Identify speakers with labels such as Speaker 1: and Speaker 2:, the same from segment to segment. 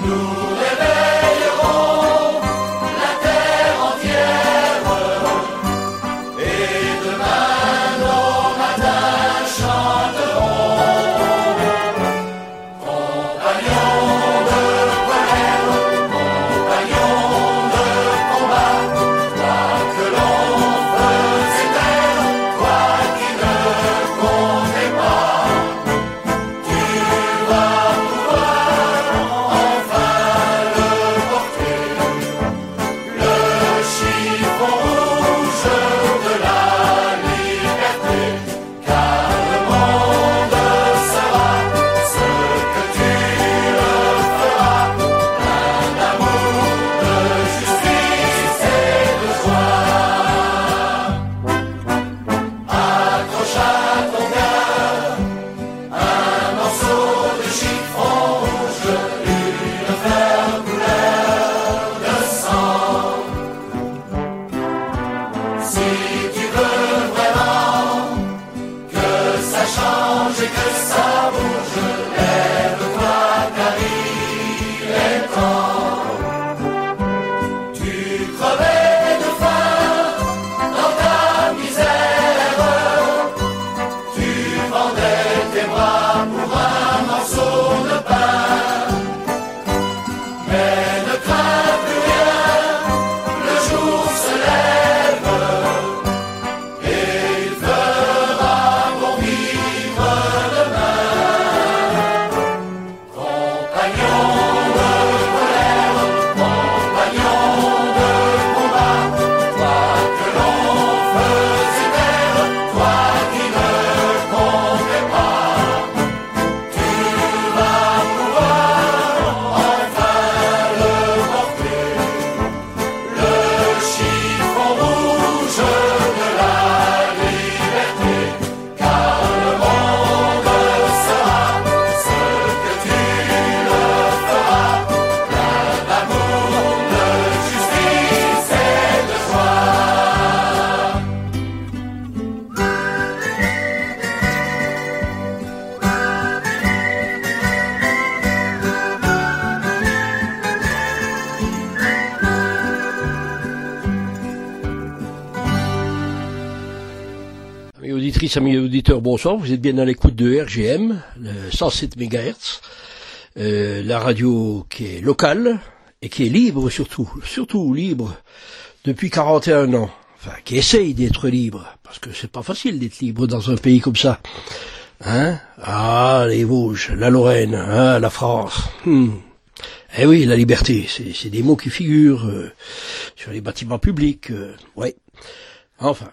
Speaker 1: Amis auditeurs, bonsoir, vous êtes bien à l'écoute de RGM, 107 MHz, la radio qui est locale et qui est libre surtout libre depuis 41 ans, enfin qui essaye d'être libre, parce que c'est pas facile d'être libre dans un pays comme ça, hein, ah les Vosges, la Lorraine, hein, la France, eh oui, la liberté, c'est des mots qui figurent sur les bâtiments publics, ouais, enfin.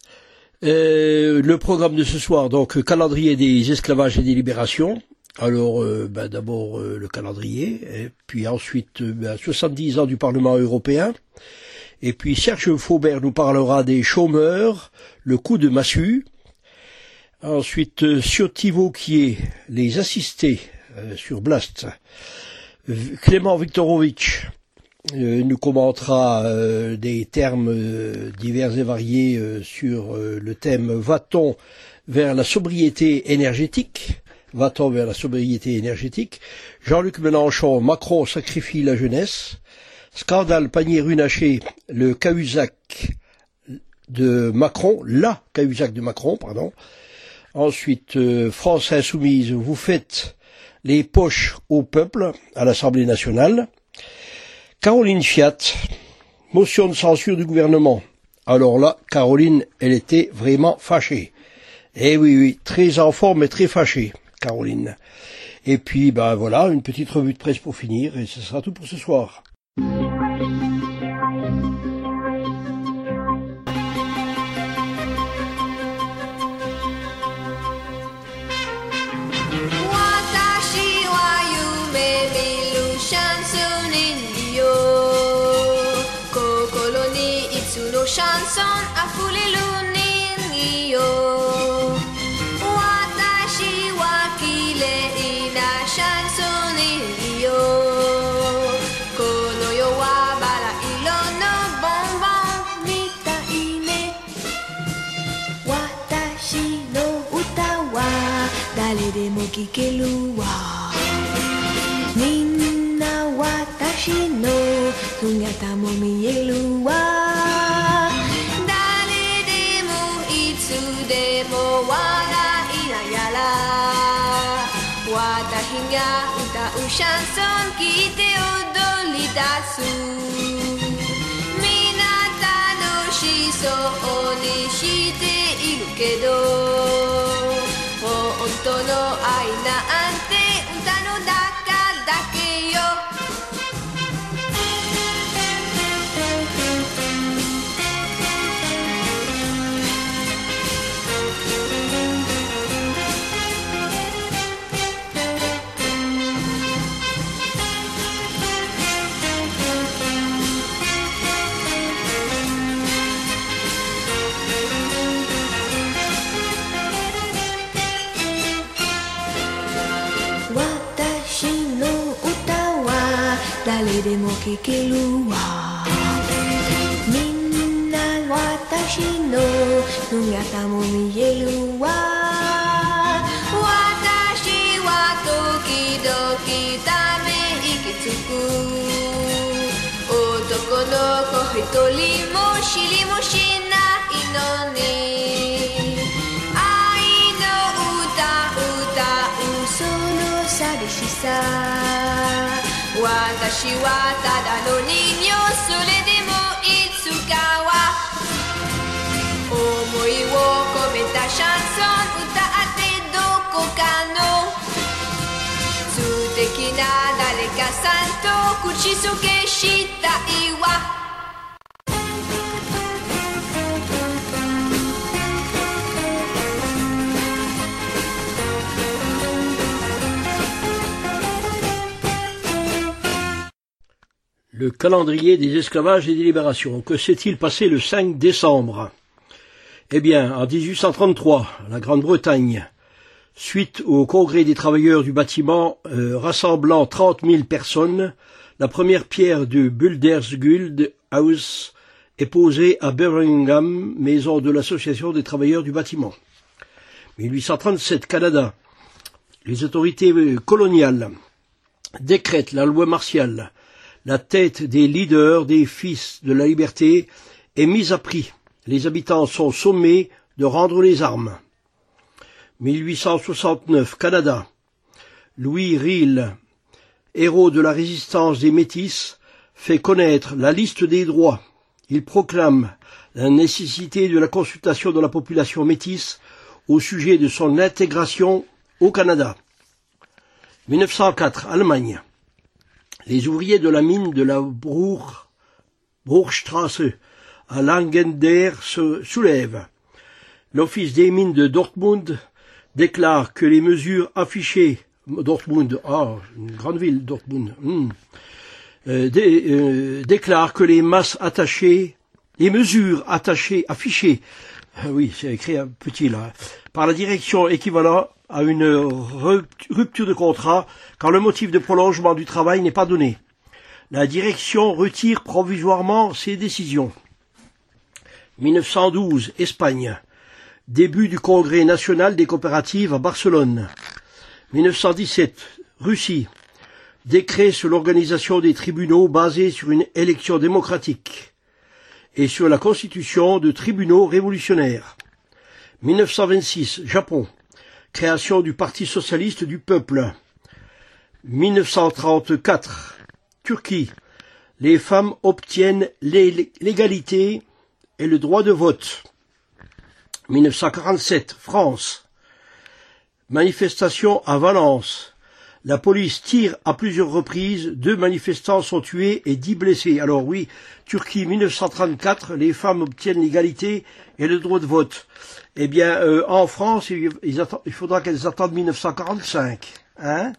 Speaker 1: Le programme de ce soir, donc calendrier des esclavages et des libérations. Alors, d'abord le calendrier, et puis ensuite 70 ans du Parlement européen. Et puis Serge Faubert nous parlera des chômeurs, le coup de massue. Ensuite, Ciotti Vauquier, les assistés sur Blast. Clément Viktorovitch nous commentera des termes divers et variés sur le thème « Va-t-on vers la sobriété énergétique ?» Va-t-on vers la sobriété énergétique? Jean-Luc Mélenchon, Macron sacrifie la jeunesse. Scandale Pannier-Runacher, le Cahuzac de Macron, la Cahuzac de Macron, pardon. Ensuite, France Insoumise, vous faites les poches au peuple à l'Assemblée nationale. Caroline Fiat, motion de censure du gouvernement. Alors là, Caroline, elle était vraiment fâchée. Eh oui, très en forme et très fâchée, Caroline. Et puis, voilà, une petite revue de presse pour finir, et ce sera tout pour ce soir.
Speaker 2: Chanson あふれる人よ私は綺麗なシャンソネよこの世はバラ色のボンボンみたいね私の歌は誰でも聴けるわみんなは私の姿も見えるわ誰でもいつでも笑いながら私が歌うシャンソン聴いて踊り出すみんな楽しそうにしているけど本当の愛なんて歌の中だけよ誰でも聴けるわみんな私の姿も見えるわ私は時々ため息つく男の子一人も知りもしないのに愛の歌歌うその寂しさ私はただの人形それでもいつかは思いを込めたシャンソン歌ってどこかの素敵な誰かさんと口づけしたいわ
Speaker 1: Le calendrier des esclavages et des libérations. Que s'est-il passé le 5 décembre? Eh bien, en 1833, la Grande-Bretagne, suite au congrès des travailleurs du bâtiment rassemblant 30 000 personnes, la première pierre du Builders Guild House est posée à Birmingham, maison de l'association des travailleurs du bâtiment. 1837, Canada. Les autorités coloniales décrètent la loi martiale. La tête des leaders des fils de la liberté est mise à prix. Les habitants sont sommés de rendre les armes. 1869, Canada. Louis Riel, héros de la résistance des Métis, fait connaître la liste des droits. Il proclame la nécessité de la consultation de la population métisse au sujet de son intégration au Canada. 1904, Allemagne. Les ouvriers de la mine de la Bruchstrasse à Langendreer se soulèvent. L'office des mines de Dortmund déclare que les mesures affichées Dortmund, une grande ville, Dortmund, déclare que les mesures affichées, oui, c'est écrit un petit là, par la direction équivalent à une rupture de contrat quand le motif de prolongement du travail n'est pas donné. La direction retire provisoirement ses décisions. 1912, Espagne. Début du congrès national des coopératives à Barcelone. 1917, Russie. Décret sur l'organisation des tribunaux basé sur une élection démocratique et sur la constitution de tribunaux révolutionnaires. 1926, Japon. Création du Parti socialiste du peuple. 1934, Turquie. Les femmes obtiennent l'égalité et le droit de vote. 1947, France. Manifestation à Valence. La police tire à plusieurs reprises, 2 manifestants sont tués et 10 blessés. Alors oui, Turquie 1934, les femmes obtiennent l'égalité et le droit de vote. Eh bien, en France, il faudra qu'elles attendent 1945. Hein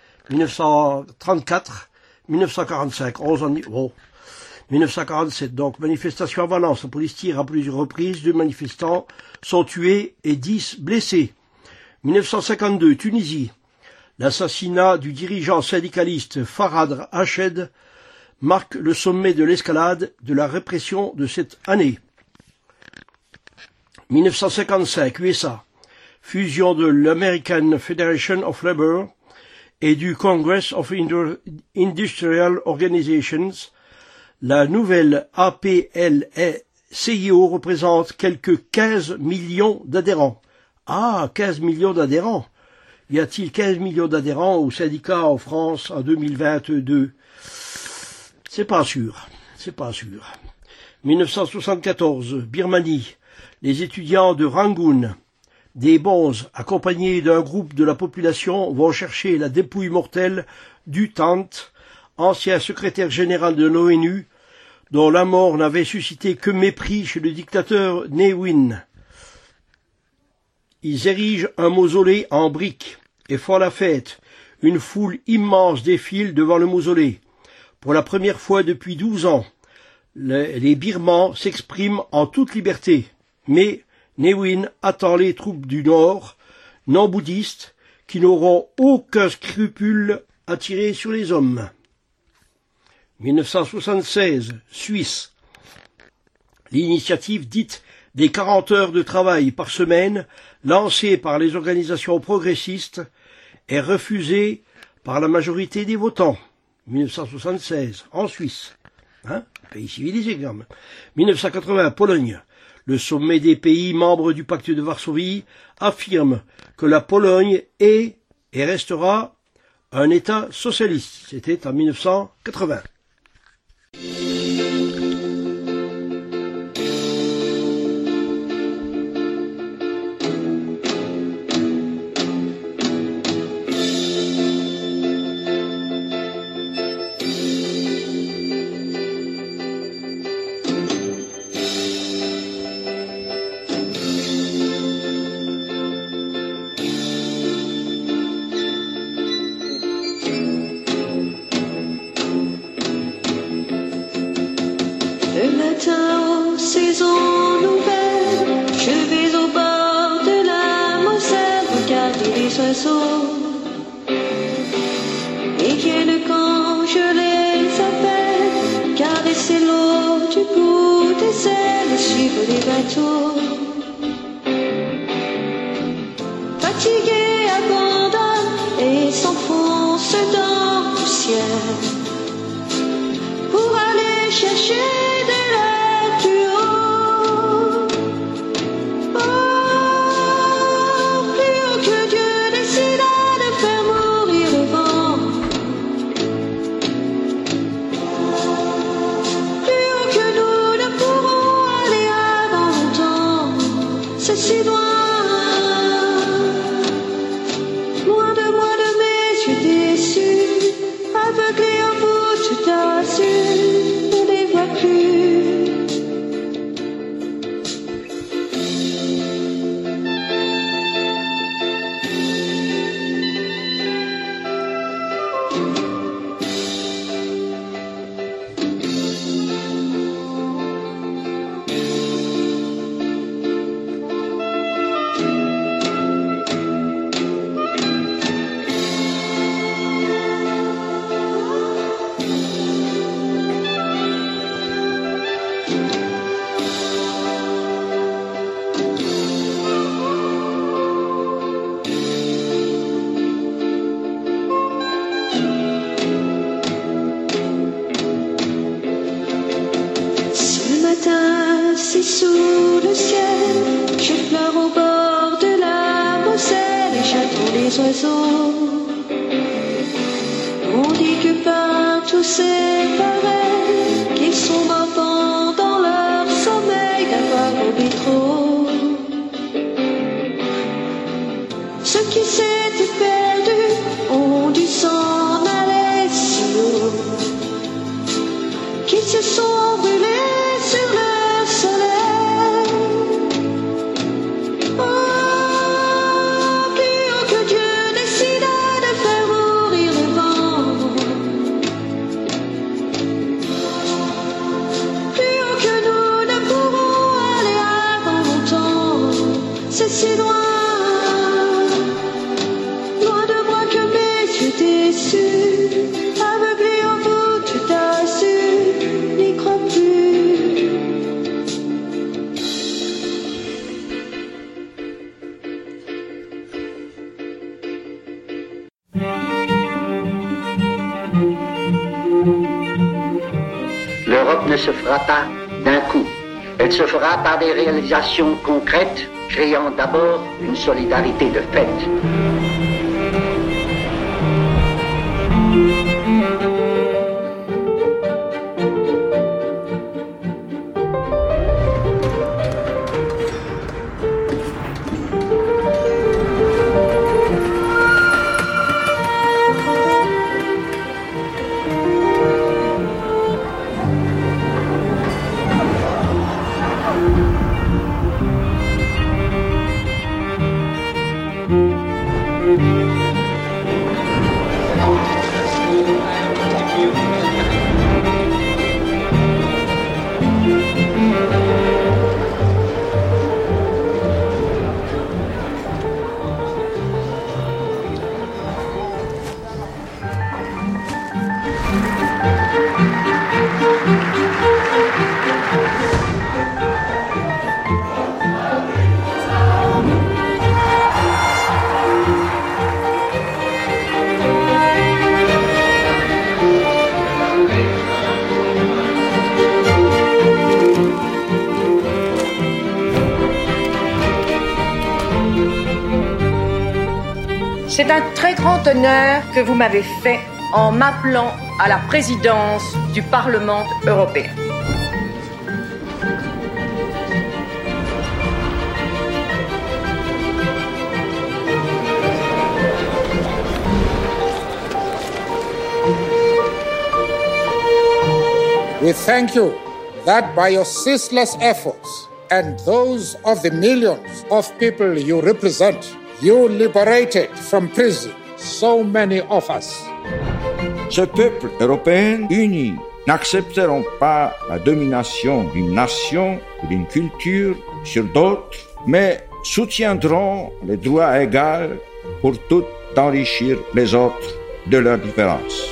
Speaker 1: 1934, 1945, 11 ans. Bon. 1947, donc, manifestation à Valence. La police tire à plusieurs reprises, 2 manifestants sont tués et 10 blessés. 1952, Tunisie. L'assassinat du dirigeant syndicaliste Farhad Hached marque le sommet de l'escalade de la répression de cette année. 1955, USA. Fusion de l'American Federation of Labor et du Congress of Industrial Organizations, la nouvelle APL-CIO représente quelques 15 millions d'adhérents. Ah, 15 millions d'adhérents. Y a-t-il 15 millions d'adhérents au syndicat en France en 2022? C'est pas sûr. 1974, Birmanie. Les étudiants de Rangoon, des bonzes, accompagnés d'un groupe de la population, vont chercher la dépouille mortelle du Tant, ancien secrétaire général de l'ONU, dont la mort n'avait suscité que mépris chez le dictateur Ne Win. Ils érigent un mausolée en briques et font la fête. Une foule immense défile devant le mausolée. Pour la première fois depuis 12 ans, les Birmans s'expriment en toute liberté. Mais Ne Win attend les troupes du Nord, non bouddhistes, qui n'auront aucun scrupule à tirer sur les hommes. 1976, Suisse. L'initiative dite des 40 heures de travail par semaine, lancée par les organisations progressistes, est refusée par la majorité des votants. 1976, en Suisse. Pays civilisé quand même. 1980, Pologne. Le sommet des pays membres du pacte de Varsovie affirme que la Pologne est et restera un État socialiste. C'était en 1980.
Speaker 3: l'Europe ne se fera pas d'un coup. Elle se fera par des réalisations concrètes, créant d'abord une solidarité de fait.
Speaker 4: C'est un très grand honneur que vous m'avez fait en m'appelant à la présidence du Parlement européen.
Speaker 5: We thank you that by your ceaseless efforts and those of the millions of people you represent, you liberated from prison so many of us.
Speaker 6: Ce peuple européen uni n'accepteront pas la domination d'une nation ou d'une culture sur d'autres, mais soutiendront le droit égal pour tous d'enrichir les autres de leurs différences.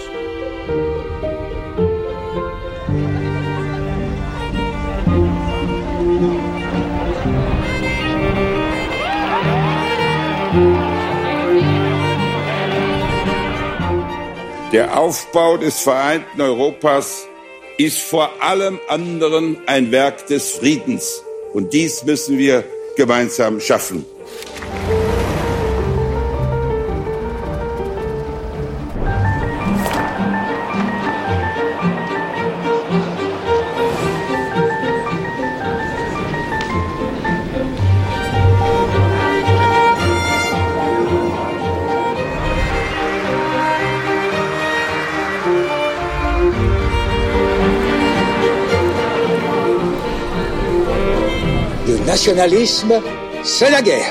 Speaker 7: Der Aufbau des vereinten Europas ist vor allem anderen ein Werk des Friedens. Und dies müssen wir gemeinsam schaffen.
Speaker 5: Le nationalisme, c'est la guerre.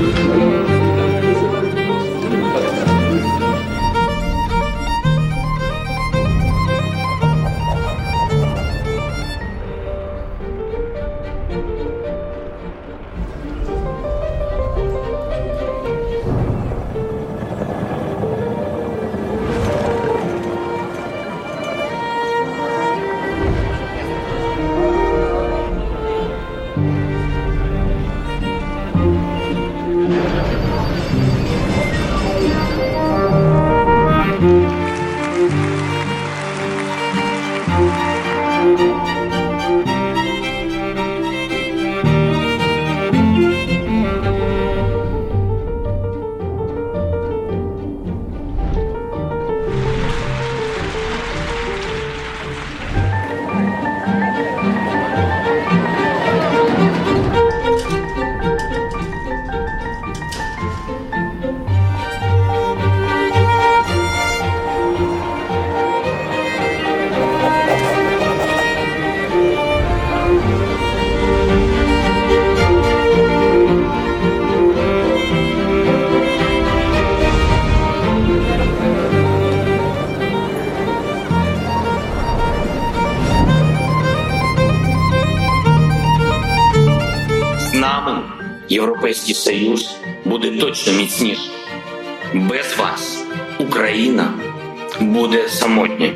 Speaker 8: Європейський Союз буде точно міцніший. Без вас Україна буде самотня.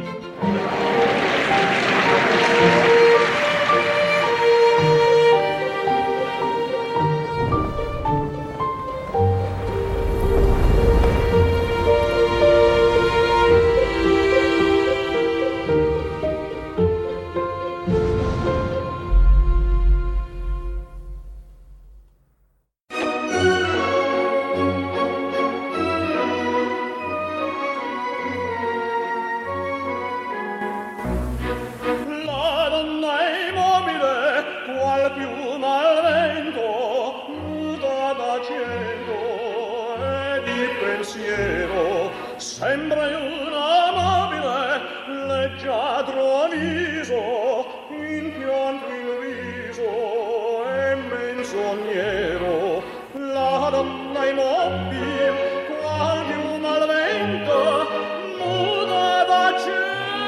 Speaker 9: più malvento muta d'accento e di pensiero sembra una mobile leggiadro viso in pianto il viso e menzognero la donna immobile qual più malvento muta d'accento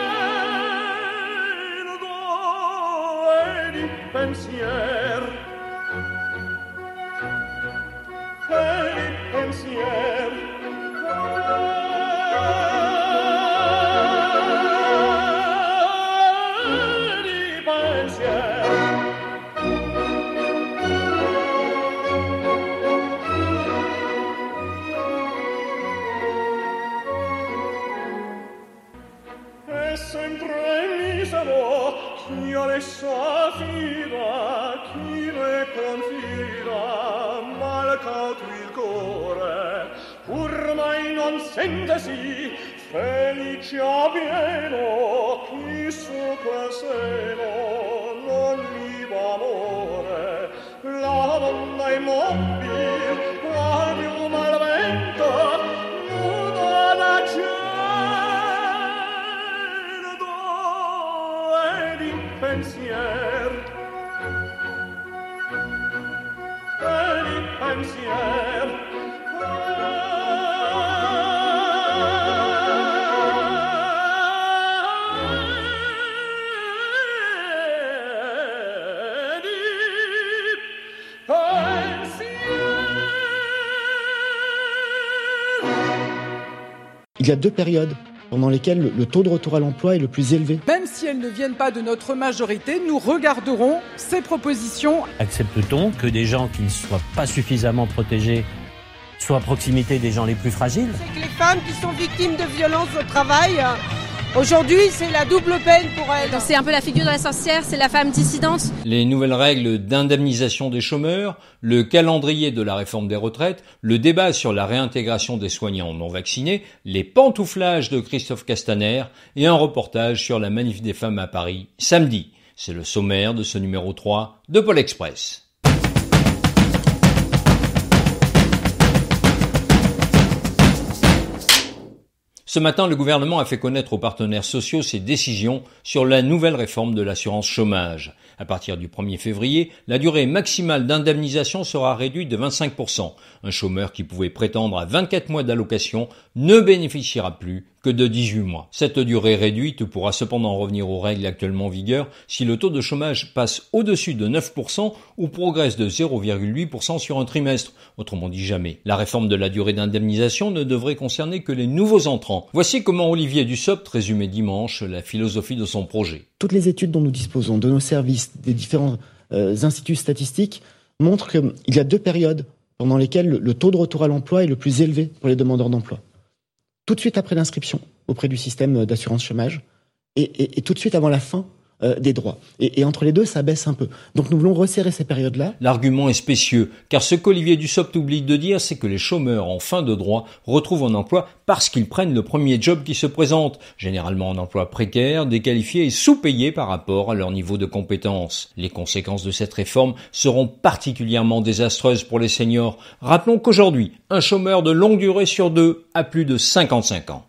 Speaker 9: e di pensiero e di pensiero chi le sa fida, chi le confida, mal cauto il cuore, pur mai non sentesi felice a pieno, chi su quel seno non viva amore, la donna immobile, qual più malvento, nuda d'accento pensier e di pensier
Speaker 10: Il y a deux périodes pendant lesquelles le taux de retour à l'emploi est le plus élevé.
Speaker 11: Même si elles ne viennent pas de notre majorité, nous regarderons ces propositions.
Speaker 12: Accepte-t-on que des gens qui ne soient pas suffisamment protégés soient à proximité des gens les plus fragiles ?
Speaker 13: C'est que les femmes qui sont victimes de violences au travail, aujourd'hui, c'est la double peine pour elles.
Speaker 14: C'est un peu la figure de la sorcière, c'est la femme dissidente.
Speaker 15: Les nouvelles règles d'indemnisation des chômeurs, le calendrier de la réforme des retraites, le débat sur la réintégration des soignants non vaccinés, les pantouflages de Christophe Castaner et un reportage sur la manif des femmes à Paris samedi. C'est le sommaire de ce numéro 3 de Pôle Express. Ce matin, le gouvernement a fait connaître aux partenaires sociaux ses décisions sur la nouvelle réforme de l'assurance chômage. À partir du 1er février, la durée maximale d'indemnisation sera réduite de 25%. Un chômeur qui pouvait prétendre à 24 mois d'allocation ne bénéficiera plus que de 18 mois. Cette durée réduite pourra cependant revenir aux règles actuellement en vigueur si le taux de chômage passe au-dessus de 9% ou progresse de 0,8% sur un trimestre. Autrement dit jamais. La réforme de la durée d'indemnisation ne devrait concerner que les nouveaux entrants. Voici comment Olivier Dussopt résumait dimanche la philosophie de son projet.
Speaker 10: Toutes les études dont nous disposons, de nos services, des différents instituts statistiques, montrent qu'il y a deux périodes pendant lesquelles le taux de retour à l'emploi est le plus élevé pour les demandeurs d'emploi. Tout de suite après l'inscription auprès du système d'assurance chômage et tout de suite avant la fin des droits. Et entre les deux, ça baisse un peu. Donc nous voulons resserrer ces périodes-là.
Speaker 15: L'argument est spécieux, car ce qu'Olivier Dussopt oublie de dire, c'est que les chômeurs en fin de droit retrouvent un emploi parce qu'ils prennent le premier job qui se présente, généralement un emploi précaire, déqualifié et sous-payé par rapport à leur niveau de compétence. Les conséquences de cette réforme seront particulièrement désastreuses pour les seniors. Rappelons qu'aujourd'hui, un chômeur de longue durée sur deux a plus de 55 ans.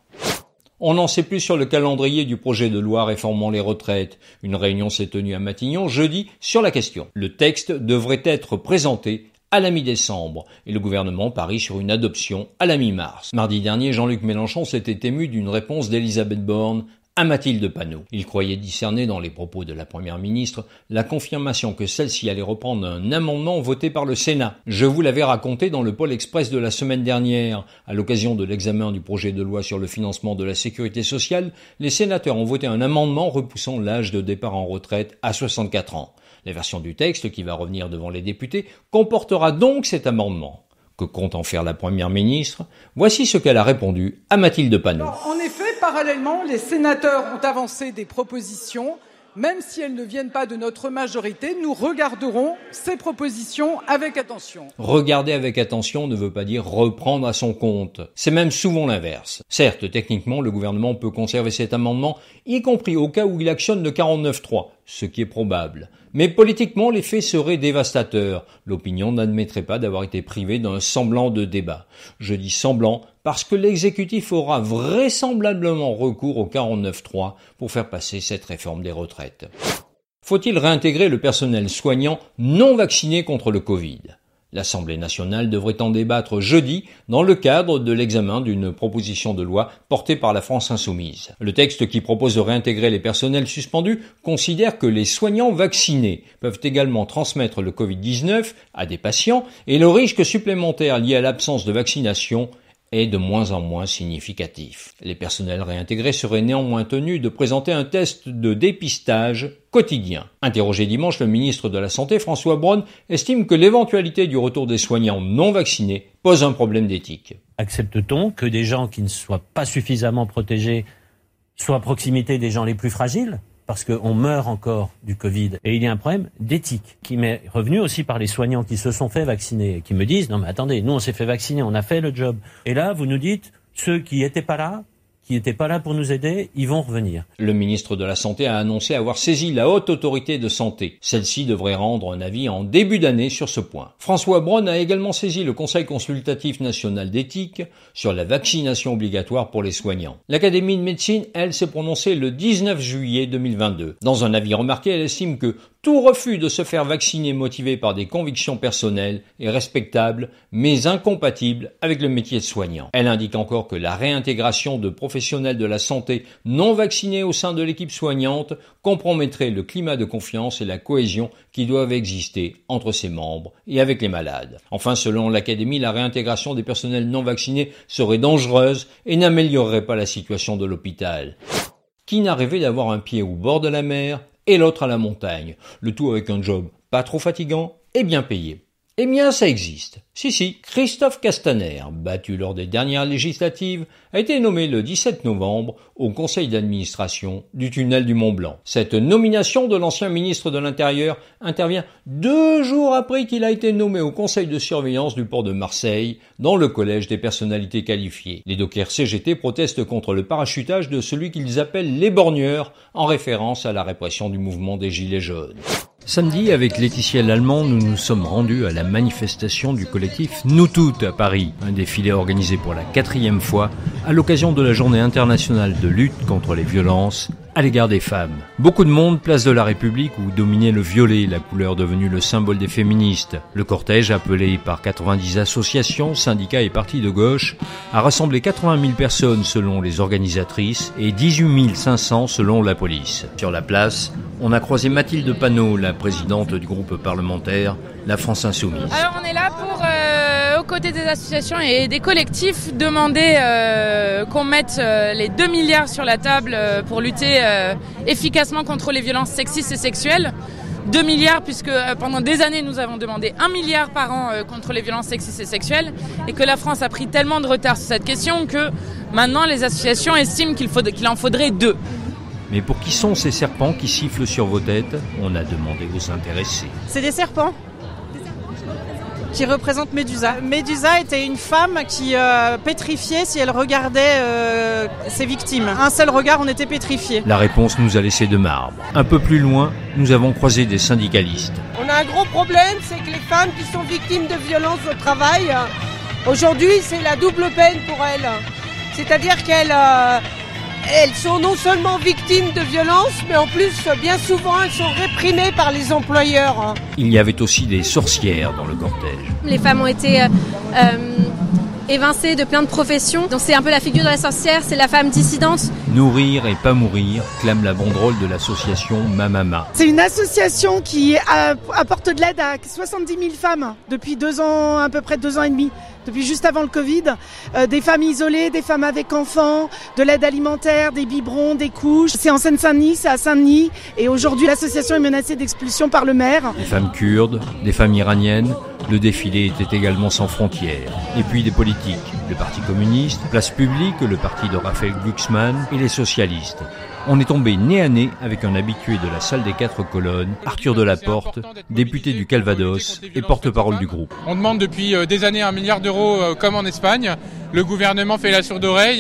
Speaker 15: On n'en sait plus sur le calendrier du projet de loi réformant les retraites. Une réunion s'est tenue à Matignon jeudi sur la question. Le texte devrait être présenté à la mi-décembre et le gouvernement parie sur une adoption à la mi-mars. Mardi dernier, Jean-Luc Mélenchon s'était ému d'une réponse d'Elisabeth Borne à Mathilde Panot. Il croyait discerner dans les propos de la Première ministre la confirmation que celle-ci allait reprendre un amendement voté par le Sénat. Je vous l'avais raconté dans le Pôle Express de la semaine dernière. À l'occasion de l'examen du projet de loi sur le financement de la sécurité sociale, les sénateurs ont voté un amendement repoussant l'âge de départ en retraite à 64 ans. La version du texte, qui va revenir devant les députés, comportera donc cet amendement. Que compte en faire la Première ministre? Voici ce qu'elle a répondu à Mathilde Panot.
Speaker 11: Alors, en effet, parallèlement, les sénateurs ont avancé des propositions. Même si elles ne viennent pas de notre majorité, nous regarderons ces propositions avec attention.
Speaker 15: Regarder avec attention ne veut pas dire reprendre à son compte. C'est même souvent l'inverse. Certes, techniquement, le gouvernement peut conserver cet amendement, y compris au cas où il actionne le 49.3. ce qui est probable. Mais politiquement, l'effet serait dévastateur. L'opinion n'admettrait pas d'avoir été privée d'un semblant de débat. Je dis semblant parce que l'exécutif aura vraisemblablement recours au 49.3 pour faire passer cette réforme des retraites. Faut-il réintégrer le personnel soignant non vacciné contre le Covid ? L'Assemblée nationale devrait en débattre jeudi dans le cadre de l'examen d'une proposition de loi portée par la France insoumise. Le texte qui propose de réintégrer les personnels suspendus considère que les soignants vaccinés peuvent également transmettre le Covid-19 à des patients et le risque supplémentaire lié à l'absence de vaccination est de moins en moins significatif. Les personnels réintégrés seraient néanmoins tenus de présenter un test de dépistage quotidien. Interrogé dimanche, le ministre de la Santé, François Braun, estime que l'éventualité du retour des soignants non vaccinés pose un problème d'éthique.
Speaker 12: Accepte-t-on que des gens qui ne soient pas suffisamment protégés soient à proximité des gens les plus fragiles ? Parce qu'on meurt encore du Covid. Et il y a un problème d'éthique qui m'est revenu aussi par les soignants qui se sont fait vacciner et qui me disent « Non mais attendez, nous on s'est fait vacciner, on a fait le job. » Et là, vous nous dites « Ceux qui n'étaient pas là pour nous aider, ils vont revenir. »
Speaker 15: Le ministre de la Santé a annoncé avoir saisi la Haute Autorité de Santé. Celle-ci devrait rendre un avis en début d'année sur ce point. François Braun a également saisi le Conseil consultatif national d'éthique sur la vaccination obligatoire pour les soignants. L'Académie de médecine, elle, s'est prononcée le 19 juillet 2022. Dans un avis remarqué, elle estime que tout refus de se faire vacciner motivé par des convictions personnelles est respectable, mais incompatible avec le métier de soignant. Elle indique encore que la réintégration de professionnels de la santé non vaccinés au sein de l'équipe soignante compromettrait le climat de confiance et la cohésion qui doivent exister entre ses membres et avec les malades. Enfin, selon l'Académie, la réintégration des personnels non vaccinés serait dangereuse et n'améliorerait pas la situation de l'hôpital. Qui n'a rêvé d'avoir un pied au bord de la mer et l'autre à la montagne, le tout avec un job pas trop fatigant et bien payé? Eh bien, ça existe. Si, Christophe Castaner, battu lors des dernières législatives, a été nommé le 17 novembre au conseil d'administration du tunnel du Mont-Blanc. Cette nomination de l'ancien ministre de l'Intérieur intervient 2 jours après qu'il a été nommé au conseil de surveillance du port de Marseille, dans le collège des personnalités qualifiées. Les dockers CGT protestent contre le parachutage de celui qu'ils appellent les borgneurs, en référence à la répression du mouvement des Gilets jaunes. Samedi, avec Laetitia Lallemand, nous nous sommes rendus à la manifestation du collectif Nous Toutes à Paris, un défilé organisé pour la 4e fois à l'occasion de la Journée internationale de lutte contre les violences à l'égard des femmes. Beaucoup de monde, place de la République où dominait le violet, la couleur devenue le symbole des féministes. Le cortège, appelé par 90 associations, syndicats et partis de gauche, a rassemblé 80 000 personnes selon les organisatrices et 18 500 selon la police. Sur la place, on a croisé Mathilde Panot, la présidente du groupe parlementaire La France Insoumise.
Speaker 16: Alors on est là pour, aux côtés des associations et des collectifs, demander qu'on mette les 2 milliards sur la table pour lutter efficacement contre les violences sexistes et sexuelles. 2 milliards puisque pendant des années nous avons demandé 1 milliard par an contre les violences sexistes et sexuelles et que la France a pris tellement de retard sur cette question que maintenant les associations estiment qu'il en faudrait 2.
Speaker 15: Mais pour qui sont ces serpents qui sifflent sur vos têtes ? On a demandé aux intéressés.
Speaker 17: C'est des serpents qui représente Médusa. Médusa était une femme qui pétrifiait si elle regardait ses victimes. Un seul regard, on était pétrifiés.
Speaker 15: La réponse nous a laissé de marbre. Un peu plus loin, nous avons croisé des syndicalistes.
Speaker 13: On a un gros problème, c'est que les femmes qui sont victimes de violences au travail, aujourd'hui, c'est la double peine pour elles. C'est-à-dire elles sont non seulement victimes de violences, mais en plus, bien souvent, elles sont réprimées par les employeurs.
Speaker 15: Il y avait aussi des sorcières dans le cortège.
Speaker 14: Les femmes ont été évincées de plein de professions. Donc c'est un peu la figure de la sorcière, c'est la femme dissidente.
Speaker 15: Nourrir et pas mourir, clame la banderole de l'association Mamama.
Speaker 18: C'est une association qui apporte de l'aide à 70 000 femmes depuis 2 ans, à peu près 2 ans et demi. Depuis juste avant le Covid, des femmes isolées, des femmes avec enfants, de l'aide alimentaire, des biberons, des couches. C'est en Seine-Saint-Denis, c'est à Saint-Denis. Et aujourd'hui, l'association est menacée d'expulsion par le maire.
Speaker 15: Des femmes kurdes, des femmes iraniennes. Le défilé était également sans frontières. Et puis des politiques. Le Parti communiste, Place Publique, le parti de Raphaël Glucksmann et les socialistes. On est tombé nez à nez avec un habitué de la salle des 4 colonnes, Arthur Delaporte, député du Calvados et porte-parole du groupe.
Speaker 19: On demande depuis des années 1 milliard d'euros comme en Espagne. Le gouvernement fait la sourde oreille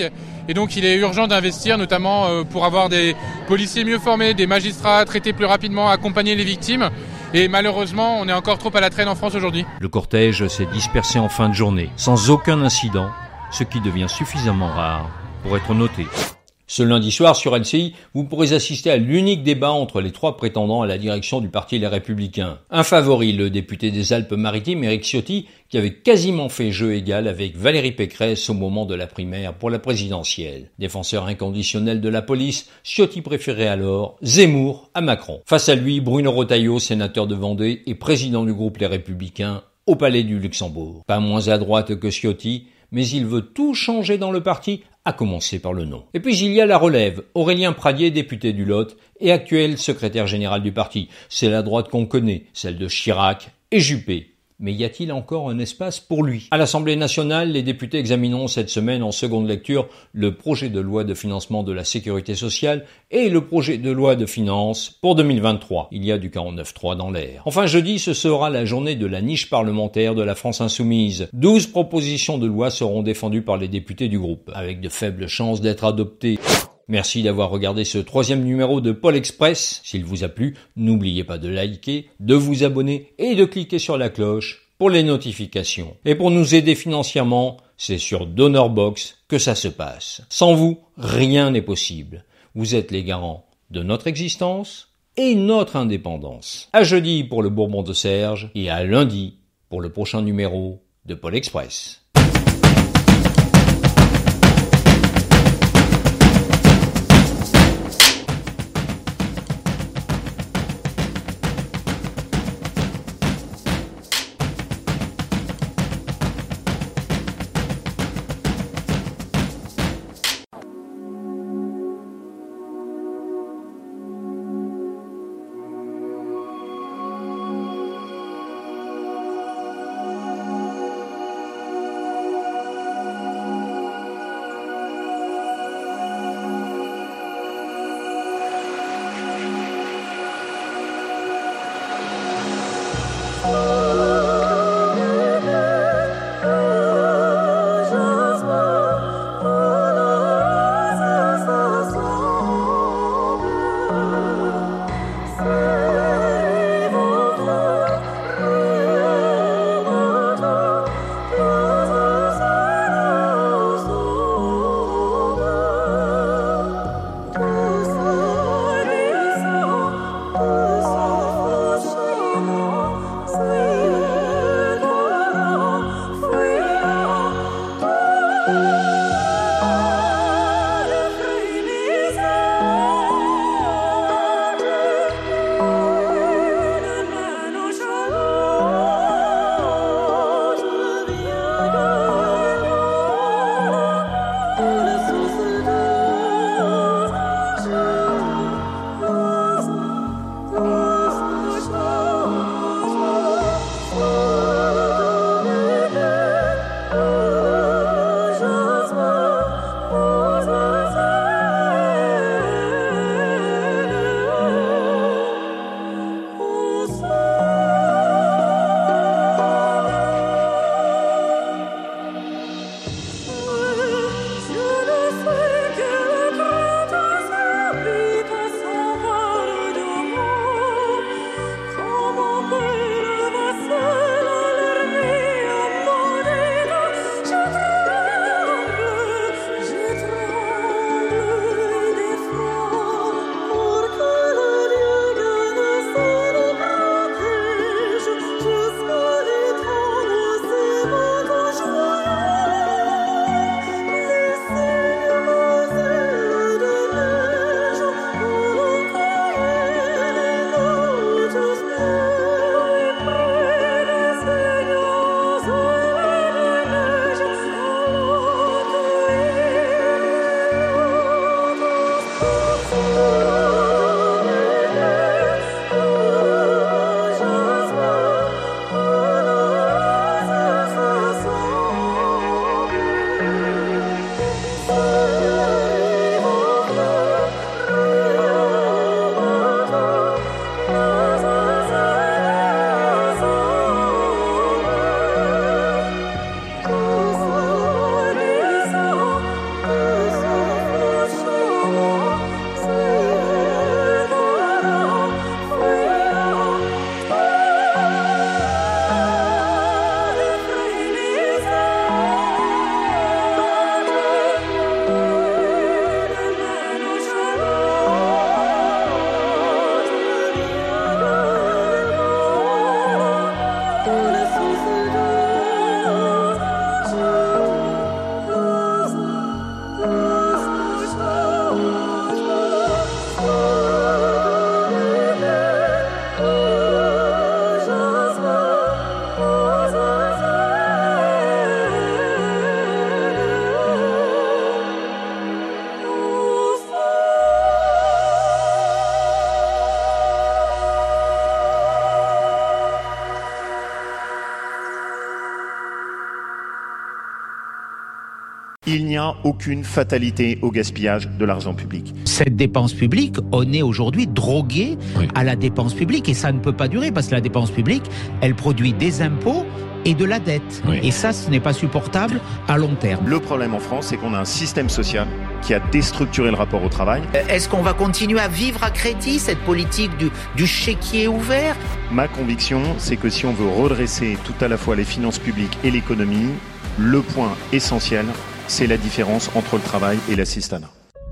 Speaker 19: Et donc il est urgent d'investir, notamment pour avoir des policiers mieux formés, des magistrats traités plus rapidement, accompagner les victimes. Et malheureusement, on est encore trop à la traîne en France aujourd'hui.
Speaker 15: Le cortège s'est dispersé en fin de journée, sans aucun incident, ce qui devient suffisamment rare pour être noté. Ce lundi soir sur LCI, vous pourrez assister à l'unique débat entre les 3 prétendants à la direction du parti Les Républicains. Un favori, le député des Alpes-Maritimes, Éric Ciotti, qui avait quasiment fait jeu égal avec Valérie Pécresse au moment de la primaire pour la présidentielle. Défenseur inconditionnel de la police, Ciotti préférait alors Zemmour à Macron. Face à lui, Bruno Retailleau, sénateur de Vendée et président du groupe Les Républicains, au Palais du Luxembourg. Pas moins à droite que Ciotti, mais il veut tout changer dans le parti, à commencer par le nom. Et puis il y a la relève, Aurélien Pradier, député du Lot et actuel secrétaire général du parti. C'est la droite qu'on connaît, celle de Chirac et Juppé. Mais y a-t-il encore un espace pour lui? À l'Assemblée nationale, les députés examineront cette semaine en seconde lecture le projet de loi de financement de la sécurité sociale et le projet de loi de finances pour 2023. Il y a du 49.3 dans l'air. Enfin, jeudi, ce sera la journée de la niche parlementaire de la France insoumise. 12 propositions de loi seront défendues par les députés du groupe, avec de faibles chances d'être adoptées. Merci d'avoir regardé ce 3e numéro de Pôle Express. S'il vous a plu, n'oubliez pas de liker, de vous abonner et de cliquer sur la cloche pour les notifications. Et pour nous aider financièrement, c'est sur DonorBox que ça se passe. Sans vous, rien n'est possible. Vous êtes les garants de notre existence et notre indépendance. À jeudi pour le Bourbon de Serge et à lundi pour le prochain numéro de Pôle Express.
Speaker 20: Il n'y a aucune fatalité au gaspillage de l'argent public.
Speaker 21: Cette dépense publique, on est aujourd'hui drogué à la dépense publique et ça ne peut pas durer parce que la dépense publique, elle produit des impôts et de la dette. Et ça, ce n'est pas supportable à long terme.
Speaker 20: Le problème en France, c'est qu'on a un système social qui a déstructuré le rapport au travail.
Speaker 21: Est-ce qu'on va continuer à vivre à crédit, cette politique du chéquier ouvert ?
Speaker 20: Ma conviction, c'est que si on veut redresser tout à la fois les finances publiques et l'économie, le point essentiel, c'est la différence entre le travail et l'assistanat.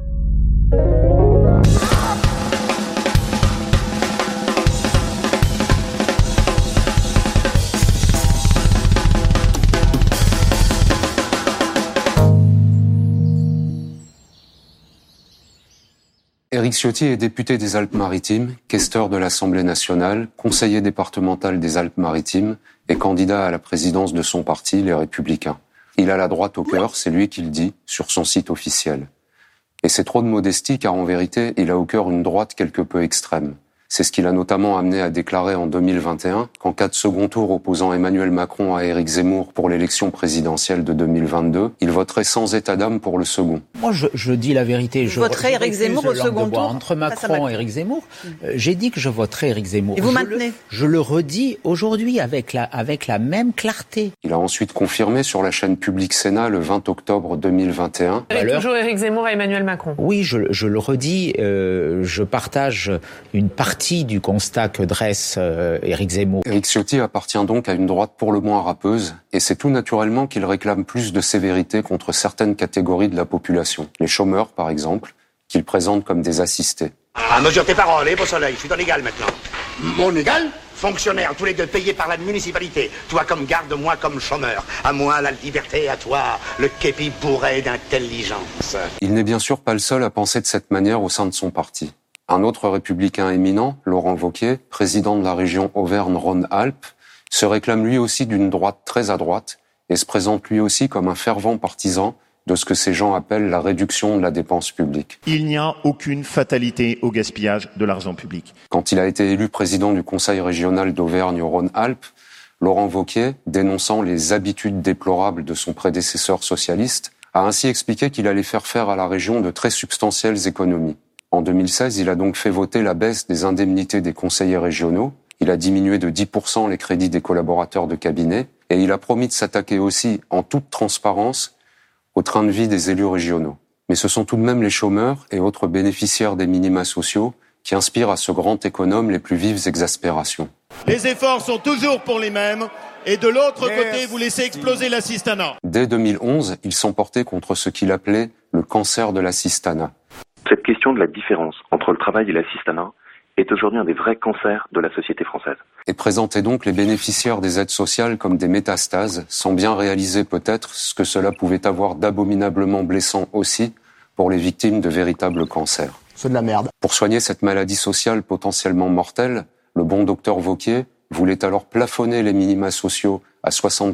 Speaker 22: Éric Ciotti est député des Alpes-Maritimes, questeur de l'Assemblée nationale, conseiller départemental des Alpes-Maritimes et candidat à la présidence de son parti, Les Républicains. Il a la droite au cœur, c'est lui qui le dit, sur son site officiel. Et c'est trop de modestie car en vérité, il a au cœur une droite quelque peu extrême. C'est ce qu'il a notamment amené à déclarer en 2021 qu'en cas de second tour opposant Emmanuel Macron à Éric Zemmour pour l'élection présidentielle de 2022, il voterait sans état d'âme pour le second.
Speaker 21: Moi, je dis la vérité.
Speaker 23: Je voterai Éric Zemmour au second tour
Speaker 21: entre Macron et Éric Zemmour. J'ai dit que je voterai Éric Zemmour.
Speaker 23: Et vous maintenez ?
Speaker 21: Je le redis aujourd'hui avec la même clarté.
Speaker 22: Il a ensuite confirmé sur la chaîne Public Sénat le 20 octobre 2021.
Speaker 23: Toujours Éric Zemmour et Emmanuel Macron.
Speaker 21: Oui, je le redis. Je partage une partie du constat que dresse Éric Zemmour.
Speaker 22: Éric Ciotti appartient donc à une droite pour le moins râpeuse, et c'est tout naturellement qu'il réclame plus de sévérité contre certaines catégories de la population. Les chômeurs, par exemple, qu'il présente comme des assistés.
Speaker 24: Ah, mesure tes paroles, beau soleil, je suis dans l'égal maintenant. Mon égal ? Fonctionnaires, tous les deux payés par la municipalité. Toi comme garde, moi comme chômeur. À moi la liberté, à toi le képi bourré d'intelligence.
Speaker 22: Il n'est bien sûr pas le seul à penser de cette manière au sein de son parti. Un autre républicain éminent, Laurent Wauquiez, président de la région Auvergne-Rhône-Alpes, se réclame lui aussi d'une droite très à droite et se présente lui aussi comme un fervent partisan de ce que ces gens appellent la réduction de la dépense publique.
Speaker 20: Il n'y a aucune fatalité au gaspillage de l'argent public.
Speaker 22: Quand il a été élu président du Conseil régional d'Auvergne-Rhône-Alpes, Laurent Wauquiez, dénonçant les habitudes déplorables de son prédécesseur socialiste, a ainsi expliqué qu'il allait faire à la région de très substantielles économies. En 2016, il a donc fait voter la baisse des indemnités des conseillers régionaux, il a diminué de 10% les crédits des collaborateurs de cabinet, et il a promis de s'attaquer aussi, en toute transparence, au train de vie des élus régionaux. Mais ce sont tout de même les chômeurs et autres bénéficiaires des minima sociaux qui inspirent à ce grand économe les plus vives exaspérations.
Speaker 20: Les efforts sont toujours pour les mêmes, et de l'autre côté, vous laissez exploser l'assistanat.
Speaker 22: Dès 2011, ils sont portés contre ce qu'il appelait le cancer de l'assistanat.
Speaker 25: Cette question de la différence entre le travail et l'assistanat est aujourd'hui un des vrais cancers de la société française.
Speaker 22: Et présenter donc les bénéficiaires des aides sociales comme des métastases, sans bien réaliser peut-être ce que cela pouvait avoir d'abominablement blessant aussi pour les victimes de véritables cancers.
Speaker 26: C'est de la merde.
Speaker 22: Pour soigner cette maladie sociale potentiellement mortelle, le bon docteur Wauquiez voulait alors plafonner les minima sociaux à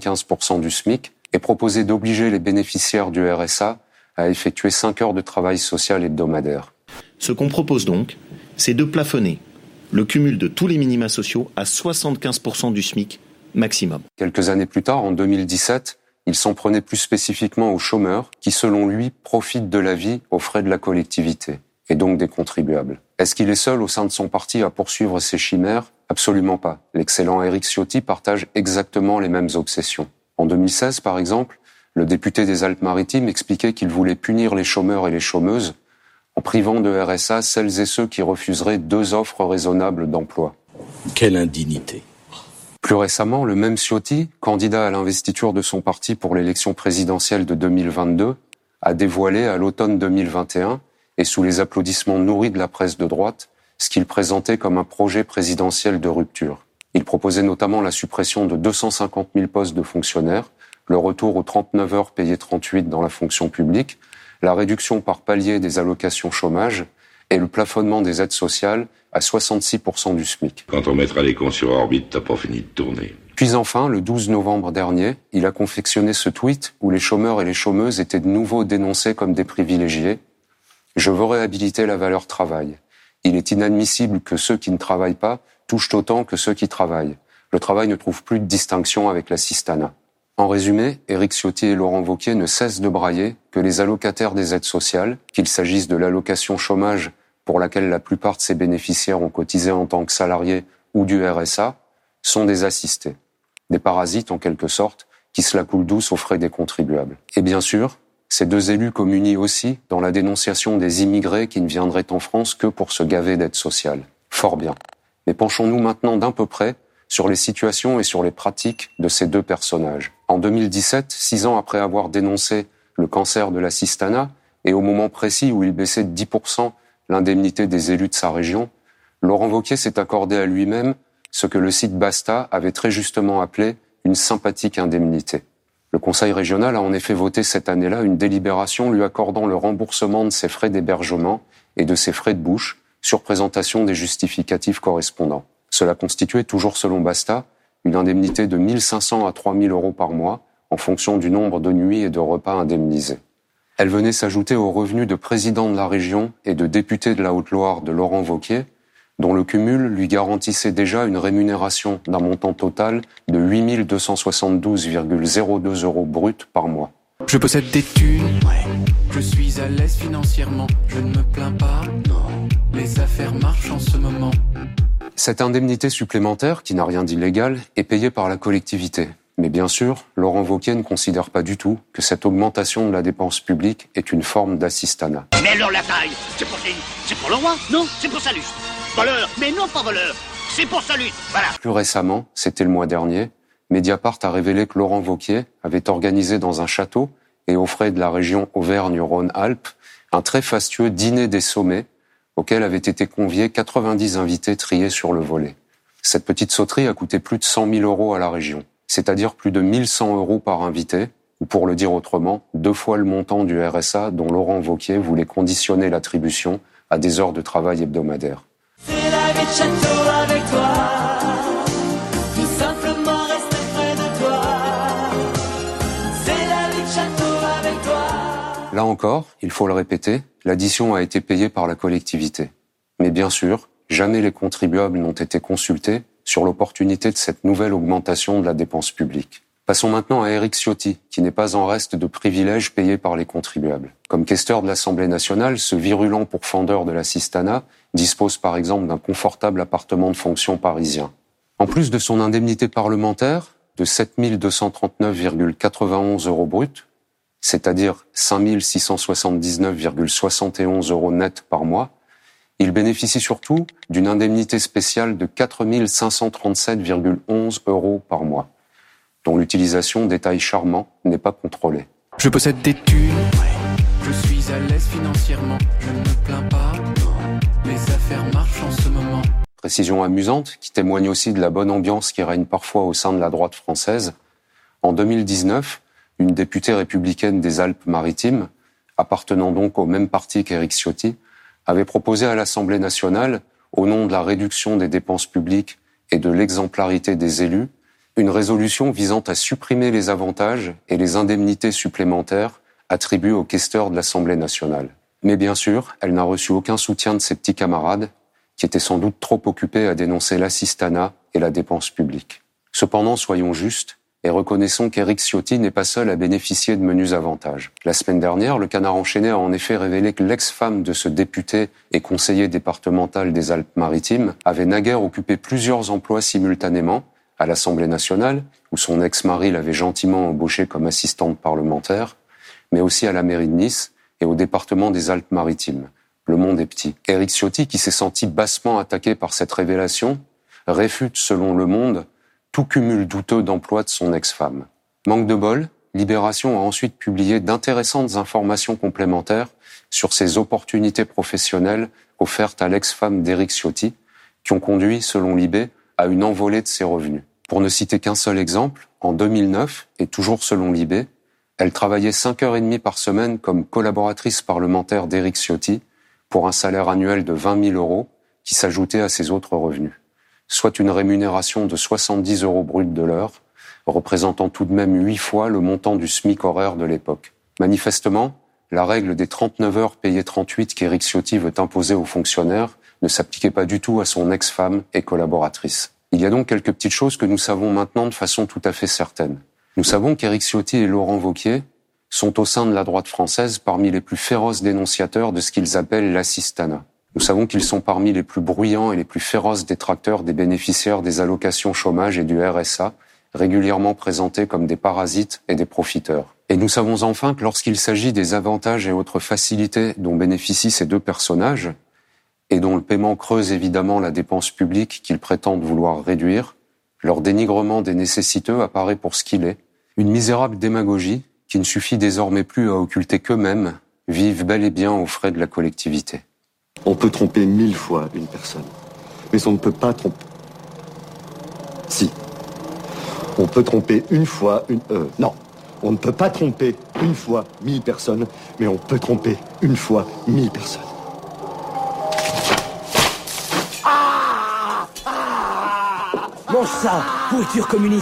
Speaker 22: 75% du SMIC et proposer d'obliger les bénéficiaires du RSA à effectuer 5 heures de travail social hebdomadaire.
Speaker 20: Ce qu'on propose donc, c'est de plafonner le cumul de tous les minima sociaux à 75% du SMIC maximum.
Speaker 22: Quelques années plus tard, en 2017, il s'en prenait plus spécifiquement aux chômeurs qui, selon lui, profitent de la vie aux frais de la collectivité, et donc des contribuables. Est-ce qu'il est seul au sein de son parti à poursuivre ces chimères ? Absolument pas. L'excellent Éric Ciotti partage exactement les mêmes obsessions. En 2016, par exemple, le député des Alpes-Maritimes expliquait qu'il voulait punir les chômeurs et les chômeuses en privant de RSA celles et ceux qui refuseraient 2 offres raisonnables d'emploi.
Speaker 1: Quelle indignité.
Speaker 22: Plus récemment, le même Ciotti, candidat à l'investiture de son parti pour l'élection présidentielle de 2022, a dévoilé à l'automne 2021, et sous les applaudissements nourris de la presse de droite, ce qu'il présentait comme un projet présidentiel de rupture. Il proposait notamment la suppression de 250 000 postes de fonctionnaires, le retour aux 39 heures payées 38 dans la fonction publique, la réduction par palier des allocations chômage et le plafonnement des aides sociales à 66% du SMIC.
Speaker 7: Quand on mettra les cons sur orbite, t'as pas fini de tourner.
Speaker 22: Puis enfin, le 12 novembre dernier, il a confectionné ce tweet où les chômeurs et les chômeuses étaient de nouveau dénoncés comme des privilégiés. « Je veux réhabiliter la valeur travail. Il est inadmissible que ceux qui ne travaillent pas touchent autant que ceux qui travaillent. Le travail ne trouve plus de distinction avec l'assistanat. » En résumé, Éric Ciotti et Laurent Wauquiez ne cessent de brailler que les allocataires des aides sociales, qu'il s'agisse de l'allocation chômage pour laquelle la plupart de ses bénéficiaires ont cotisé en tant que salariés ou du RSA, sont des assistés. Des parasites en quelque sorte, qui se la coulent douce aux frais des contribuables. Et bien sûr, ces deux élus communient aussi dans la dénonciation des immigrés qui ne viendraient en France que pour se gaver d'aides sociales. Fort bien. Mais penchons-nous maintenant d'un peu près sur les situations et sur les pratiques de ces deux personnages. En 2017, 6 ans après avoir dénoncé le cancer de l'assistanat, et au moment précis où il baissait de 10% l'indemnité des élus de sa région, Laurent Wauquiez s'est accordé à lui-même ce que le site Basta avait très justement appelé une sympathique indemnité. Le Conseil régional a en effet voté cette année-là une délibération lui accordant le remboursement de ses frais d'hébergement et de ses frais de bouche sur présentation des justificatifs correspondants. Cela constituait, toujours selon Basta, une indemnité de 1 500 à 3 000 euros par mois en fonction du nombre de nuits et de repas indemnisés. Elle venait s'ajouter aux revenus de président de la région et de député de la Haute-Loire de Laurent Wauquiez, dont le cumul lui garantissait déjà une rémunération d'un montant total de 8 272,02 euros bruts par mois.
Speaker 2: Je possède des thunes, je suis à l'aise financièrement, je ne me plains pas, non, les affaires marchent en ce moment.
Speaker 22: Cette indemnité supplémentaire, qui n'a rien d'illégal, est payée par la collectivité. Mais bien sûr, Laurent Wauquiez ne considère pas du tout que cette augmentation de la dépense publique est une forme d'assistanat.
Speaker 24: Mais alors la taille, c'est pour le roi? Non, c'est pour Salut. Voleur, mais non pas voleur, c'est pour Salut, voilà.
Speaker 22: Plus récemment, c'était le mois dernier, Mediapart a révélé que Laurent Wauquiez avait organisé dans un château et aux frais de la région Auvergne-Rhône-Alpes un très fastueux dîner des sommets auquel avaient été conviés 90 invités triés sur le volet. Cette petite sauterie a coûté plus de 100 000 euros à la région, c'est-à-dire plus de 1 100 euros par invité, ou pour le dire autrement, 2 fois le montant du RSA dont Laurent Wauquiez voulait conditionner l'attribution à des heures de travail hebdomadaires.
Speaker 3: C'est la vie de château avec toi, tout simplement rester près de toi. C'est la vie de château avec toi.
Speaker 22: Là encore, il faut le répéter, l'addition a été payée par la collectivité. Mais bien sûr, jamais les contribuables n'ont été consultés sur l'opportunité de cette nouvelle augmentation de la dépense publique. Passons maintenant à Éric Ciotti, qui n'est pas en reste de privilèges payés par les contribuables. Comme questeur de l'Assemblée nationale, ce virulent pourfendeur de l'assistanat dispose par exemple d'un confortable appartement de fonction parisien. En plus de son indemnité parlementaire de 7 239,91 euros bruts, c'est-à-dire 5 679,71 euros nets par mois, il bénéficie surtout d'une indemnité spéciale de 4 537,11 euros par mois, dont l'utilisation, détail charmant, n'est pas contrôlée.
Speaker 2: Je possède des thunes, je suis à l'aise financièrement, je ne me plains pas, non, les affaires marchent en ce moment.
Speaker 22: Précision amusante, qui témoigne aussi de la bonne ambiance qui règne parfois au sein de la droite française. En 2019, une députée républicaine des Alpes-Maritimes, appartenant donc au même parti qu'Éric Ciotti, avait proposé à l'Assemblée nationale, au nom de la réduction des dépenses publiques et de l'exemplarité des élus, une résolution visant à supprimer les avantages et les indemnités supplémentaires attribuées aux questeurs de l'Assemblée nationale. Mais bien sûr, elle n'a reçu aucun soutien de ses petits camarades, qui étaient sans doute trop occupés à dénoncer l'assistanat et la dépense publique. Cependant, soyons justes et reconnaissons qu'Éric Ciotti n'est pas seul à bénéficier de menus avantages. La semaine dernière, le Canard enchaîné a en effet révélé que l'ex-femme de ce député et conseiller départemental des Alpes-Maritimes avait naguère occupé plusieurs emplois simultanément à l'Assemblée nationale, où son ex-mari l'avait gentiment embauchée comme assistante parlementaire, mais aussi à la mairie de Nice et au département des Alpes-Maritimes. Le monde est petit. Éric Ciotti, qui s'est senti bassement attaqué par cette révélation, réfute, selon Le Monde, tout cumul douteux d'emploi de son ex-femme. Manque de bol, Libération a ensuite publié d'intéressantes informations complémentaires sur ses opportunités professionnelles offertes à l'ex-femme d'Éric Ciotti, qui ont conduit, selon Libé, à une envolée de ses revenus. Pour ne citer qu'un seul exemple, en 2009, et toujours selon Libé, elle travaillait 5h30 par semaine comme collaboratrice parlementaire d'Éric Ciotti pour un salaire annuel de 20 000 euros qui s'ajoutait à ses autres revenus, soit une rémunération de 70 euros bruts de l'heure, représentant tout de même 8 fois le montant du SMIC horaire de l'époque. Manifestement, la règle des 39 heures payées 38 qu'Éric Ciotti veut imposer aux fonctionnaires ne s'appliquait pas du tout à son ex-femme et collaboratrice. Il y a donc quelques petites choses que nous savons maintenant de façon tout à fait certaine. Nous savons qu'Éric Ciotti et Laurent Wauquiez sont au sein de la droite française parmi les plus féroces dénonciateurs de ce qu'ils appellent l'assistanat. Nous savons qu'ils sont parmi les plus bruyants et les plus féroces détracteurs des bénéficiaires des allocations chômage et du RSA, régulièrement présentés comme des parasites et des profiteurs. Et nous savons enfin que lorsqu'il s'agit des avantages et autres facilités dont bénéficient ces deux personnages, et dont le paiement creuse évidemment la dépense publique qu'ils prétendent vouloir réduire, leur dénigrement des nécessiteux apparaît pour ce qu'il est, une misérable démagogie qui ne suffit désormais plus à occulter qu'eux-mêmes vivent bel et bien aux frais de la collectivité.
Speaker 4: On peut tromper 1000 fois une personne, mais on ne peut pas tromper... Si. On peut tromper une fois une... Non. On ne peut pas tromper une fois 1000 personnes, mais on peut tromper une fois 1000 personnes.
Speaker 3: Mange ça, pourriture communiste.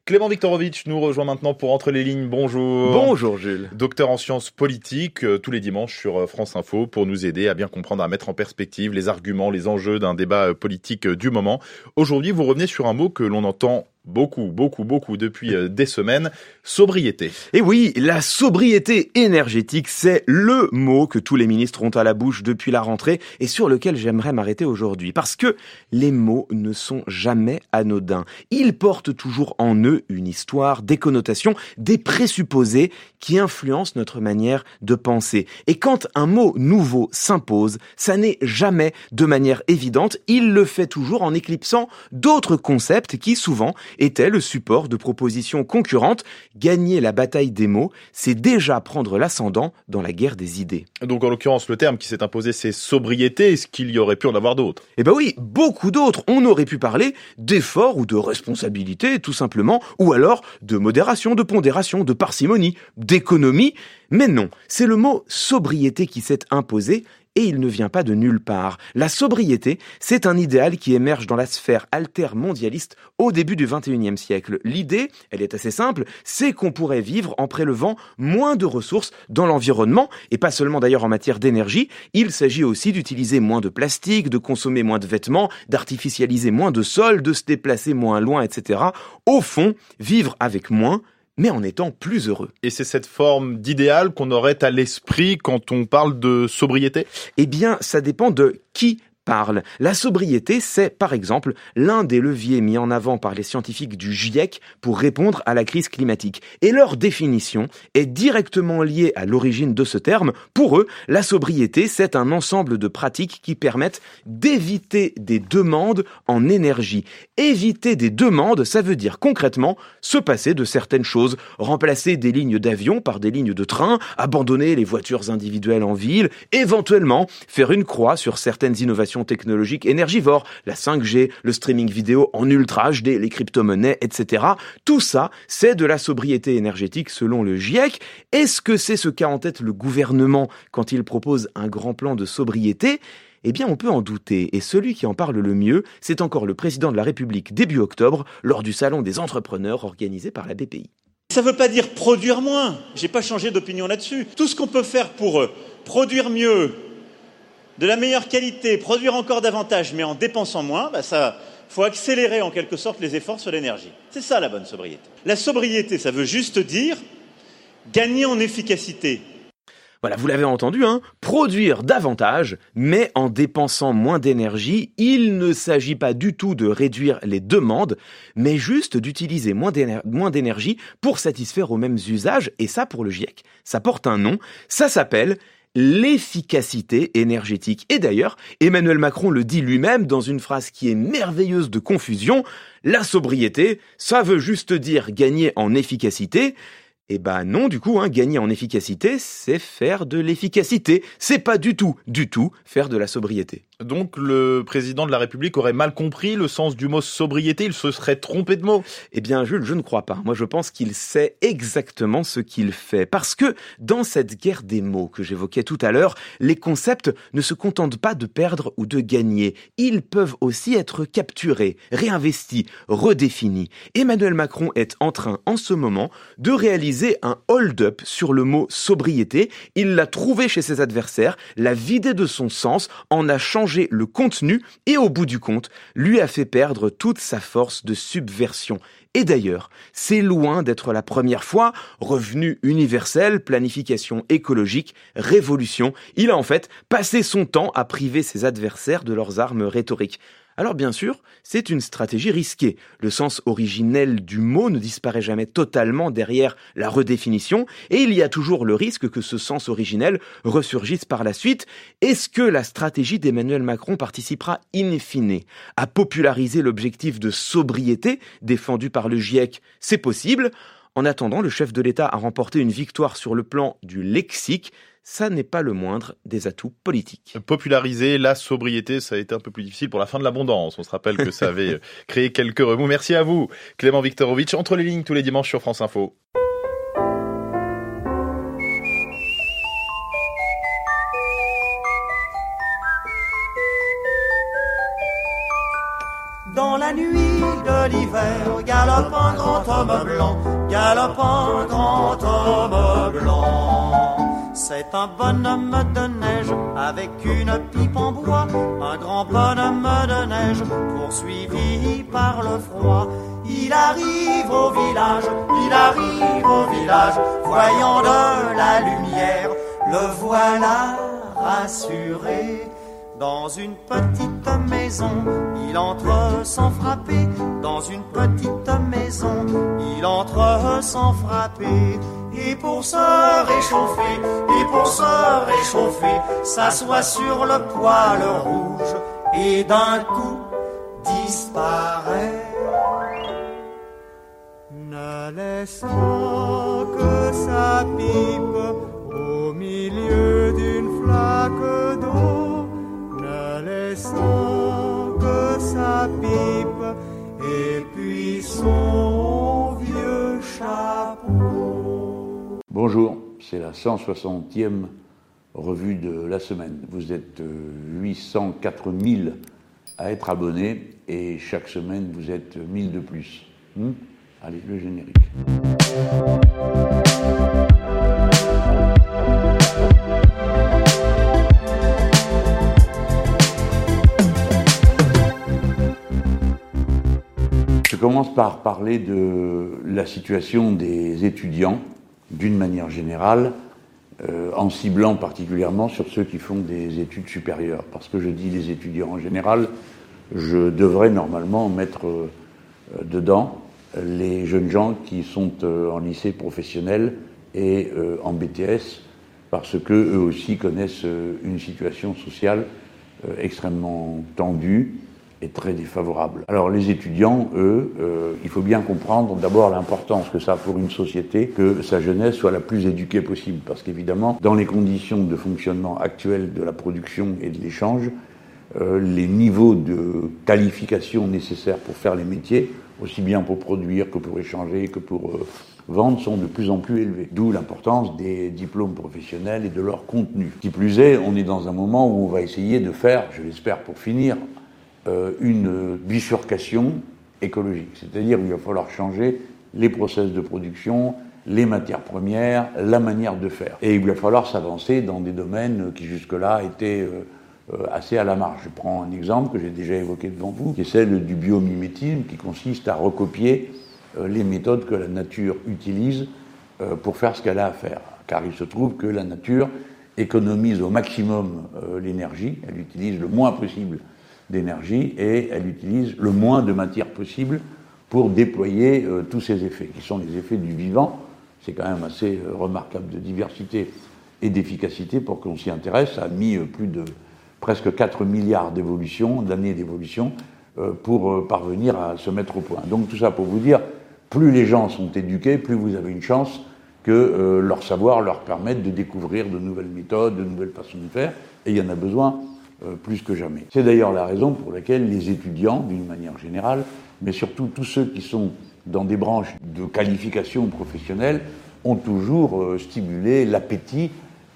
Speaker 5: Clément Viktorovitch nous rejoint maintenant pour Entre les lignes. Bonjour.
Speaker 6: Bonjour Jules.
Speaker 5: Docteur en sciences politiques, tous les dimanches sur France Info pour nous aider à bien comprendre, à mettre en perspective les arguments, les enjeux d'un débat politique du moment. Aujourd'hui, vous revenez sur un mot que l'on entend beaucoup depuis des semaines, sobriété.
Speaker 6: Et oui, la sobriété énergétique, c'est le mot que tous les ministres ont à la bouche depuis la rentrée et sur lequel j'aimerais m'arrêter aujourd'hui. Parce que les mots ne sont jamais anodins. Ils portent toujours en eux une histoire, des connotations, des présupposés qui influencent notre manière de penser. Et quand un mot nouveau s'impose, ça n'est jamais de manière évidente. Il le fait toujours en éclipsant d'autres concepts qui souvent était le support de propositions concurrentes. Gagner la bataille des mots, c'est déjà prendre l'ascendant dans la guerre des idées.
Speaker 5: Donc en l'occurrence, le terme qui s'est imposé, c'est sobriété. Est-ce qu'il y aurait pu en avoir d'autres ?
Speaker 6: Eh ben oui, beaucoup d'autres. On aurait pu parler d'effort ou de responsabilité, tout simplement, ou alors de modération, de pondération, de parcimonie, d'économie. Mais non, c'est le mot sobriété qui s'est imposé. Et il ne vient pas de nulle part. La sobriété, c'est un idéal qui émerge dans la sphère altermondialiste au début du XXIe siècle. L'idée, elle est assez simple, c'est qu'on pourrait vivre en prélevant moins de ressources dans l'environnement, et pas seulement d'ailleurs en matière d'énergie. Il s'agit aussi d'utiliser moins de plastique, de consommer moins de vêtements, d'artificialiser moins de sols, de se déplacer moins loin, etc. Au fond, vivre avec moins, mais en étant plus heureux.
Speaker 5: Et c'est cette forme d'idéal qu'on aurait à l'esprit quand on parle de sobriété ?
Speaker 6: Eh bien, ça dépend de qui parle. La sobriété, c'est par exemple l'un des leviers mis en avant par les scientifiques du GIEC pour répondre à la crise climatique. Et leur définition est directement liée à l'origine de ce terme. Pour eux, la sobriété, c'est un ensemble de pratiques qui permettent d'éviter des demandes en énergie. Éviter des demandes, ça veut dire concrètement se passer de certaines choses, remplacer des lignes d'avion par des lignes de train, abandonner les voitures individuelles en ville, éventuellement faire une croix sur certaines innovations technologiques énergivores, la 5G, le streaming vidéo en ultra HD, les crypto-monnaies, etc. Tout ça, c'est de la sobriété énergétique selon le GIEC. Est-ce que c'est ce qu'a en tête le gouvernement quand il propose un grand plan de sobriété ? Eh bien, on peut en douter, et celui qui en parle le mieux, c'est encore le président de la République début octobre, lors du salon des entrepreneurs organisé par la BPI.
Speaker 8: Ça ne veut pas dire produire moins, j'ai pas changé d'opinion là-dessus. Tout ce qu'on peut faire pour produire mieux, de la meilleure qualité, produire encore davantage, mais en dépensant moins, ça, faut accélérer en quelque sorte les efforts sur l'énergie. C'est ça la bonne sobriété. La sobriété, ça veut juste dire gagner en efficacité.
Speaker 6: Voilà, vous l'avez entendu, produire davantage, mais en dépensant moins d'énergie. Il ne s'agit pas du tout de réduire les demandes, mais juste d'utiliser moins d'énergie pour satisfaire aux mêmes usages. Et ça, pour le GIEC, ça porte un nom, ça s'appelle l'efficacité énergétique. Et d'ailleurs, Emmanuel Macron le dit lui-même dans une phrase qui est merveilleuse de confusion. La sobriété, ça veut juste dire gagner en efficacité. Eh ben non, du coup, gagner en efficacité, c'est faire de l'efficacité. C'est pas du tout faire de la sobriété.
Speaker 5: Donc le président de la République aurait mal compris le sens du mot sobriété, il se serait trompé de mot.
Speaker 6: Eh bien Jules, je ne crois pas. Moi je pense qu'il sait exactement ce qu'il fait. Parce que dans cette guerre des mots que j'évoquais tout à l'heure, les concepts ne se contentent pas de perdre ou de gagner. Ils peuvent aussi être capturés, réinvestis, redéfinis. Emmanuel Macron est en train en ce moment de réaliser un hold-up sur le mot sobriété. Il l'a trouvé chez ses adversaires, l'a vidé de son sens, en a changé le contenu et au bout du compte, lui a fait perdre toute sa force de subversion. Et d'ailleurs, c'est loin d'être la première fois. Revenu universel, planification écologique, révolution. Il a en fait passé son temps à priver ses adversaires de leurs armes rhétoriques. Alors bien sûr, c'est une stratégie risquée. Le sens originel du mot ne disparaît jamais totalement derrière la redéfinition et il y a toujours le risque que ce sens originel ressurgisse par la suite. Est-ce que la stratégie d'Emmanuel Macron participera in fine à populariser l'objectif de sobriété défendu par le GIEC ? C'est possible. En attendant, le chef de l'État a remporté une victoire sur le plan du lexique. Ça n'est pas le moindre des atouts politiques.
Speaker 5: Populariser la sobriété, ça a été un peu plus difficile pour la fin de l'abondance. On se rappelle que ça avait créé quelques remous. Merci à vous, Clément Viktorovitch. Entre les lignes tous les dimanches sur France Info.
Speaker 3: Dans la nuit de l'hiver, galope un grand homme blanc, galope un grand homme blanc. C'est un bonhomme de neige avec une pipe en bois, un grand bonhomme de neige poursuivi par le froid. Il arrive au village, voyant de la lumière, le voilà rassuré. Dans une petite maison, il entre sans frapper. Dans une petite maison, il entre sans frapper. Et pour se réchauffer, s'assoit sur le poêle rouge et d'un coup disparaît. Ne laissant que sa pipe au milieu d'une flaque d'eau, ne laissant que sa pipe et puis son vieux chapeau.
Speaker 9: Bonjour, c'est la 160e revue de la semaine. Vous êtes 804 000 à être abonnés et chaque semaine vous êtes 1000 de plus. Allez, le générique. Je commence par parler de la situation des étudiants d'une manière générale, en ciblant particulièrement sur ceux qui font des études supérieures. Parce que je dis les étudiants en général, je devrais normalement mettre dedans les jeunes gens qui sont en lycée professionnel et en BTS, parce qu'eux aussi connaissent une situation sociale extrêmement tendue et très défavorable. Alors les étudiants, eux, il faut bien comprendre d'abord l'importance que ça a pour une société que sa jeunesse soit la plus éduquée possible, parce qu'évidemment, dans les conditions de fonctionnement actuelles de la production et de l'échange, les niveaux de qualification nécessaires pour faire les métiers, aussi bien pour produire que pour échanger que pour vendre, sont de plus en plus élevés. D'où l'importance des diplômes professionnels et de leur contenu. Qui plus est, on est dans un moment où on va essayer de faire, je l'espère pour finir, une bifurcation écologique. C'est-à-dire qu'il va falloir changer les process de production, les matières premières, la manière de faire. Et il va falloir s'avancer dans des domaines qui jusque-là étaient assez à la marge. Je prends un exemple que j'ai déjà évoqué devant vous, qui est celle du biomimétisme, qui consiste à recopier les méthodes que la nature utilise pour faire ce qu'elle a à faire. Car il se trouve que la nature économise au maximum l'énergie, elle utilise le moins possible d'énergie et elle utilise le moins de matière possible pour déployer tous ces effets, qui sont les effets du vivant. C'est quand même assez remarquable de diversité et d'efficacité pour qu'on s'y intéresse. Ça a mis plus de presque 4 milliards d'années d'évolution pour parvenir à se mettre au point. Donc tout ça pour vous dire, plus les gens sont éduqués, plus vous avez une chance que leur savoir leur permette de découvrir de nouvelles méthodes, de nouvelles façons de faire, et il y en a besoin plus que jamais. C'est d'ailleurs la raison pour laquelle les étudiants, d'une manière générale, mais surtout tous ceux qui sont dans des branches de qualification professionnelle, ont toujours stimulé l'appétit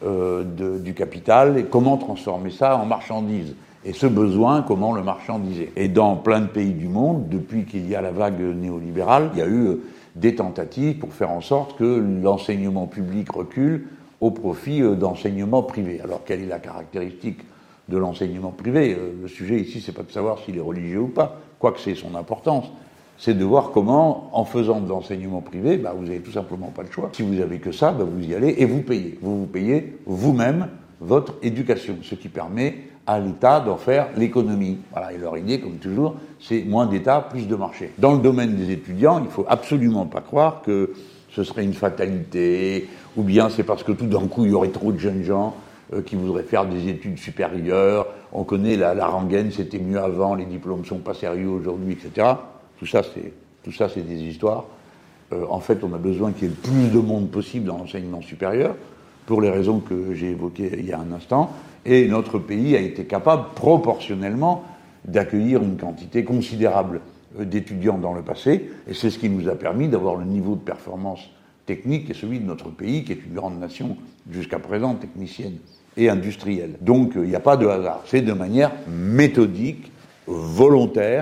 Speaker 9: du capital et comment transformer ça en marchandise. Et ce besoin, comment le marchandiser. Et dans plein de pays du monde, depuis qu'il y a la vague néolibérale, il y a eu des tentatives pour faire en sorte que l'enseignement public recule au profit d'enseignement privé. Alors quelle est la caractéristique de l'enseignement privé? Le sujet ici, c'est pas de savoir s'il est religieux ou pas, quoique c'est son importance. C'est de voir comment, en faisant de l'enseignement privé, vous avez tout simplement pas le choix. Si vous avez que ça, vous y allez et vous payez. Vous payez vous-même votre éducation, ce qui permet à l'État d'en faire l'économie. Voilà, et leur idée, comme toujours, c'est moins d'État, plus de marché. Dans le domaine des étudiants, il faut absolument pas croire que ce serait une fatalité, ou bien c'est parce que tout d'un coup, il y aurait trop de jeunes gens qui voudraient faire des études supérieures. On connaît la rengaine, c'était mieux avant, les diplômes sont pas sérieux aujourd'hui, etc. Tout ça, c'est des histoires. En fait, on a besoin qu'il y ait le plus de monde possible dans l'enseignement supérieur, pour les raisons que j'ai évoquées il y a un instant. Et notre pays a été capable, proportionnellement, d'accueillir une quantité considérable d'étudiants dans le passé. Et c'est ce qui nous a permis d'avoir le niveau de performance technique qui est celui de notre pays, qui est une grande nation, jusqu'à présent technicienne et industrielle. Donc, il n'y a pas de hasard. C'est de manière méthodique, volontaire,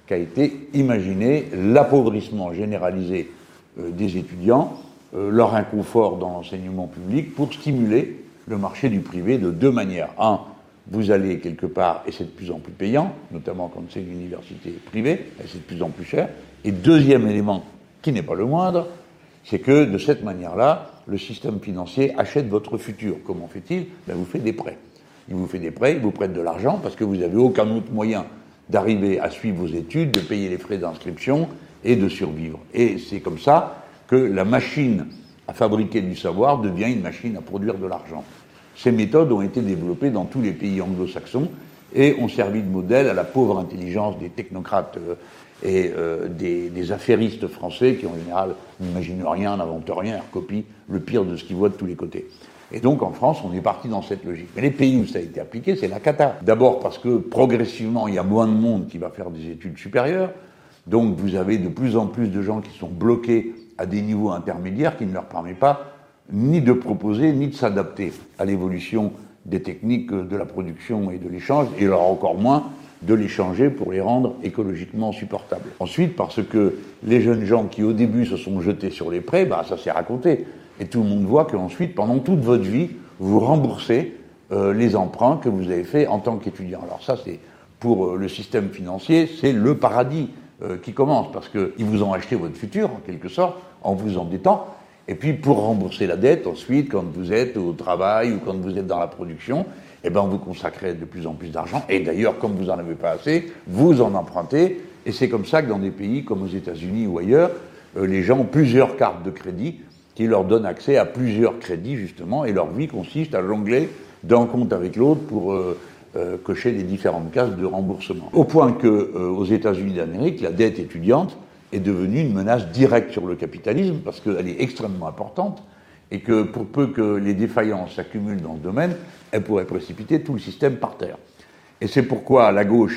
Speaker 9: qu'a été imaginé l'appauvrissement généralisé des étudiants, leur inconfort dans l'enseignement public pour stimuler le marché du privé de deux manières. Un, vous allez quelque part et c'est de plus en plus payant, notamment quand c'est une université privée, et c'est de plus en plus cher. Et deuxième élément, qui n'est pas le moindre, c'est que de cette manière-là, le système financier achète votre futur. Comment fait-il ? Vous fait des prêts. Il vous fait des prêts, il vous prête de l'argent parce que vous n'avez aucun autre moyen d'arriver à suivre vos études, de payer les frais d'inscription et de survivre. Et c'est comme ça que la machine à fabriquer du savoir devient une machine à produire de l'argent. Ces méthodes ont été développées dans tous les pays anglo-saxons et ont servi de modèle à la pauvre intelligence des technocrates et des affairistes français qui, en général, n'imaginent rien, n'inventent rien, recopient le pire de ce qu'ils voient de tous les côtés. Et donc, en France, on est parti dans cette logique. Mais les pays où ça a été appliqué, c'est la cata. D'abord parce que, progressivement, il y a moins de monde qui va faire des études supérieures. Donc, vous avez de plus en plus de gens qui sont bloqués à des niveaux intermédiaires qui ne leur permettent pas ni de proposer, ni de s'adapter à l'évolution des techniques de la production et de l'échange, et alors encore moins de les changer pour les rendre écologiquement supportables. Ensuite, parce que les jeunes gens qui, au début, se sont jetés sur les prêts, ça s'est raconté. Et tout le monde voit qu'ensuite, pendant toute votre vie, vous remboursez les emprunts que vous avez faits en tant qu'étudiant. Alors ça, c'est pour le système financier, c'est le paradis qui commence, parce qu'ils vous ont acheté votre futur, en quelque sorte, en vous endettant. Et puis, pour rembourser la dette, ensuite, quand vous êtes au travail ou quand vous êtes dans la production, vous consacrez de plus en plus d'argent. Et d'ailleurs, comme vous n'en avez pas assez, vous en empruntez. Et c'est comme ça que dans des pays comme aux États-Unis ou ailleurs, les gens ont plusieurs cartes de crédit qui leur donnent accès à plusieurs crédits, justement, et leur vie consiste à jongler d'un compte avec l'autre pour cocher les différentes cases de remboursement. Au point que, aux États-Unis d'Amérique, la dette étudiante est devenue une menace directe sur le capitalisme, parce qu'elle est extrêmement importante, et que pour peu que les défaillances s'accumulent dans ce domaine, elle pourrait précipiter tout le système par terre. Et c'est pourquoi la gauche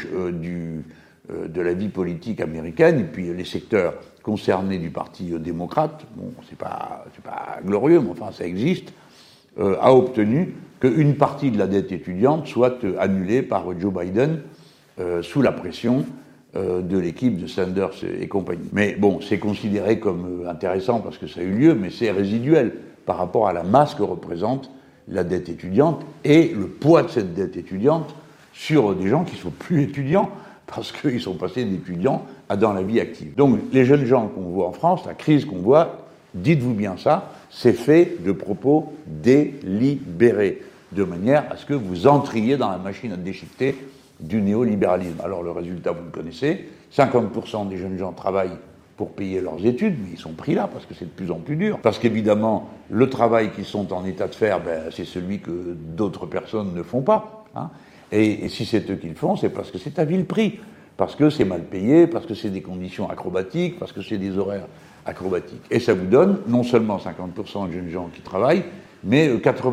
Speaker 9: de la vie politique américaine, et puis les secteurs concernés du Parti démocrate, c'est pas glorieux, mais enfin ça existe, a obtenu qu'une partie de la dette étudiante soit annulée par Joe Biden sous la pression de l'équipe de Sanders et compagnie. Mais c'est considéré comme intéressant parce que ça a eu lieu, mais c'est résiduel par rapport à la masse que représente la dette étudiante et le poids de cette dette étudiante sur des gens qui ne sont plus étudiants parce qu'ils sont passés d'étudiants à dans la vie active. Donc les jeunes gens qu'on voit en France, la crise qu'on voit, dites-vous bien ça, c'est fait de propos délibérés, de manière à ce que vous entriez dans la machine à déchiqueter du néolibéralisme. Alors le résultat, vous le connaissez, 50% des jeunes gens travaillent pour payer leurs études, mais ils sont pris là parce que c'est de plus en plus dur. Parce qu'évidemment, le travail qu'ils sont en état de faire, c'est celui que d'autres personnes ne font pas. Et si c'est eux qui le font, c'est parce que c'est à vil prix, parce que c'est mal payé, parce que c'est des conditions acrobatiques, parce que c'est des horaires acrobatiques. Et ça vous donne non seulement 50% de jeunes gens qui travaillent, mais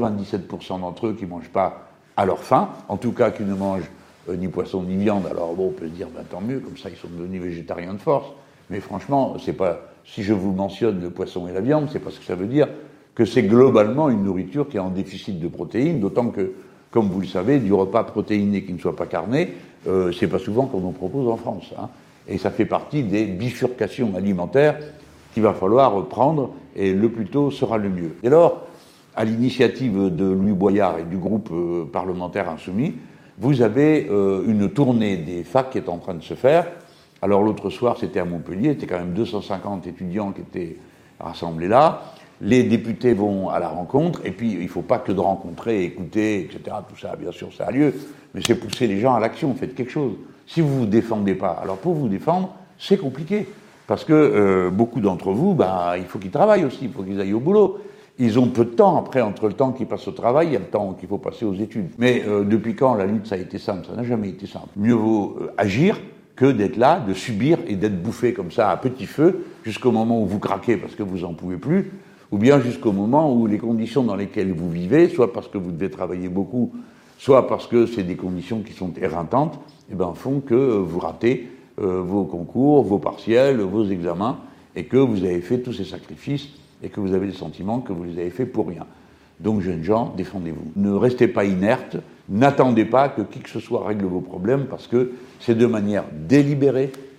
Speaker 9: 97% d'entre eux qui ne mangent pas à leur faim, en tout cas qui ne mangent ni poisson ni viande. Alors on peut se dire, tant mieux, comme ça ils sont devenus végétariens de force. Mais franchement, c'est pas, si je vous mentionne le poisson et la viande, c'est parce que ça veut dire que c'est globalement une nourriture qui est en déficit de protéines, d'autant que, comme vous le savez, du repas protéiné qui ne soit pas carné, c'est pas souvent qu'on en propose en France. Et ça fait partie des bifurcations alimentaires qu'il va falloir prendre, et le plus tôt sera le mieux. Et alors, à l'initiative de Louis Boyard et du groupe parlementaire Insoumis, vous avez une tournée des facs qui est en train de se faire. Alors l'autre soir, c'était à Montpellier, c'était quand même 250 étudiants qui étaient rassemblés là. Les députés vont à la rencontre, et puis il ne faut pas que de rencontrer, écouter, etc. Tout ça, bien sûr, ça a lieu, mais c'est pousser les gens à l'action, faites quelque chose. Si vous ne vous défendez pas, alors pour vous défendre, c'est compliqué, parce que beaucoup d'entre vous, il faut qu'ils travaillent aussi, il faut qu'ils aillent au boulot. Ils ont peu de temps, après, entre le temps qu'ils passent au travail, il y a le temps qu'il faut passer aux études. Mais depuis quand la lutte, ça a été simple? Ça n'a jamais été simple. Mieux vaut agir que d'être là, de subir et d'être bouffé comme ça à petit feu, jusqu'au moment où vous craquez parce que vous n'en pouvez plus, ou bien jusqu'au moment où les conditions dans lesquelles vous vivez, soit parce que vous devez travailler beaucoup, soit parce que c'est des conditions qui sont éreintantes, font que vous ratez vos concours, vos partiels, vos examens, et que vous avez fait tous ces sacrifices, et que vous avez le sentiment que vous les avez fait pour rien. Donc, jeunes gens, défendez-vous. Ne restez pas inertes, n'attendez pas que qui que ce soit règle vos problèmes, parce que c'est de manière délibérée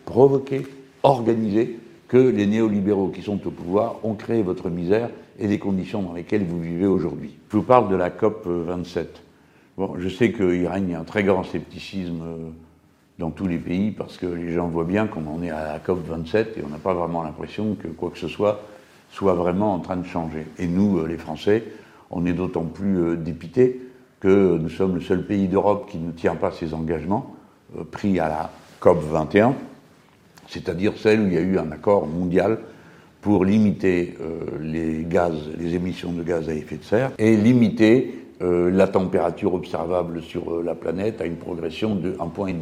Speaker 9: provoquée, organisée, que les néolibéraux qui sont au pouvoir ont créé votre misère et les conditions dans lesquelles vous vivez aujourd'hui. Je vous parle de la COP 27. Bon, je sais qu'il règne un très grand scepticisme dans tous les pays parce que les gens voient bien qu'on en est à la COP 27 et on n'a pas vraiment l'impression que quoi que ce soit vraiment en train de changer. Et nous, les Français, on est d'autant plus dépités que nous sommes le seul pays d'Europe qui ne tient pas ses engagements pris à la COP 21, c'est-à-dire celle où il y a eu un accord mondial pour limiter les émissions de gaz à effet de serre et limiter la température observable sur la planète à une progression de 1,5 point.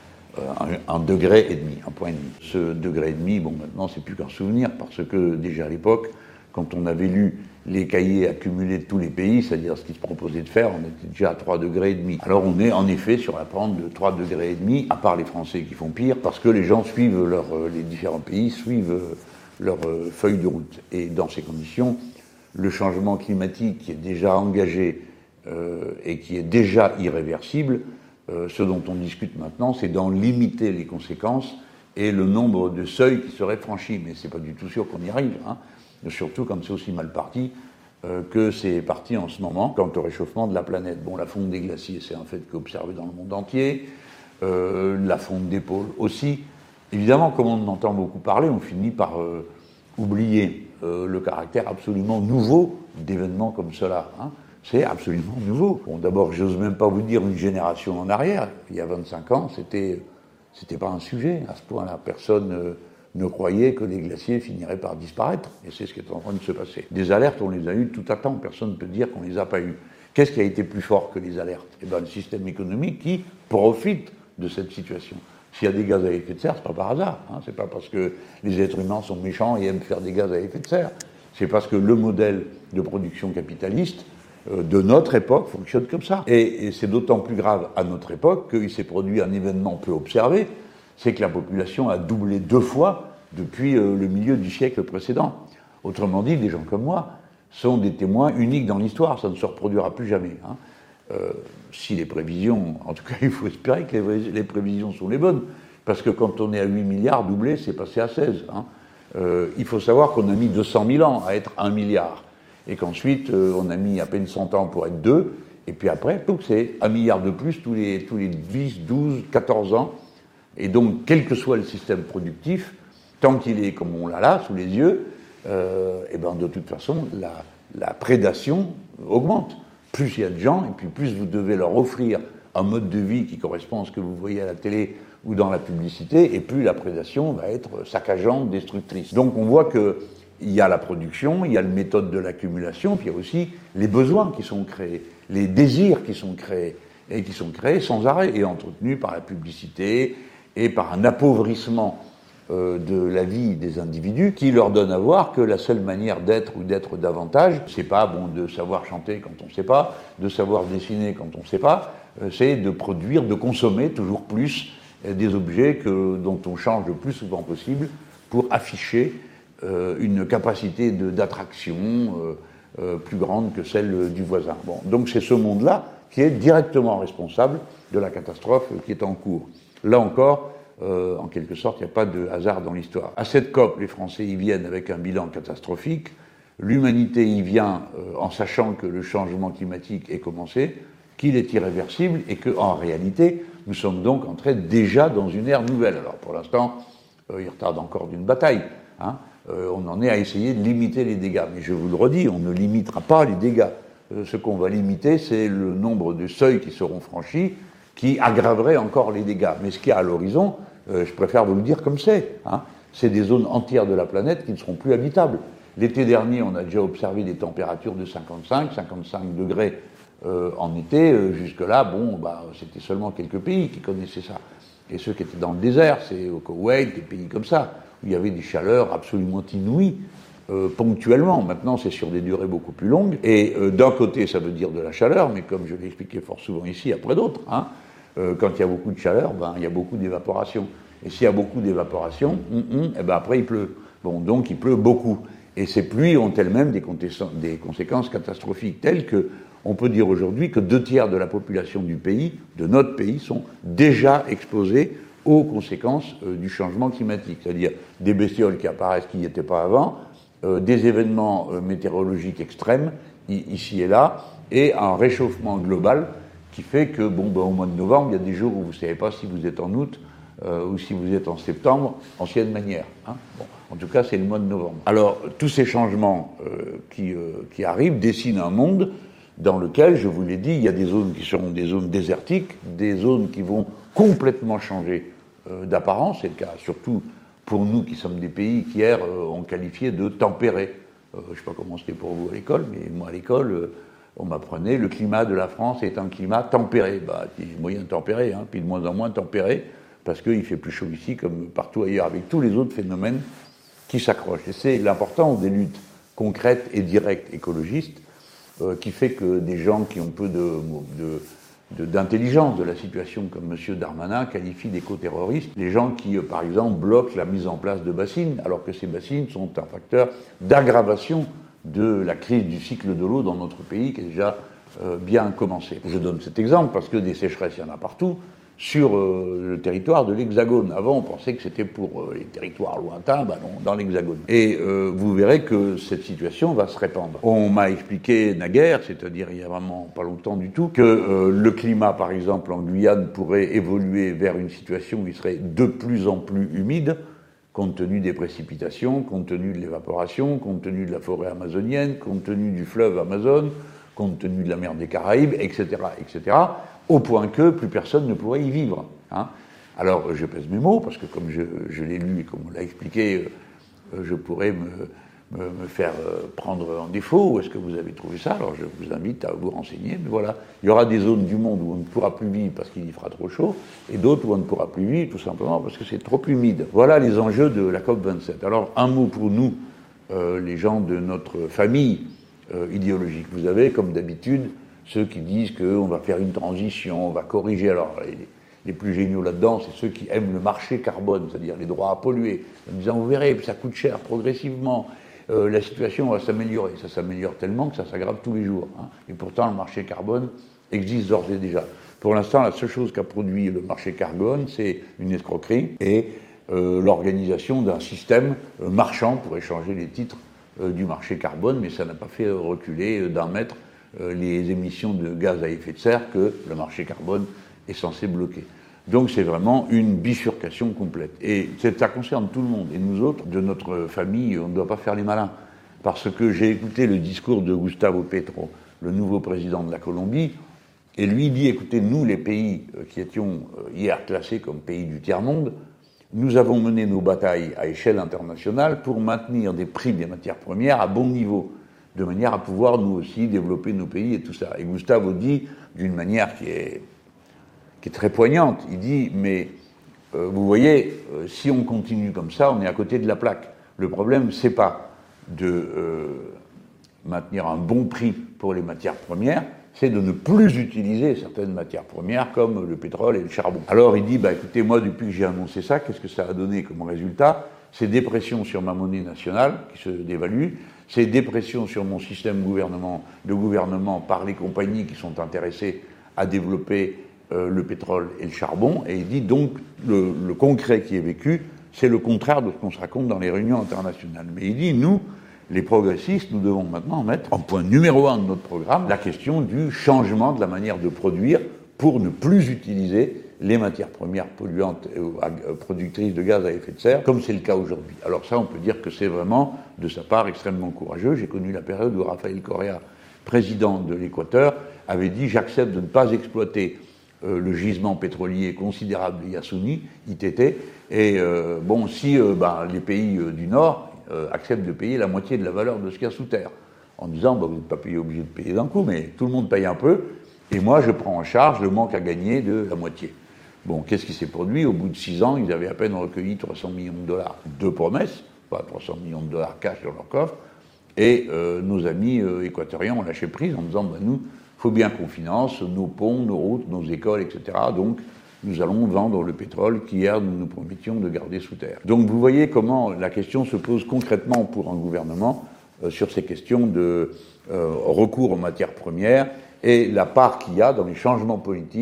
Speaker 9: 1,5 degré, 1,5 point. Ce degré et demi, bon, maintenant, c'est plus qu'un souvenir, parce que déjà à l'époque, quand on avait lu les cahiers accumulés de tous les pays, c'est-à-dire ce qu'ils se proposaient de faire, on était déjà à 3,5 degrés. Alors on est en effet sur la pente de 3,5 degrés, à part les Français qui font pire, parce que les gens suivent les différents pays suivent leur feuille de route. Et dans ces conditions, le changement climatique qui est déjà engagé et qui est déjà irréversible, ce dont on discute maintenant, c'est d'en limiter les conséquences et le nombre de seuils qui seraient franchis. Mais c'est pas du tout sûr qu'on y arrive, hein. Surtout quand c'est aussi mal parti que c'est parti en ce moment, quant au réchauffement de la planète. Bon, la fonte des glaciers, c'est un fait qu'observé dans le monde entier, la fonte des pôles aussi. Évidemment, comme on en entend beaucoup parler, on finit par oublier le caractère absolument nouveau d'événements comme cela, hein. C'est absolument nouveau. Bon, d'abord, j'ose même pas vous dire une génération en arrière. Il y a 25 ans, c'était pas un sujet. À ce point-là, personne ne croyait que les glaciers finiraient par disparaître. Et c'est ce qui est en train de se passer. Des alertes, on les a eues tout à temps. Personne ne peut dire qu'on les a pas eues. Qu'est-ce qui a été plus fort que les alertes? Eh ben, le système économique qui profite de cette situation. S'il y a des gaz à effet de serre, c'est pas par hasard, hein. C'est pas parce que les êtres humains sont méchants et aiment faire des gaz à effet de serre. C'est parce que le modèle de production capitaliste de notre époque fonctionne comme ça. Et c'est d'autant plus grave à notre époque qu'il s'est produit un événement peu observé, c'est que la population a doublé 2 fois depuis le milieu du siècle précédent. Autrement dit, des gens comme moi sont des témoins uniques dans l'histoire, ça ne se reproduira plus jamais, hein. Si les prévisions, en tout cas il faut espérer que les prévisions sont les bonnes, parce que quand on est à 8 milliards, doublé, c'est passé à 16, hein. Il faut savoir qu'on a mis 200 000 ans à être 1 milliard. Et qu'ensuite, on a mis à peine 100 ans pour être 2, et puis après, c'est 1 milliard de plus tous les 10, 12, 14 ans. Et donc, quel que soit le système productif, tant qu'il est comme on l'a là, sous les yeux, et ben de toute façon, la prédation augmente. Plus il y a de gens, et puis plus vous devez leur offrir un mode de vie qui correspond à ce que vous voyez à la télé ou dans la publicité, et plus la prédation va être saccageante, destructrice. Donc on voit que il y a la production, il y a la méthode de l'accumulation, puis il y a aussi les besoins qui sont créés, les désirs qui sont créés, et qui sont créés sans arrêt, et entretenus par la publicité, et par un appauvrissement de la vie des individus, qui leur donne à voir que la seule manière d'être ou d'être davantage, c'est pas bon de savoir chanter quand on sait pas, de savoir dessiner quand on sait pas, c'est de produire, de consommer toujours plus des objets dont on change le plus souvent possible pour afficher une capacité d'attraction plus grande que celle du voisin. Bon, donc c'est ce monde-là qui est directement responsable de la catastrophe qui est en cours. Là encore, en quelque sorte, il n'y a pas de hasard dans l'histoire. À cette COP, les Français y viennent avec un bilan catastrophique. L'humanité y vient en sachant que le changement climatique est commencé, qu'il est irréversible et qu'en réalité, nous sommes donc entrés déjà dans une ère nouvelle. Alors pour l'instant, il retarde encore d'une bataille, hein. On en est à essayer de limiter les dégâts. Mais je vous le redis, on ne limitera pas les dégâts. Ce qu'on va limiter, c'est le nombre de seuils qui seront franchis, qui aggraverait encore les dégâts. Mais ce qu'il y a à l'horizon, je préfère vous le dire comme c'est, hein, c'est des zones entières de la planète qui ne seront plus habitables. L'été dernier, on a déjà observé des températures de 55 degrés en été. Jusque-là, bon, c'était seulement quelques pays qui connaissaient ça. Et ceux qui étaient dans le désert, c'est au Koweït, des pays comme ça, où il y avait des chaleurs absolument inouïes, ponctuellement. Maintenant, c'est sur des durées beaucoup plus longues. Et d'un côté, ça veut dire de la chaleur, mais comme je l'ai expliqué fort souvent ici, après d'autres, hein, quand il y a beaucoup de chaleur, il y a beaucoup d'évaporation. Et s'il y a beaucoup d'évaporation, après il pleut. Bon, donc il pleut beaucoup. Et ces pluies ont elles-mêmes des conséquences catastrophiques, telles que on peut dire aujourd'hui que 2 tiers de la population du pays, de notre pays, sont déjà exposés aux conséquences du changement climatique, c'est-à-dire des bestioles qui apparaissent qui n'y étaient pas avant, des événements météorologiques extrêmes, ici et là, et un réchauffement global qui fait que, au mois de novembre, il y a des jours où vous ne savez pas si vous êtes en août ou si vous êtes en septembre, ancienne manière. En tout cas, c'est le mois de novembre. Alors, tous ces changements qui arrivent dessinent un monde dans lequel, je vous l'ai dit, il y a des zones qui seront des zones désertiques, des zones qui vont complètement changer d'apparence. C'est le cas surtout pour nous qui sommes des pays qui, hier, ont qualifié de tempérés. Je ne sais pas comment c'était pour vous à l'école, mais moi à l'école, on m'apprenait le climat de la France est un climat tempéré. Il est moyen tempéré, puis de moins en moins tempéré, parce qu'il fait plus chaud ici comme partout ailleurs, avec tous les autres phénomènes qui s'accrochent. Et c'est l'importance des luttes concrètes et directes écologistes qui fait que des gens qui ont peu d'intelligence de la situation, comme M. Darmanin, qualifient d'éco-terroristes les gens qui, par exemple, bloquent la mise en place de bassines, alors que ces bassines sont un facteur d'aggravation de la crise du cycle de l'eau dans notre pays, qui est déjà bien commencé. Je donne cet exemple parce que des sécheresses, il y en a partout, sur le territoire de l'Hexagone. Avant, on pensait que c'était pour les territoires lointains, non, dans l'Hexagone. Et vous verrez que cette situation va se répandre. On m'a expliqué naguère, c'est-à-dire il y a vraiment pas longtemps du tout, que le climat, par exemple, en Guyane, pourrait évoluer vers une situation où il serait de plus en plus humide, compte tenu des précipitations, compte tenu de l'évaporation, compte tenu de la forêt amazonienne, compte tenu du fleuve Amazone, compte tenu de la mer des Caraïbes, etc., etc., au point que plus personne ne pourrait y vivre. Alors, je pèse mes mots, parce que comme je l'ai lu et comme on l'a expliqué, je pourrais me faire prendre en défaut. Où est-ce que vous avez trouvé ça? Alors, je vous invite à vous renseigner. Mais voilà, il y aura des zones du monde où on ne pourra plus vivre parce qu'il y fera trop chaud, et d'autres où on ne pourra plus vivre tout simplement parce que c'est trop humide. Voilà les enjeux de la COP27. Alors, un mot pour nous, les gens de notre famille idéologique. Vous avez, comme d'habitude, ceux qui disent qu'on va faire une transition, on va corriger. Alors, les plus géniaux là-dedans, c'est ceux qui aiment le marché carbone, c'est-à-dire les droits à polluer, en disant, vous verrez, ça coûte cher progressivement, la situation va s'améliorer. Ça s'améliore tellement que ça s'aggrave tous les jours. Et pourtant, le marché carbone existe d'ores et déjà. Pour l'instant, la seule chose qu'a produit le marché carbone, c'est une escroquerie et l'organisation d'un système marchand pour échanger les titres du marché carbone, mais ça n'a pas fait reculer d'un mètre les émissions de gaz à effet de serre que le marché carbone est censé bloquer. Donc c'est vraiment une bifurcation complète. Et ça concerne tout le monde. Et nous autres, de notre famille, on ne doit pas faire les malins. Parce que j'ai écouté le discours de Gustavo Petro, le nouveau président de la Colombie, et lui dit, écoutez, nous, les pays qui étions hier classés comme pays du tiers-monde, nous avons mené nos batailles à échelle internationale pour maintenir des prix des matières premières à bon niveau, de manière à pouvoir nous aussi développer nos pays et tout ça. Et Gustavo dit, d'une manière qui est très poignante, il dit, mais vous voyez, si on continue comme ça, on est à côté de la plaque. Le problème, c'est pas de maintenir un bon prix pour les matières premières, c'est de ne plus utiliser certaines matières premières comme le pétrole et le charbon. Alors il dit, écoutez, moi depuis que j'ai annoncé ça, qu'est-ce que ça a donné comme résultat? C'est des pressions sur ma monnaie nationale qui se dévalue, c'est des pressions sur mon système de gouvernement par les compagnies qui sont intéressées à développer le pétrole et le charbon, et il dit donc le concret qui est vécu, c'est le contraire de ce qu'on se raconte dans les réunions internationales. Mais il dit, nous, les progressistes, nous devons maintenant mettre en point numéro 1 de notre programme la question du changement de la manière de produire pour ne plus utiliser les matières premières polluantes et productrices de gaz à effet de serre, comme c'est le cas aujourd'hui. Alors ça, on peut dire que c'est vraiment, de sa part, extrêmement courageux. J'ai connu la période où Rafael Correa, président de l'Équateur, avait dit « J'accepte de ne pas exploiter le gisement pétrolier considérable de Yasuni, ITT, et si les pays du Nord acceptent de payer la moitié de la valeur de ce qu'il y a sous terre, en disant vous n'êtes pas obligé de payer d'un coup, mais tout le monde paye un peu, et moi je prends en charge le manque à gagner de la moitié. » Bon, qu'est-ce qui s'est produit? Au bout de 6 ans, ils avaient à peine recueilli 300 millions de dollars de promesses, pas 300 millions de dollars cash dans leur coffre, et nos amis équatoriens ont lâché prise en disant nous, il faut bien qu'on finance nos ponts, nos routes, nos écoles, etc. Donc, nous allons vendre le pétrole qu'hier nous nous promettions de garder sous terre. Donc, vous voyez comment la question se pose concrètement pour un gouvernement sur ces questions de recours aux matières premières et la part qu'il y a dans les changements politiques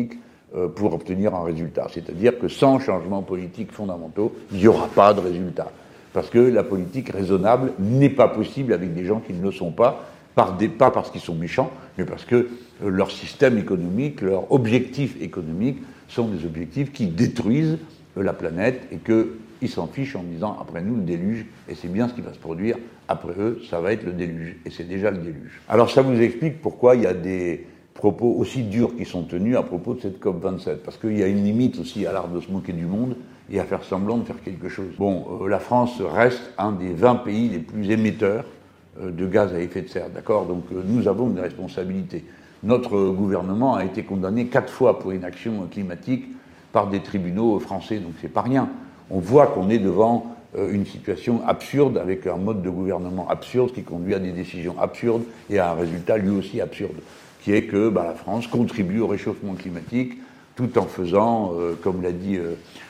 Speaker 9: pour obtenir un résultat. C'est-à-dire que sans changements politiques fondamentaux, il n'y aura pas de résultat. Parce que la politique raisonnable n'est pas possible avec des gens qui ne le sont pas, pas parce qu'ils sont méchants, mais parce que leur système économique, leurs objectifs économiques sont des objectifs qui détruisent la planète et qu'ils s'en fichent en disant après nous le déluge, et c'est bien ce qui va se produire, après eux ça va être le déluge, et c'est déjà le déluge. Alors ça vous explique pourquoi il y a des propos aussi durs qui sont tenus à propos de cette COP27, parce qu'il y a une limite aussi à l'art de se moquer du monde et à faire semblant de faire quelque chose. Bon, la France reste un des 20 pays les plus émetteurs de gaz à effet de serre, d'accord ? Donc nous avons une responsabilité. Notre gouvernement a été condamné 4 fois pour inaction climatique par des tribunaux français, donc c'est pas rien. On voit qu'on est devant une situation absurde, avec un mode de gouvernement absurde qui conduit à des décisions absurdes et à un résultat lui aussi absurde, qui est que la France contribue au réchauffement climatique tout en faisant, comme l'a dit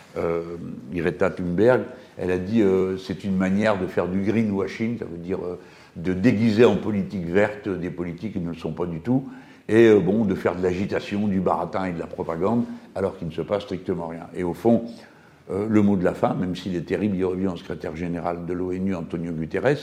Speaker 9: Greta Thunberg, elle a dit c'est une manière de faire du greenwashing, ça veut dire de déguiser en politique verte des politiques qui ne le sont pas du tout, et de faire de l'agitation, du baratin et de la propagande, alors qu'il ne se passe strictement rien. Et au fond, le mot de la fin, même s'il est terrible, il revient au secrétaire général de l'ONU, Antonio Guterres,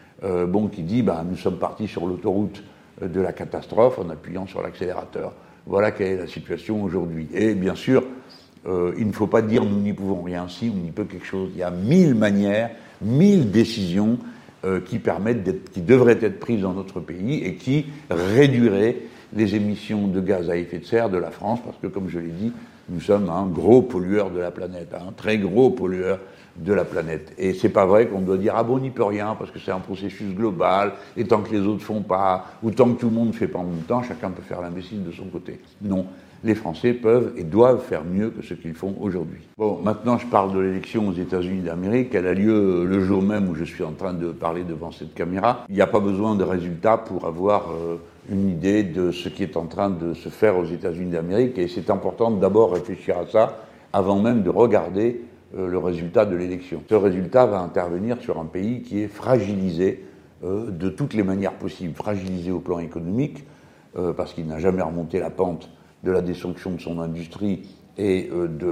Speaker 9: qui dit nous sommes partis sur l'autoroute de la catastrophe en appuyant sur l'accélérateur. Voilà quelle est la situation aujourd'hui. Et bien sûr, il ne faut pas dire nous n'y pouvons rien si, on n'y peut quelque chose. Il y a 1000 manières, 1000 décisions qui devraient être prises dans notre pays et qui réduiraient les émissions de gaz à effet de serre de la France, parce que, comme je l'ai dit, nous sommes un gros pollueur de la planète, un très gros pollueur de la planète. Et c'est pas vrai qu'on doit dire on n'y peut rien parce que c'est un processus global, et tant que les autres font pas, ou tant que tout le monde ne fait pas en même temps, chacun peut faire l'imbécile de son côté. Non, les Français peuvent et doivent faire mieux que ce qu'ils font aujourd'hui. Bon, maintenant je parle de l'élection aux États-Unis d'Amérique. Elle a lieu le jour même où je suis en train de parler devant cette caméra. Il n'y a pas besoin de résultats pour avoir une idée de ce qui est en train de se faire aux États-Unis d'Amérique, et c'est important de d'abord réfléchir à ça avant même de regarder le résultat de l'élection. Ce résultat va intervenir sur un pays qui est fragilisé de toutes les manières possibles. Fragilisé au plan économique, parce qu'il n'a jamais remonté la pente de la destruction de son industrie et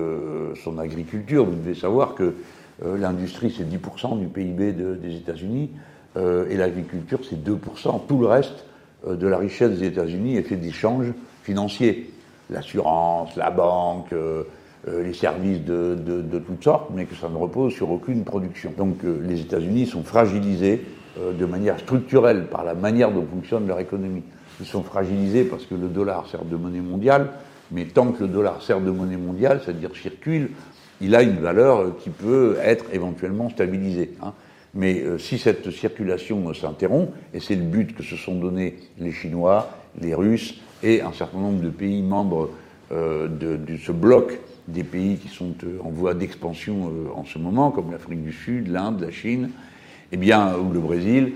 Speaker 9: de son agriculture. Vous devez savoir que l'industrie, c'est 10% du PIB des États-Unis, et l'agriculture, c'est 2%. Tout le reste de la richesse des États-Unis est fait d'échanges financiers. L'assurance, la banque, les services de toutes sortes, mais que ça ne repose sur aucune production. Donc les États-Unis sont fragilisés de manière structurelle par la manière dont fonctionne leur économie. Ils sont fragilisés parce que le dollar sert de monnaie mondiale, mais tant que le dollar sert de monnaie mondiale, c'est-à-dire circule, il a une valeur qui peut être éventuellement stabilisée. Mais si cette circulation s'interrompt, et c'est le but que se sont donnés les Chinois, les Russes et un certain nombre de pays membres de ce bloc des pays qui sont en voie d'expansion en ce moment, comme l'Afrique du Sud, l'Inde, la Chine, ou le Brésil,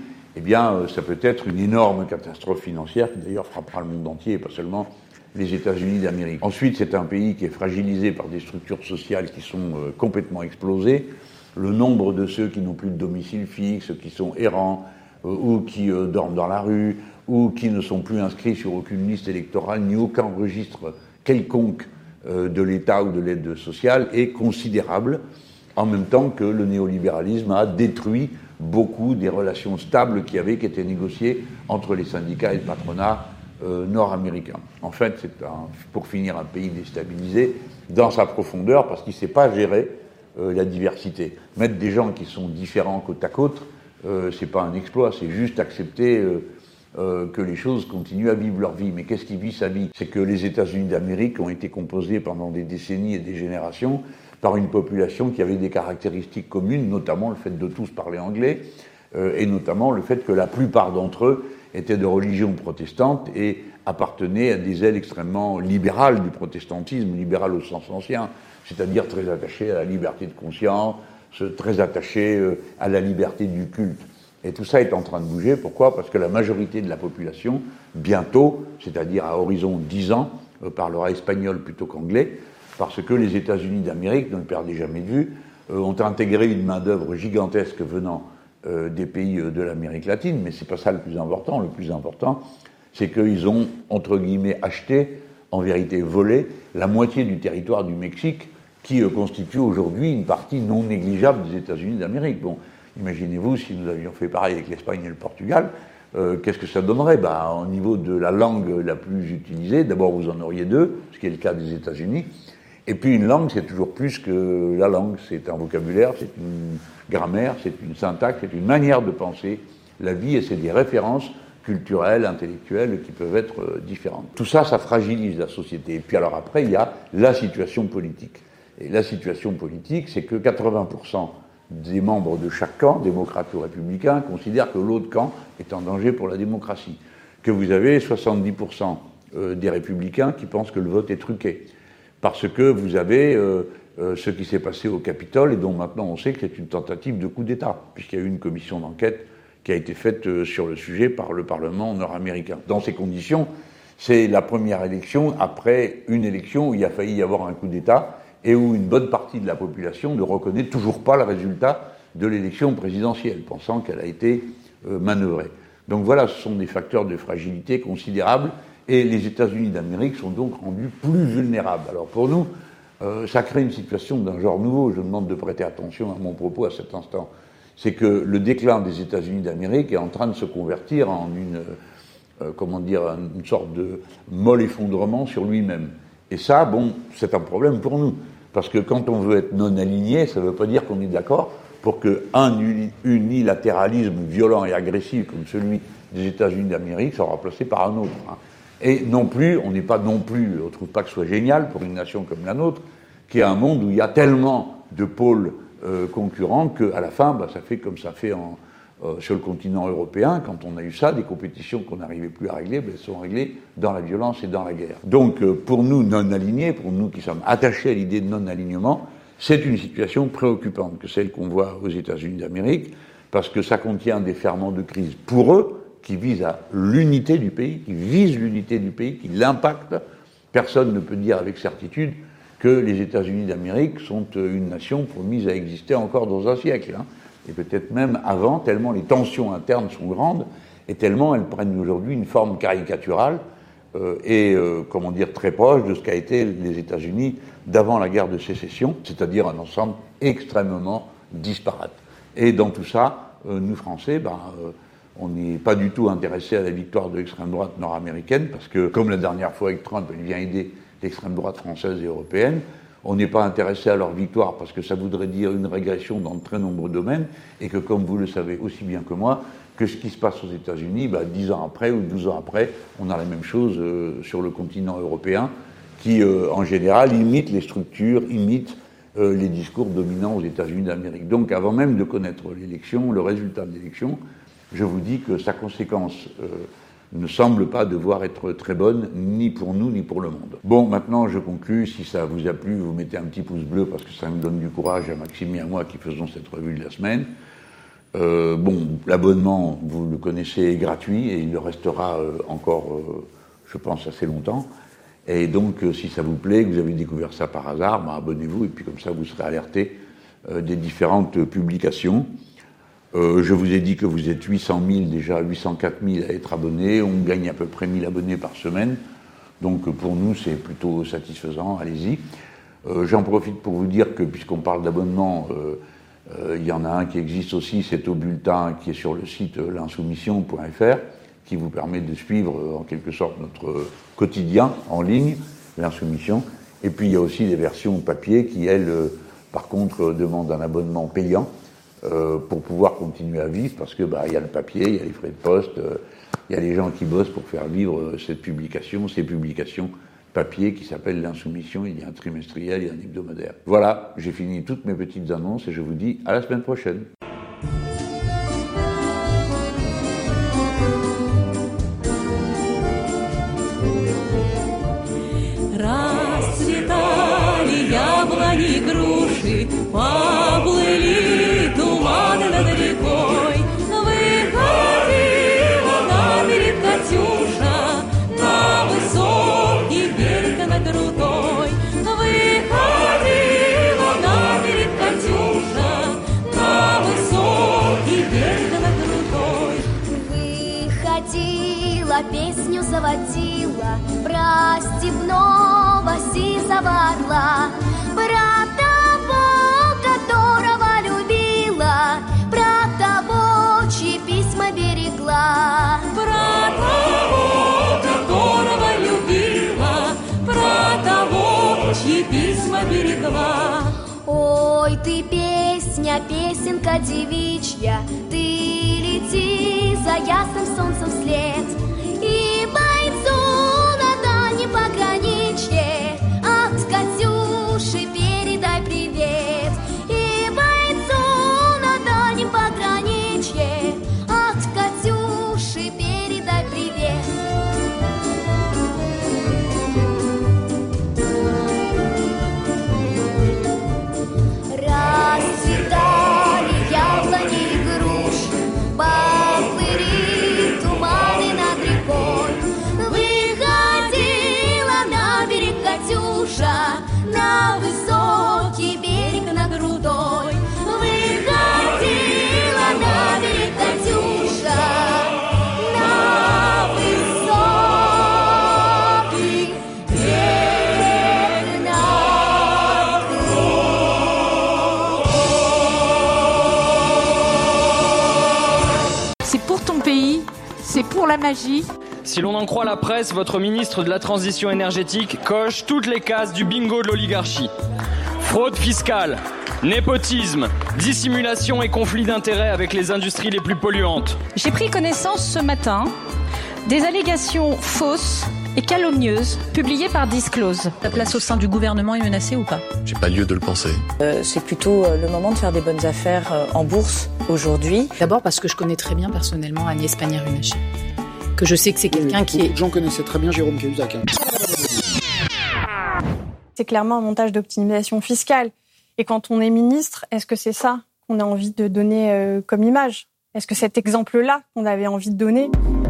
Speaker 9: ça peut être une énorme catastrophe financière qui d'ailleurs frappera le monde entier et pas seulement les États-Unis d'Amérique. Ensuite, c'est un pays qui est fragilisé par des structures sociales qui sont complètement explosées. Le nombre de ceux qui n'ont plus de domicile fixe, qui sont errants, ou qui dorment dans la rue, ou qui ne sont plus inscrits sur aucune liste électorale, ni aucun registre quelconque de l'État ou de l'aide sociale, est considérable, en même temps que le néolibéralisme a détruit beaucoup des relations stables qui étaient négociées entre les syndicats et le patronat nord-américain. En fait, c'est pour finir un pays déstabilisé dans sa profondeur, parce qu'il ne sait pas gérer la diversité. Mettre des gens qui sont différents côte à côte, c'est pas un exploit, c'est juste accepter que les choses continuent à vivre leur vie. Mais qu'est-ce qui vit sa vie ? C'est que les États-Unis d'Amérique ont été composés pendant des décennies et des générations par une population qui avait des caractéristiques communes, notamment le fait de tous parler anglais, et notamment le fait que la plupart d'entre eux étaient de religion protestante et appartenaient à des ailes extrêmement libérales du protestantisme, libérales au sens ancien, c'est-à-dire très attachées à la liberté de conscience, très attachées à la liberté du culte. Et tout ça est en train de bouger. Pourquoi ? Parce que la majorité de la population, bientôt, c'est-à-dire à horizon 10 ans, parlera espagnol plutôt qu'anglais, parce que les États-Unis d'Amérique, ne le perdez jamais de vue, ont intégré une main-d'œuvre gigantesque venant des pays de l'Amérique latine, mais c'est pas ça le plus important. Le plus important, c'est qu'ils ont, entre guillemets, acheté en vérité volé la moitié du territoire du Mexique, qui constitue aujourd'hui une partie non négligeable des États-Unis d'Amérique. Bon, imaginez-vous si nous avions fait pareil avec l'Espagne et le Portugal, qu'est-ce que ça donnerait? Au niveau de la langue la plus utilisée, d'abord vous en auriez deux, ce qui est le cas des États-Unis, et puis une langue, c'est toujours plus que la langue, c'est un vocabulaire, c'est une grammaire, c'est une syntaxe, c'est une manière de penser la vie, et c'est des références culturelles, intellectuelles qui peuvent être différentes. Tout ça, ça fragilise la société. Et puis alors après, il y a la situation politique. Et la situation politique, c'est que 80% des membres de chaque camp, démocrates ou républicains, considèrent que l'autre camp est en danger pour la démocratie. Que vous avez 70% des républicains qui pensent que le vote est truqué. Parce que vous avez ce qui s'est passé au Capitole et dont maintenant on sait que c'est une tentative de coup d'État, puisqu'il y a eu une commission d'enquête qui a été faite sur le sujet par le Parlement nord-américain. Dans ces conditions, c'est la première élection après une élection où il a failli y avoir un coup d'État et où une bonne partie de la population ne reconnaît toujours pas le résultat de l'élection présidentielle, pensant qu'elle a été manœuvrée. Donc voilà, ce sont des facteurs de fragilité considérables, et les États-Unis d'Amérique sont donc rendus plus vulnérables. Alors pour nous, ça crée une situation d'un genre nouveau. Je demande de prêter attention à mon propos à cet instant. C'est que le déclin des États-Unis d'Amérique est en train de se convertir en une sorte de molle effondrement sur lui-même. Et ça, bon, c'est un problème pour nous. Parce que quand on veut être non aligné, ça ne veut pas dire qu'on est d'accord pour qu'un unilatéralisme violent et agressif comme celui des États-Unis d'Amérique soit remplacé par un autre. Et non plus, on ne trouve pas que ce soit génial pour une nation comme la nôtre, qui est un monde où il y a tellement de pôles concurrents qu'à la fin, ça fait comme ça fait sur le continent européen, quand on a eu ça, des compétitions qu'on n'arrivait plus à régler, elles sont réglées dans la violence et dans la guerre. Donc pour nous non-alignés, pour nous qui sommes attachés à l'idée de non-alignement, c'est une situation préoccupante que celle qu'on voit aux États-Unis d'Amérique, parce que ça contient des ferments de crise pour eux, qui visent à l'unité du pays, qui l'impactent. Personne ne peut dire avec certitude que les États-Unis d'Amérique sont une nation promise à exister encore dans un siècle, et peut-être même avant, tellement les tensions internes sont grandes, et tellement elles prennent aujourd'hui une forme caricaturale, très proche de ce qu'a été les États-Unis d'avant la guerre de sécession, c'est-à-dire un ensemble extrêmement disparate. Et dans tout ça, nous Français, on n'est pas du tout intéressé à la victoire de l'extrême droite nord-américaine, parce que, comme la dernière fois avec Trump, elle vient aider l'extrême droite française et européenne. On n'est pas intéressé à leur victoire, parce que ça voudrait dire une régression dans de très nombreux domaines, et que, comme vous le savez aussi bien que moi, que ce qui se passe aux États-Unis, 10 ans après ou 12 ans après, on a la même chose sur le continent européen, qui, en général, imite les structures, imite les discours dominants aux États-Unis d'Amérique. Donc, avant même de connaître l'élection, le résultat de l'élection, je vous dis que sa conséquence ne semble pas devoir être très bonne, ni pour nous, ni pour le monde. Bon, maintenant je conclus. Si ça vous a plu, vous mettez un petit pouce bleu, parce que ça me donne du courage à Maxime et à moi qui faisons cette revue de la semaine. L'abonnement, vous le connaissez, est gratuit, et il le restera encore, je pense, assez longtemps. Et donc, si ça vous plaît, que vous avez découvert ça par hasard, abonnez-vous, et puis comme ça, vous serez alerté des différentes publications. Je vous ai dit que vous êtes 800 000 déjà, 804 000 à être abonnés. On gagne à peu près 1000 abonnés par semaine. Donc pour nous, c'est plutôt satisfaisant. Allez-y. J'en profite pour vous dire que, puisqu'on parle d'abonnement, il y en a un qui existe aussi, c'est au bulletin qui est sur le site l'insoumission.fr, qui vous permet de suivre en quelque sorte notre quotidien en ligne, l'insoumission. Et puis il y a aussi des versions papier qui, elles, par contre, demandent un abonnement payant, pour pouvoir continuer à vivre, parce que il y a le papier, il y a les frais de poste, il y a les gens qui bossent pour faire vivre ces publications papier qui s'appellent l'insoumission. Il y a un trimestriel, il y a un hebdomadaire. Voilà, j'ai fini toutes mes petites annonces et je vous dis à la semaine prochaine.
Speaker 10: Расцветали яблони, груши, поплыли туманы над рекой. Выходила на берег Катюша, на высокий берег над крутой. Выходила на берег Катюша, на высокий берег над крутой.
Speaker 11: Выходила, песню заводила,
Speaker 10: Про степного сизого орла, про того, которого любила, про того, чьи письма берегла.
Speaker 11: Про того, которого любила, про того, чьи письма берегла.
Speaker 10: Ой, ты песня, песенка девичья, ты лети за ясным солнцем вслед. И бойцу на дальнем пограничье от Катюши передай привет. И бойцу на дальнем пограничье от Катюши передай привет. Расцветали яблони и груши, поплыли туманы над рекой. Выходила на берег Катюша, на высокий берег над рудой. Выходила на берег Катюша, на высокий берег над
Speaker 12: C'est pour ton pays, c'est pour la magie.
Speaker 13: Si l'on en croit la presse, votre ministre de la Transition énergétique coche toutes les cases du bingo de l'oligarchie. Fraude fiscale, népotisme, dissimulation et conflit d'intérêts avec les industries les plus polluantes.
Speaker 12: J'ai pris connaissance ce matin des allégations fausses et calomnieuses publiées par Disclose. Ta place au sein du gouvernement est menacée ou pas?
Speaker 16: J'ai pas lieu de le penser.
Speaker 23: C'est plutôt le moment de faire des bonnes affaires en bourse aujourd'hui.
Speaker 17: D'abord parce que je connais très bien personnellement Agnès Pannier-Runacher. Que je sais que c'est quelqu'un qui est...
Speaker 26: J'en connaissais très bien Jérôme Cahuzac.
Speaker 27: C'est clairement un montage d'optimisation fiscale. Et quand on est ministre, est-ce que c'est ça qu'on a envie de donner comme image? Est-ce que cet exemple-là qu'on avait envie de donner?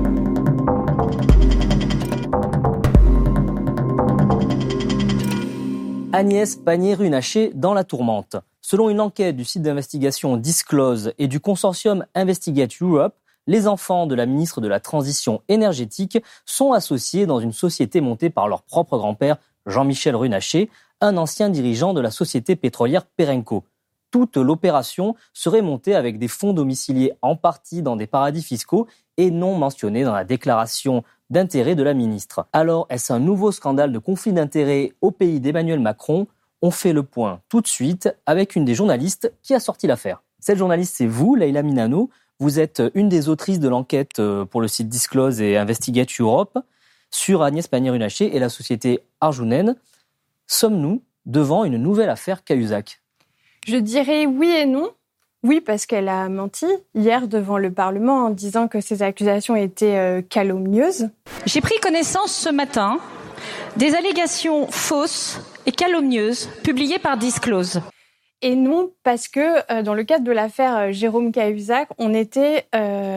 Speaker 28: Agnès Pannier-Runacher dans la tourmente. Selon une enquête du site d'investigation Disclose et du consortium Investigate Europe, les enfants de la ministre de la Transition énergétique sont associés dans une société montée par leur propre grand-père, Jean-Michel Runacher, un ancien dirigeant de la société pétrolière Perenco. Toute l'opération serait montée avec des fonds domiciliés en partie dans des paradis fiscaux et non mentionnés dans la déclaration d'intérêt de la ministre. Alors, est-ce un nouveau scandale de conflit d'intérêts au pays d'Emmanuel Macron? On fait le point tout de suite avec une des journalistes qui a sorti l'affaire. Cette journaliste, c'est vous, Leïla Minano. Vous êtes une des autrices de l'enquête pour le site Disclose et Investigate Europe sur Agnès Pannier-Runacher et la société Arjounen. Sommes-nous devant une nouvelle affaire Cahuzac?
Speaker 27: Je dirais oui et non. Oui, parce qu'elle a menti hier devant le Parlement en disant que ces accusations étaient calomnieuses.
Speaker 12: J'ai pris connaissance ce matin des allégations fausses et calomnieuses publiées par Disclose.
Speaker 27: Et non, parce que dans le cadre de l'affaire Jérôme Cahuzac, on était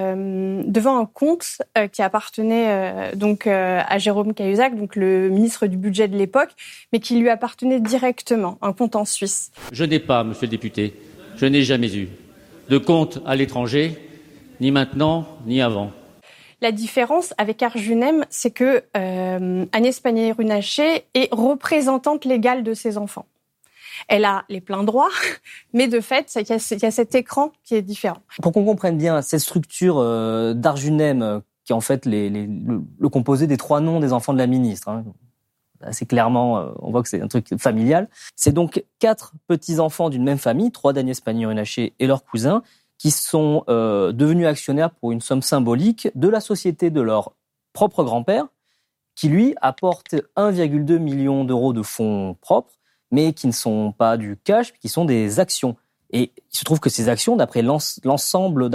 Speaker 27: devant un compte qui appartenait à Jérôme Cahuzac, donc le ministre du budget de l'époque, mais qui lui appartenait directement, un compte en Suisse.
Speaker 29: Je n'ai pas, monsieur le député, je n'ai jamais eu de compte à l'étranger, ni maintenant, ni avant.
Speaker 27: La différence avec Arjunem, c'est que Agnès Pannier-Runacher est représentante légale de ses enfants. Elle a les pleins droits, mais de fait, il y a cet écran qui est différent.
Speaker 28: Pour qu'on comprenne bien, cette structure d'Arjunem, qui est en fait le composé des 3 noms des enfants de la ministre, hein, assez clairement, on voit que c'est un truc familial. C'est donc 4 petits-enfants d'une même famille, 3 d'Agnès Pannier-Runacher et leurs cousins, qui sont devenus actionnaires pour une somme symbolique de la société de leur propre grand-père, qui lui apporte 1,2 million d'euros de fonds propres, mais qui ne sont pas du cash, qui sont des actions. Et il se trouve que ces actions, d'après l'ensemble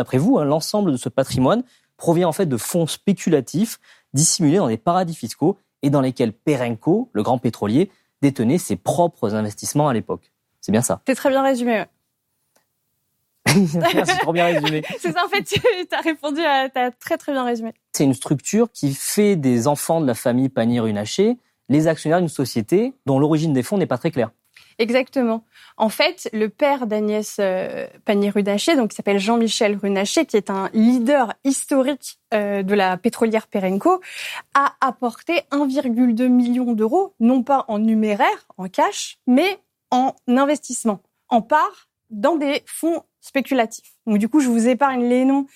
Speaker 28: de ce patrimoine, provient en fait de fonds spéculatifs dissimulés dans des paradis fiscaux et dans lesquels Perenco, le grand pétrolier, détenait ses propres investissements à l'époque. C'est bien ça.
Speaker 27: C'est très bien résumé, ouais.
Speaker 28: Merci, trop bien résumé. C'est
Speaker 27: ça, en fait, t'as très très bien résumé.
Speaker 28: C'est une structure qui fait des enfants de la famille Pannier-Runacher les actionnaires d'une société dont l'origine des fonds n'est pas très claire.
Speaker 27: Exactement. En fait, le père d'Agnès Pannier-Runacher, donc qui s'appelle Jean-Michel Runacher, qui est un leader historique de la pétrolière Perenco, a apporté 1,2 million d'euros, non pas en numéraire, en cash, mais en investissement, en part dans des fonds spéculatifs. Donc du coup, je vous épargne les noms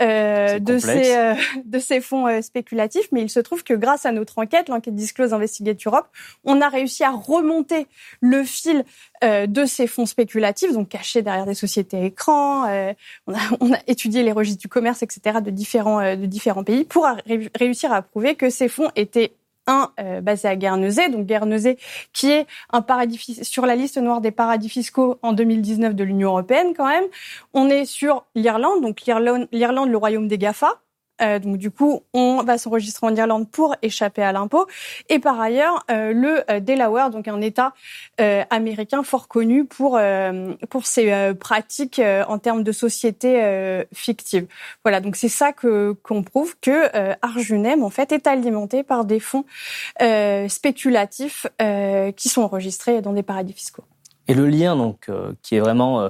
Speaker 27: de ces fonds spéculatifs, mais il se trouve que grâce à notre enquête, l'enquête Disclose Investigate Europe, on a réussi à remonter le fil de ces fonds spéculatifs, donc cachés derrière des sociétés écrans. On a étudié les registres du commerce, etc., de différents pays pour réussir à prouver que ces fonds étaient basé à Guernesey, donc Guernesey qui est un paradis sur la liste noire des paradis fiscaux en 2019 de l'Union européenne quand même. On est sur l'Irlande, donc l'Irlande, le royaume des GAFA. Donc du coup, on va s'enregistrer en Irlande pour échapper à l'impôt. Et par ailleurs, le Delaware, donc un État américain fort connu pour ses pratiques en termes de sociétés fictives. Voilà, donc c'est ça qu'on prouve que Arjunem en fait est alimenté par des fonds spéculatifs qui sont enregistrés dans des paradis fiscaux.
Speaker 28: Et le lien donc qui est vraiment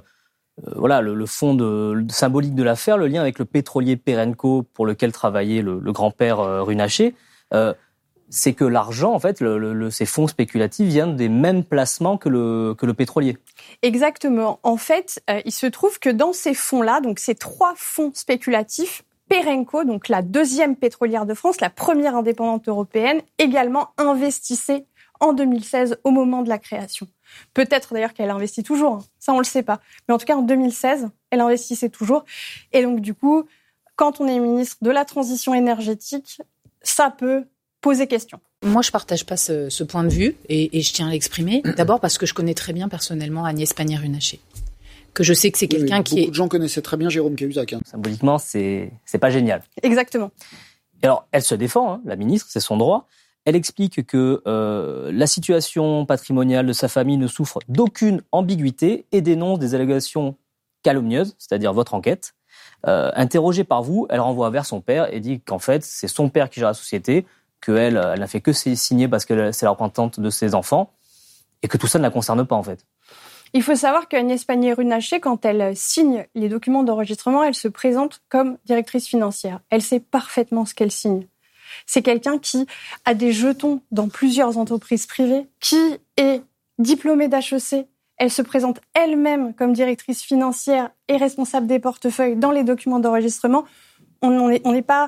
Speaker 28: le fond symbolique de l'affaire, le lien avec le pétrolier Perenco pour lequel travaillait le grand-père Runacher, c'est que l'argent, en fait, ces fonds spéculatifs viennent des mêmes placements que le pétrolier.
Speaker 27: Exactement. En fait, il se trouve que dans ces fonds-là, donc ces 3 fonds spéculatifs, Perenco, donc la deuxième pétrolière de France, la première indépendante européenne, également investissait en 2016 au moment de la création. Peut-être d'ailleurs qu'elle investit toujours, ça on le sait pas. Mais en tout cas en 2016, elle investissait toujours. Et donc du coup, quand on est ministre de la transition énergétique, ça peut poser question.
Speaker 17: Moi, je partage pas ce point de vue et je tiens à l'exprimer. D'abord parce que je connais très bien personnellement Agnès Pannier-Runacher. Que je sais que c'est quelqu'un qui
Speaker 14: beaucoup de gens connaissaient très bien Jérôme Cahuzac.
Speaker 28: Symboliquement, c'est pas génial.
Speaker 27: Exactement.
Speaker 28: Et alors, elle se défend, la ministre, c'est son droit. Elle explique que la situation patrimoniale de sa famille ne souffre d'aucune ambiguïté et dénonce des allégations calomnieuses, c'est-à-dire votre enquête. Interrogée par vous, elle renvoie vers son père et dit qu'en fait, c'est son père qui gère la société, qu'elle elle n'a fait que signer parce que c'est la représentante de ses enfants et que tout ça ne la concerne pas en fait.
Speaker 27: Il faut savoir qu'Agnès Pannier-Runacher, quand elle signe les documents d'enregistrement, elle se présente comme directrice financière. Elle sait parfaitement ce qu'elle signe. C'est quelqu'un qui a des jetons dans plusieurs entreprises privées, qui est diplômée d'HEC. Elle se présente elle-même comme directrice financière et responsable des portefeuilles dans les documents d'enregistrement. On n'est pas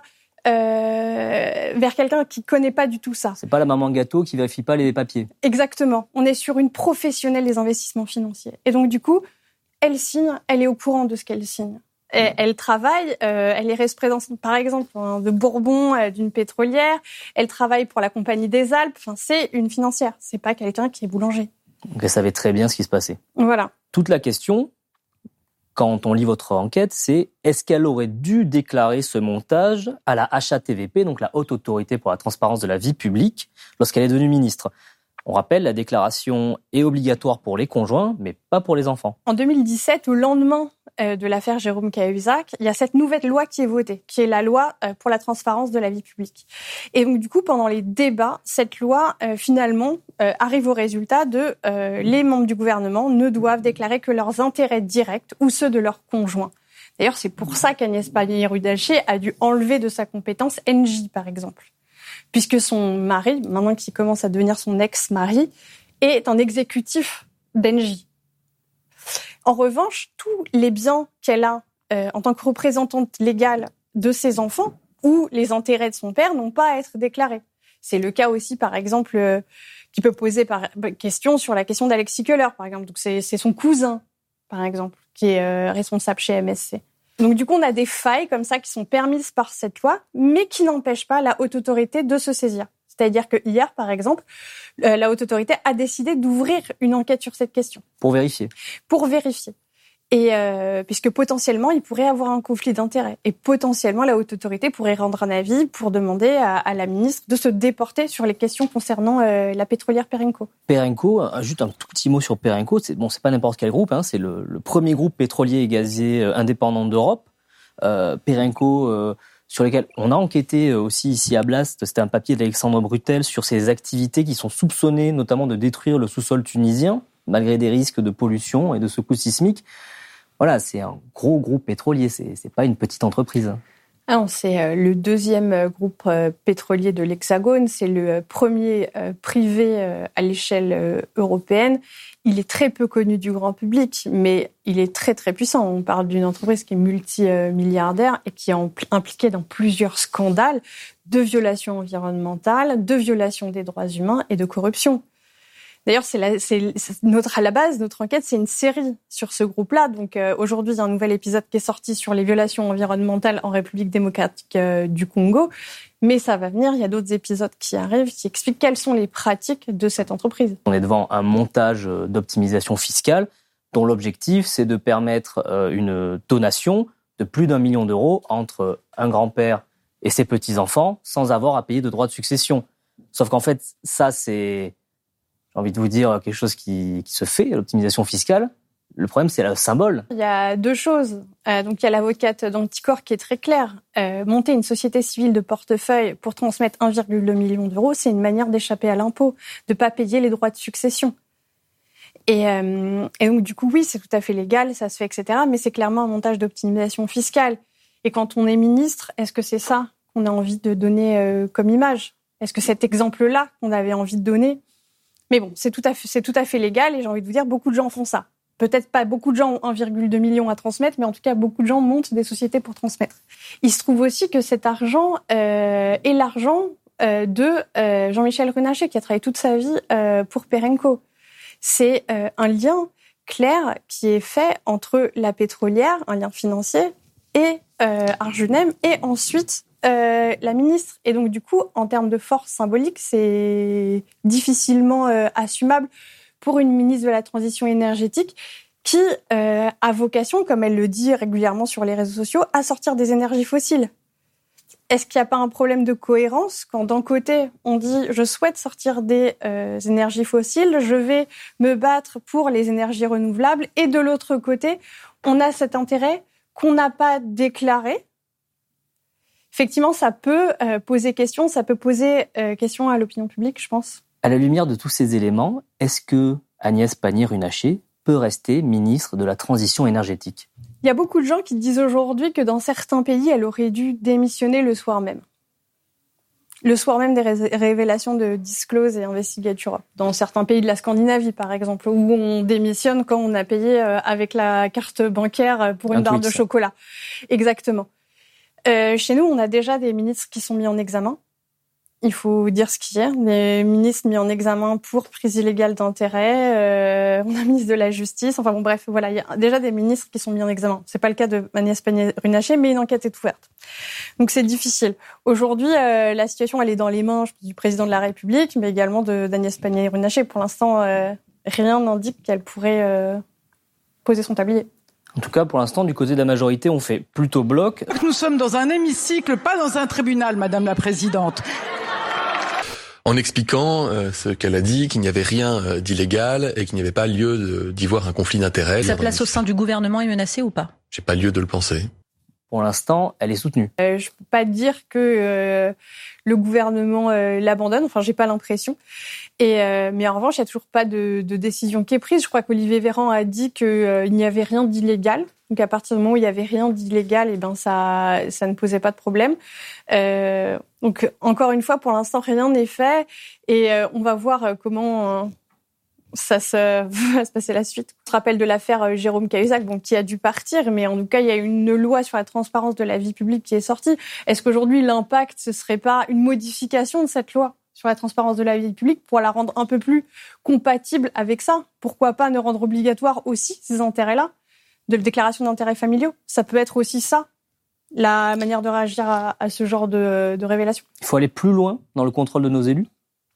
Speaker 27: vers quelqu'un qui connaît pas du tout ça.
Speaker 28: C'est pas la maman gâteau qui vérifie pas les papiers.
Speaker 27: Exactement. On est sur une professionnelle des investissements financiers. Et donc du coup, elle signe, elle est au courant de ce qu'elle signe. Elle travaille, elle est représentante par exemple de Bourbon, d'une pétrolière. Elle travaille pour la Compagnie des Alpes. Enfin, c'est une financière. C'est pas quelqu'un qui est boulanger.
Speaker 28: Donc elle savait très bien ce qui se passait.
Speaker 27: Voilà.
Speaker 28: Toute la question, quand on lit votre enquête, c'est est-ce qu'elle aurait dû déclarer ce montage à la HATVP, donc la Haute Autorité pour la Transparence de la Vie Publique, lorsqu'elle est devenue ministre. On rappelle, la déclaration est obligatoire pour les conjoints, mais pas pour les enfants.
Speaker 27: En 2017, au lendemain de l'affaire Jérôme Cahuzac, il y a cette nouvelle loi qui est votée, qui est la loi pour la transparence de la vie publique. Et donc, du coup, pendant les débats, cette loi, finalement, arrive au résultat de les membres du gouvernement ne doivent déclarer que leurs intérêts directs ou ceux de leurs conjoints. D'ailleurs, c'est pour ça qu'Agnès Pannier-Runacher a dû enlever de sa compétence Engie, par exemple. Puisque son mari, maintenant qu'il commence à devenir son ex-mari, est un exécutif d'Engie. En revanche, tous les biens qu'elle a en tant que représentante légale de ses enfants ou les intérêts de son père n'ont pas à être déclarés. C'est le cas aussi, par exemple, qui peut poser question sur la question d'Alexis Keller, par exemple. Donc c'est son cousin, par exemple, qui est responsable chez MSC. Donc du coup, on a des failles comme ça qui sont permises par cette loi, mais qui n'empêchent pas la Haute Autorité de se saisir. C'est-à-dire que hier, par exemple, la Haute Autorité a décidé d'ouvrir une enquête sur cette question.
Speaker 28: Pour vérifier.
Speaker 27: Pour vérifier. Et puisque potentiellement, il pourrait avoir un conflit d'intérêts. Et potentiellement, la Haute Autorité pourrait rendre un avis pour demander à la ministre de se déporter sur les questions concernant la pétrolière Perenco.
Speaker 28: Perenco, juste un tout petit mot sur Perenco. C'est pas n'importe quel groupe, c'est le premier groupe pétrolier et gazier indépendant d'Europe. Perenco, sur lesquels on a enquêté aussi ici à Blast. C'était un papier d'Alexandre Brutel sur ses activités qui sont soupçonnées notamment de détruire le sous-sol tunisien. malgré des risques de pollution et de secousses sismiques. Voilà, c'est un gros groupe pétrolier, c'est pas une petite entreprise.
Speaker 27: Ah non, c'est le deuxième groupe pétrolier de l'Hexagone, c'est le premier privé à l'échelle européenne. Il est très peu connu du grand public, mais il est très très puissant. On parle d'une entreprise qui est multimilliardaire et qui est impliquée dans plusieurs scandales de violations environnementales, de violations des droits humains et de corruption. D'ailleurs, à la base, notre enquête, c'est une série sur ce groupe-là. Donc aujourd'hui, il y a un nouvel épisode qui est sorti sur les violations environnementales en République démocratique du Congo. Mais ça va venir, il y a d'autres épisodes qui arrivent qui expliquent quelles sont les pratiques de cette entreprise.
Speaker 28: On est devant un montage d'optimisation fiscale dont l'objectif, c'est de permettre une donation de plus d'1 million d'euros entre un grand-père et ses petits-enfants sans avoir à payer de droits de succession. Sauf qu'en fait, ça, c'est... J'ai envie de vous dire quelque chose qui se fait, l'optimisation fiscale. Le problème, c'est le symbole.
Speaker 27: Il y a deux choses. Donc, il y a l'avocate d'Anticor qui est très claire. Monter une société civile de portefeuille pour transmettre 1,2 million d'euros, c'est une manière d'échapper à l'impôt, de ne pas payer les droits de succession. Et donc, du coup, oui, c'est tout à fait légal, ça se fait, etc. Mais c'est clairement un montage d'optimisation fiscale. Et quand on est ministre, est-ce que c'est ça qu'on a envie de donner comme image ? Est-ce que cet exemple-là qu'on avait envie de donner ? Mais bon, c'est tout à fait légal et j'ai envie de vous dire, beaucoup de gens font ça. Peut-être pas beaucoup de gens ont 1,2 million à transmettre, mais en tout cas, beaucoup de gens montent des sociétés pour transmettre. Il se trouve aussi que cet argent est l'argent de Jean-Michel Runacher, qui a travaillé toute sa vie pour Perenco. C'est un lien clair qui est fait entre la pétrolière, un lien financier, et Arjunem, et ensuite la ministre. Et donc, du coup, en termes de force symbolique, c'est difficilement assumable pour une ministre de la Transition énergétique qui a vocation, comme elle le dit régulièrement sur les réseaux sociaux, à sortir des énergies fossiles. Est-ce qu'il n'y a pas un problème de cohérence quand d'un côté, on dit « je souhaite sortir des énergies fossiles, je vais me battre pour les énergies renouvelables » et de l'autre côté, on a cet intérêt qu'on n'a pas déclaré. Effectivement, ça peut poser question, ça peut poser question à l'opinion publique, je pense.
Speaker 28: À la lumière de tous ces éléments, est-ce que Agnès Pannier-Runacher peut rester ministre de la Transition énergétique ?
Speaker 27: Il y a beaucoup de gens qui disent aujourd'hui que dans certains pays, elle aurait dû démissionner le soir même. Le soir même des révélations de Disclose et Investigate Europe. Dans certains pays de la Scandinavie, par exemple, où on démissionne quand on a payé avec la carte bancaire pour une barre de chocolat. Exactement. Chez nous, on a déjà des ministres qui sont mis en examen. Il faut dire ce qu'il y a. Des ministres mis en examen pour prise illégale d'intérêt. On a un ministre de la Justice. Enfin bon, bref, voilà, il y a déjà des ministres qui sont mis en examen. C'est pas le cas de Agnès Pannier-Runacher, mais une enquête est ouverte. Donc c'est difficile. Aujourd'hui, la situation, elle est dans les mains du président de la République, mais également d'Agnès Pannier-Runacher. Pour l'instant, rien n'indique qu'elle pourrait poser son tablier.
Speaker 28: En tout cas, pour l'instant, du côté de la majorité, on fait plutôt bloc.
Speaker 1: Nous sommes dans un hémicycle, pas dans un tribunal, Madame la Présidente.
Speaker 15: En expliquant ce qu'elle a dit, qu'il n'y avait rien d'illégal et qu'il n'y avait pas lieu d'y voir un conflit d'intérêts.
Speaker 12: Sa place au sein du gouvernement est menacée ou pas ?
Speaker 15: J'ai pas lieu de le penser.
Speaker 28: Pour l'instant, elle est soutenue.
Speaker 27: Je peux pas dire que le gouvernement l'abandonne. Enfin, j'ai pas l'impression. Mais en revanche, il y a toujours pas de décision qui est prise. Je crois qu'Olivier Véran a dit qu'il n'y avait rien d'illégal. Donc à partir du moment où il y avait rien d'illégal, et ben ça ne posait pas de problème. Donc encore une fois, pour l'instant, rien n'est fait et on va voir comment va se passer la suite. On se rappelle de l'affaire Jérôme Cahuzac, qui a dû partir, mais en tout cas, il y a une loi sur la transparence de la vie publique qui est sortie. Est-ce qu'aujourd'hui, l'impact, ce serait pas une modification de cette loi sur la transparence de la vie publique pour la rendre un peu plus compatible avec ça ? Pourquoi pas ne rendre obligatoire aussi ces intérêts-là de la déclaration d'intérêts familiaux ? Ça peut être aussi ça, la manière de réagir à ce genre de révélation.
Speaker 28: Il faut aller plus loin dans le contrôle de nos élus ?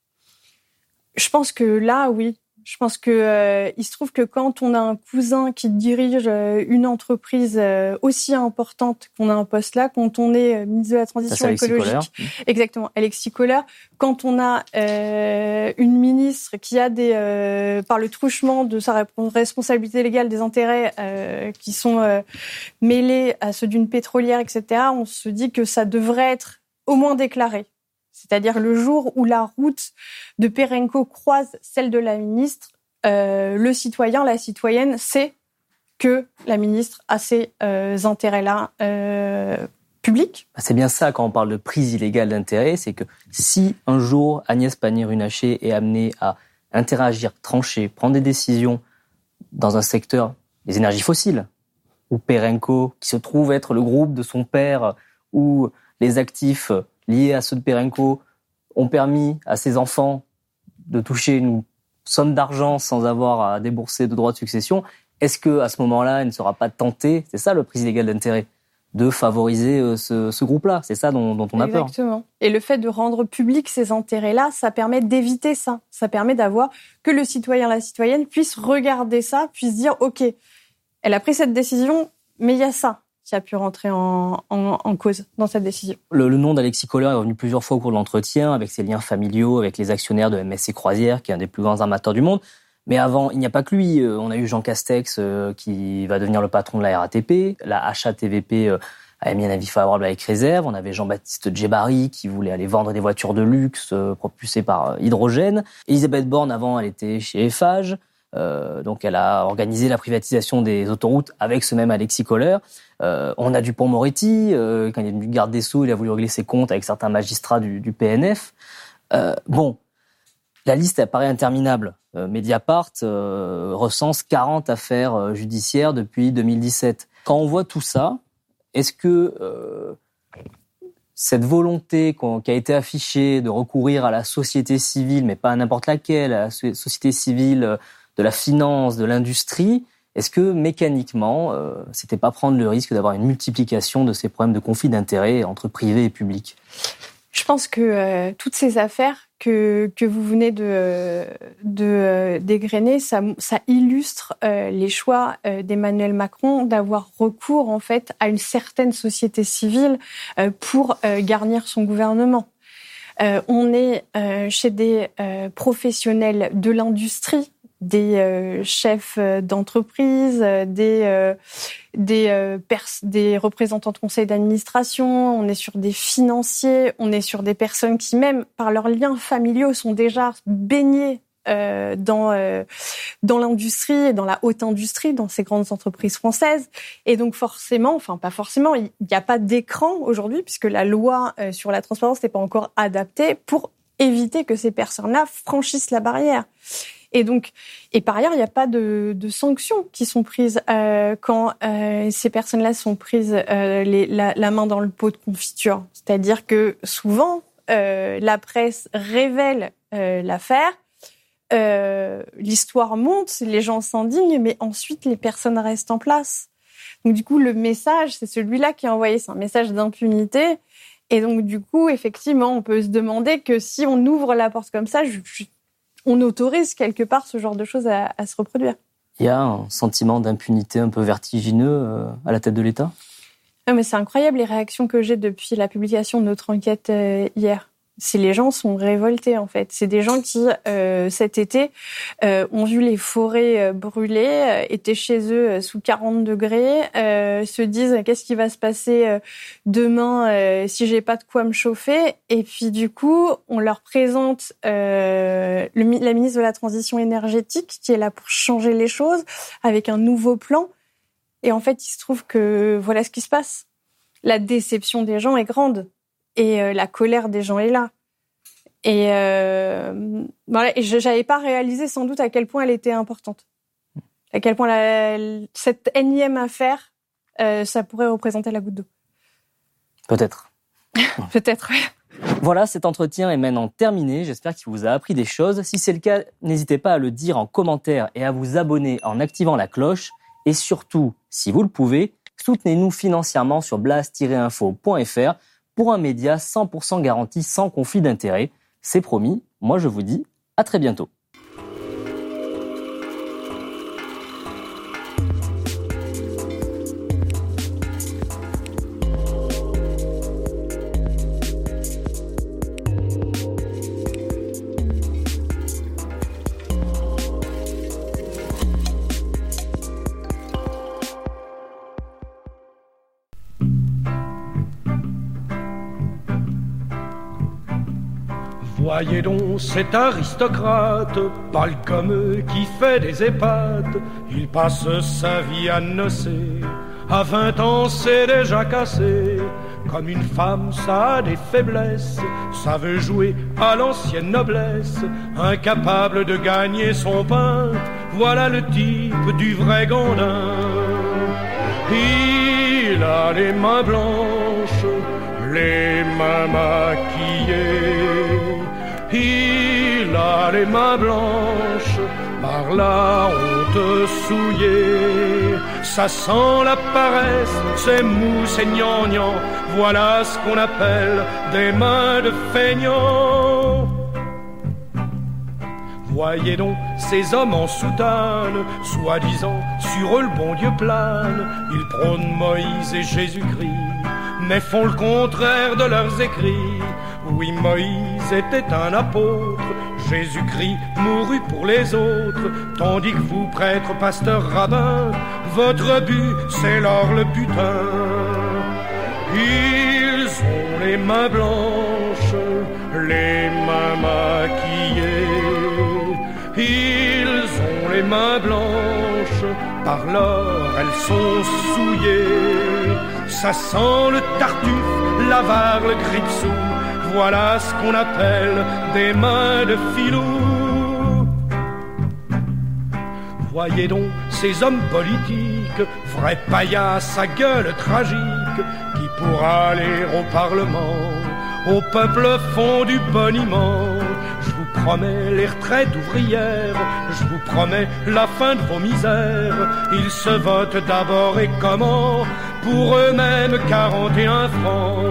Speaker 27: Je pense que là, oui. Je pense que il se trouve que quand on a un cousin qui dirige une entreprise aussi importante qu'on a un poste là, quand on est ministre de la Transition écologique, exactement, Alexis Kohler, quand on a une ministre qui a par le truchement de sa responsabilité légale des intérêts qui sont mêlés à ceux d'une pétrolière, etc., on se dit que ça devrait être au moins déclaré. C'est-à-dire le jour où la route de Perenco croise celle de la ministre, le citoyen, la citoyenne sait que la ministre a ces intérêts-là publics.
Speaker 28: C'est bien ça quand on parle de prise illégale d'intérêt, c'est que si un jour Agnès Pannier-Runacher est amenée à interagir, trancher, prendre des décisions dans un secteur des énergies fossiles, ou Perenco, qui se trouve être le groupe de son père, où les actifs liés à ceux de Perenco ont permis à ses enfants de toucher une somme d'argent sans avoir à débourser de droits de succession, est-ce qu'à ce moment-là, elle ne sera pas tentée, c'est ça le prise illégale d'intérêt, de favoriser ce groupe-là? C'est ça dont on a peur.
Speaker 27: Exactement. Et le fait de rendre public ces intérêts-là, ça permet d'éviter ça. Ça permet d'avoir que le citoyen, la citoyenne puisse regarder ça, puisse dire « Ok, elle a pris cette décision, mais il y a ça qui a pu rentrer en cause dans cette décision. »
Speaker 28: Le nom d'Alexis Kohler est revenu plusieurs fois au cours de l'entretien, avec ses liens familiaux, avec les actionnaires de MSC Croisière, qui est un des plus grands armateurs du monde. Mais avant, il n'y a pas que lui. On a eu Jean Castex qui va devenir le patron de la RATP. La HATVP a émis un avis favorable avec réserve. On avait Jean-Baptiste Djebari qui voulait aller vendre des voitures de luxe propulsées par hydrogène. Elisabeth Borne, avant, elle était chez Eiffage. Donc elle a organisé la privatisation des autoroutes avec ce même Alexis Kohler. On a Dupond-Moretti, quand il est devenu garde des Sceaux, il a voulu régler ses comptes avec certains magistrats du PNF. La liste elle paraît interminable. Mediapart recense 40 affaires judiciaires depuis 2017. Quand on voit tout ça, est-ce que cette volonté qui a été affichée de recourir à la société civile, mais pas à n'importe laquelle, à la société civile de la finance, de l'industrie, est-ce que mécaniquement, c'était pas prendre le risque d'avoir une multiplication de ces problèmes de conflit d'intérêts entre privé et public?
Speaker 27: Je pense que toutes ces affaires que vous venez dégrainer, ça illustre les choix d'Emmanuel Macron d'avoir recours en fait à une certaine société civile pour garnir son gouvernement. On est chez des professionnels de l'industrie, des chefs d'entreprise, des représentants de conseils d'administration, on est sur des financiers, on est sur des personnes qui, même par leurs liens familiaux, sont déjà baignées dans l'industrie et dans la haute industrie, dans ces grandes entreprises françaises. Et donc forcément, enfin pas forcément, il n'y a pas d'écran aujourd'hui, puisque la loi sur la transparence n'est pas encore adaptée pour éviter que ces personnes-là franchissent la barrière. Et par ailleurs, il n'y a pas de sanctions qui sont prises quand ces personnes-là sont prises la main dans le pot de confiture. C'est-à-dire que souvent, la presse révèle l'affaire, l'histoire monte, les gens s'indignent, mais ensuite les personnes restent en place. Donc du coup, le message, c'est celui-là qui est envoyé, c'est un message d'impunité. Et donc du coup, effectivement, on peut se demander que si on ouvre la porte comme ça, on autorise quelque part ce genre de choses à se reproduire.
Speaker 28: Il y a un sentiment d'impunité un peu vertigineux à la tête de l'État?
Speaker 27: Non, mais c'est incroyable les réactions que j'ai depuis la publication de notre enquête hier. Les gens sont révoltés en fait. C'est des gens qui, cet été, ont vu les forêts brûler, étaient chez eux sous 40 degrés, se disent qu'est-ce qui va se passer demain si j'ai pas de quoi me chauffer. Et puis du coup, on leur présente la ministre de la Transition énergétique qui est là pour changer les choses avec un nouveau plan. Et en fait, il se trouve que voilà ce qui se passe. La déception des gens est grande. Et la colère des gens est là. Et voilà. Et j'avais pas réalisé sans doute à quel point elle était importante. À quel point cette énième affaire, ça pourrait représenter la goutte d'eau.
Speaker 28: Peut-être.
Speaker 27: Peut-être, oui.
Speaker 28: Voilà, cet entretien est maintenant terminé. J'espère qu'il vous a appris des choses. Si c'est le cas, n'hésitez pas à le dire en commentaire et à vous abonner en activant la cloche. Et surtout, si vous le pouvez, soutenez-nous financièrement sur blast-info.fr pour un média 100% garanti sans conflit d'intérêts. C'est promis, moi je vous dis à très bientôt.
Speaker 7: Voyez donc cet aristocrate, pâle comme eux, qui fait des épates. Il passe sa vie à nocer, à 20 ans c'est déjà cassé. Comme une femme, ça a des faiblesses, ça veut jouer à l'ancienne noblesse. Incapable de gagner son pain, voilà le type du vrai gandin. Il a les mains blanches, les mains maquillées. Il a les mains blanches par la honte souillée. Ça sent la paresse, c'est mou, c'est gnangnan. Voilà ce qu'on appelle des mains de feignants. Voyez donc ces hommes en soutane, soi-disant sur eux le bon Dieu plane. Ils prônent Moïse et Jésus-Christ, mais font le contraire de leurs écrits. Oui, Moïse était un apôtre, Jésus-Christ mourut pour les autres. Tandis que vous, prêtres, pasteurs, rabbins, votre but, c'est l'or, le butin. Ils ont les mains blanches, les mains maquillées. Ils ont les mains blanches, par l'or elles sont souillées. Ça sent le tartuffe, l'avare, le gripsou. Voilà ce qu'on appelle des mains de filou. Voyez donc ces hommes politiques, vrais paillasses à gueule tragique, qui pour aller au Parlement, au peuple font du boniment. Je vous promets les retraites ouvrières, je vous promets la fin de vos misères. Ils se votent d'abord et comment? Pour eux-mêmes 41 francs.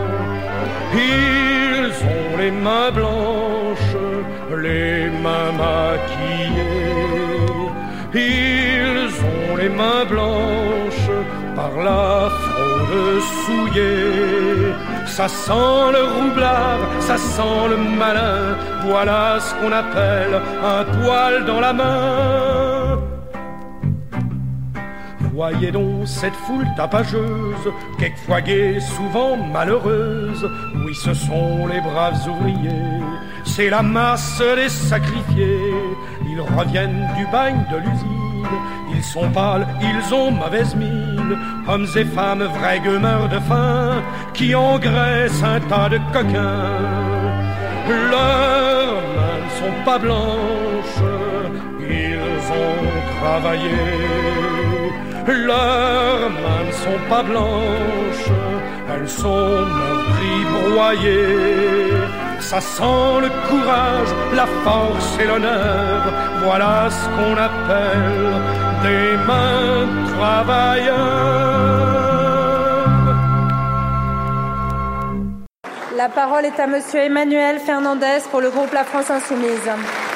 Speaker 7: Ils ont les mains blanches, les mains maquillées. Ils ont les mains blanches par la fraude souillée. Ça sent le roublard, ça sent le malin. Voilà ce qu'on appelle un poil dans la main. Voyez donc cette foule tapageuse, quelquefois gaie, souvent malheureuse. Oui, ce sont les braves ouvriers, c'est la masse des sacrifiés. Ils reviennent du bagne de l'usine, ils sont pâles, ils ont mauvaise mine. Hommes et femmes, vrais gueumeurs de faim, qui engraissent un tas de coquins. Leurs mains ne sont pas blanches, ils ont travaillé. Leurs mains ne sont pas blanches, elles sont meurtries, broyées. Ça sent le courage, la force et l'honneur. Voilà ce qu'on appelle des mains de travailleurs.
Speaker 16: La parole est à monsieur Emmanuel Fernandez pour le groupe La France Insoumise.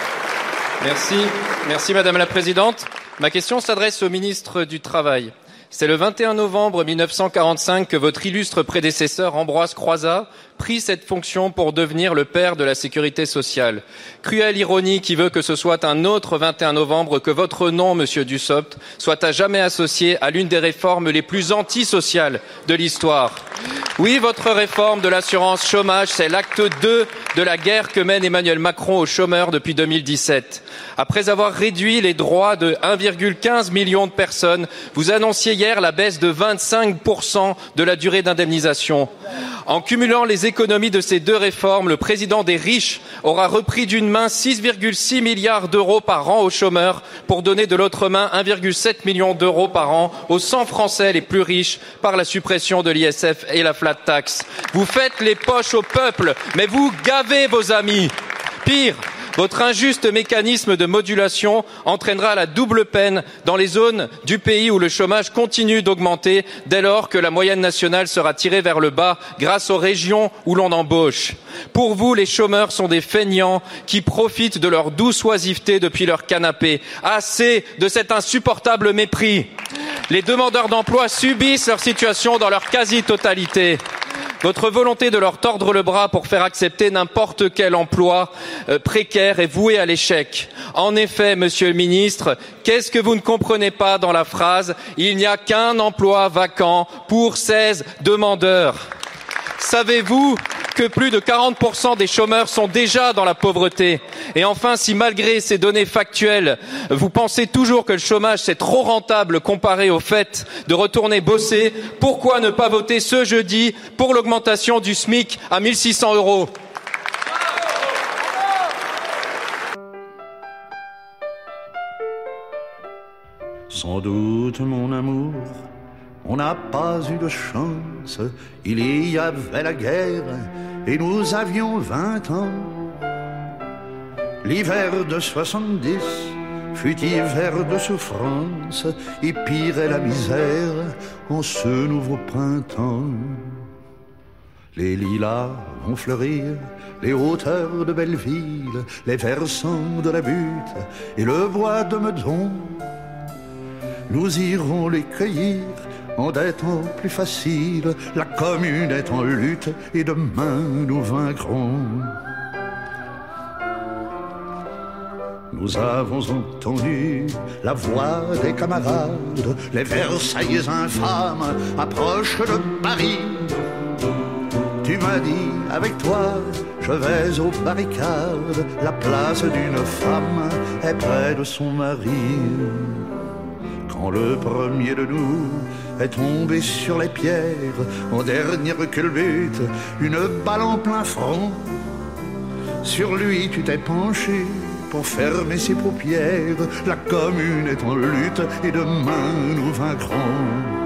Speaker 13: Merci Madame la Présidente. Ma question s'adresse au ministre du Travail. C'est le 21 novembre 1945 que votre illustre prédécesseur Ambroise Croizat prit cette fonction pour devenir le père de la sécurité sociale. Cruelle ironie qui veut que ce soit un autre 21 novembre que votre nom, monsieur Dussopt, soit à jamais associé à l'une des réformes les plus antisociales de l'histoire. Oui, votre réforme de l'assurance chômage, c'est l'acte 2 de la guerre que mène Emmanuel Macron aux chômeurs depuis 2017. Après avoir réduit les droits de 1,15 million de personnes, vous annonciez hier la baisse de 25% de la durée d'indemnisation. En cumulant les économies de ces deux réformes, le président des riches aura repris d'une main 6,6 milliards d'euros par an aux chômeurs pour donner de l'autre main 1,7 million d'euros par an aux 100 Français les plus riches par la suppression de l'ISF et la flat tax. Vous faites les poches au peuple, mais vous gavez vos amis. Pire, votre injuste mécanisme de modulation entraînera la double peine dans les zones du pays où le chômage continue d'augmenter dès lors que la moyenne nationale sera tirée vers le bas grâce aux régions où l'on embauche. Pour vous, les chômeurs sont des feignants qui profitent de leur douce oisiveté depuis leur canapé. Assez de cet insupportable mépris. Les demandeurs d'emploi subissent leur situation dans leur quasi-totalité. Votre volonté de leur tordre le bras pour faire accepter n'importe quel emploi précaire est vouée à l'échec. En effet, monsieur le ministre, qu'est-ce que vous ne comprenez pas dans la phrase « Il n'y a qu'un emploi vacant pour 16 demandeurs ». Savez-vous
Speaker 2: que plus de 40% des chômeurs sont déjà dans la pauvreté? Et enfin, si malgré ces données factuelles, vous pensez toujours que le chômage c'est trop rentable comparé au fait de retourner bosser, pourquoi ne pas voter ce jeudi pour l'augmentation du SMIC à 1 600 €?
Speaker 18: Sans doute, mon amour, on n'a pas eu de chance. Il y avait la guerre et nous avions 20 ans. L'hiver de 70 fut hiver de souffrance, et pire est la misère en ce nouveau printemps. Les lilas vont fleurir, les hauteurs de Belleville, les versants de la Butte et le bois de Meudon. Nous irons les cueillir en des temps plus faciles. La commune est en lutte et demain nous vaincrons. Nous avons entendu la voix des camarades. Les Versaillais infâmes approchent de Paris. Tu m'as dit, avec toi, je vais aux barricades. La place d'une femme est près de son mari. Quand le premier de nous est tombé sur les pierres, en dernière culbute, une balle en plein front. Sur lui tu t'es penché pour fermer ses paupières. La commune est en lutte et demain nous vaincrons.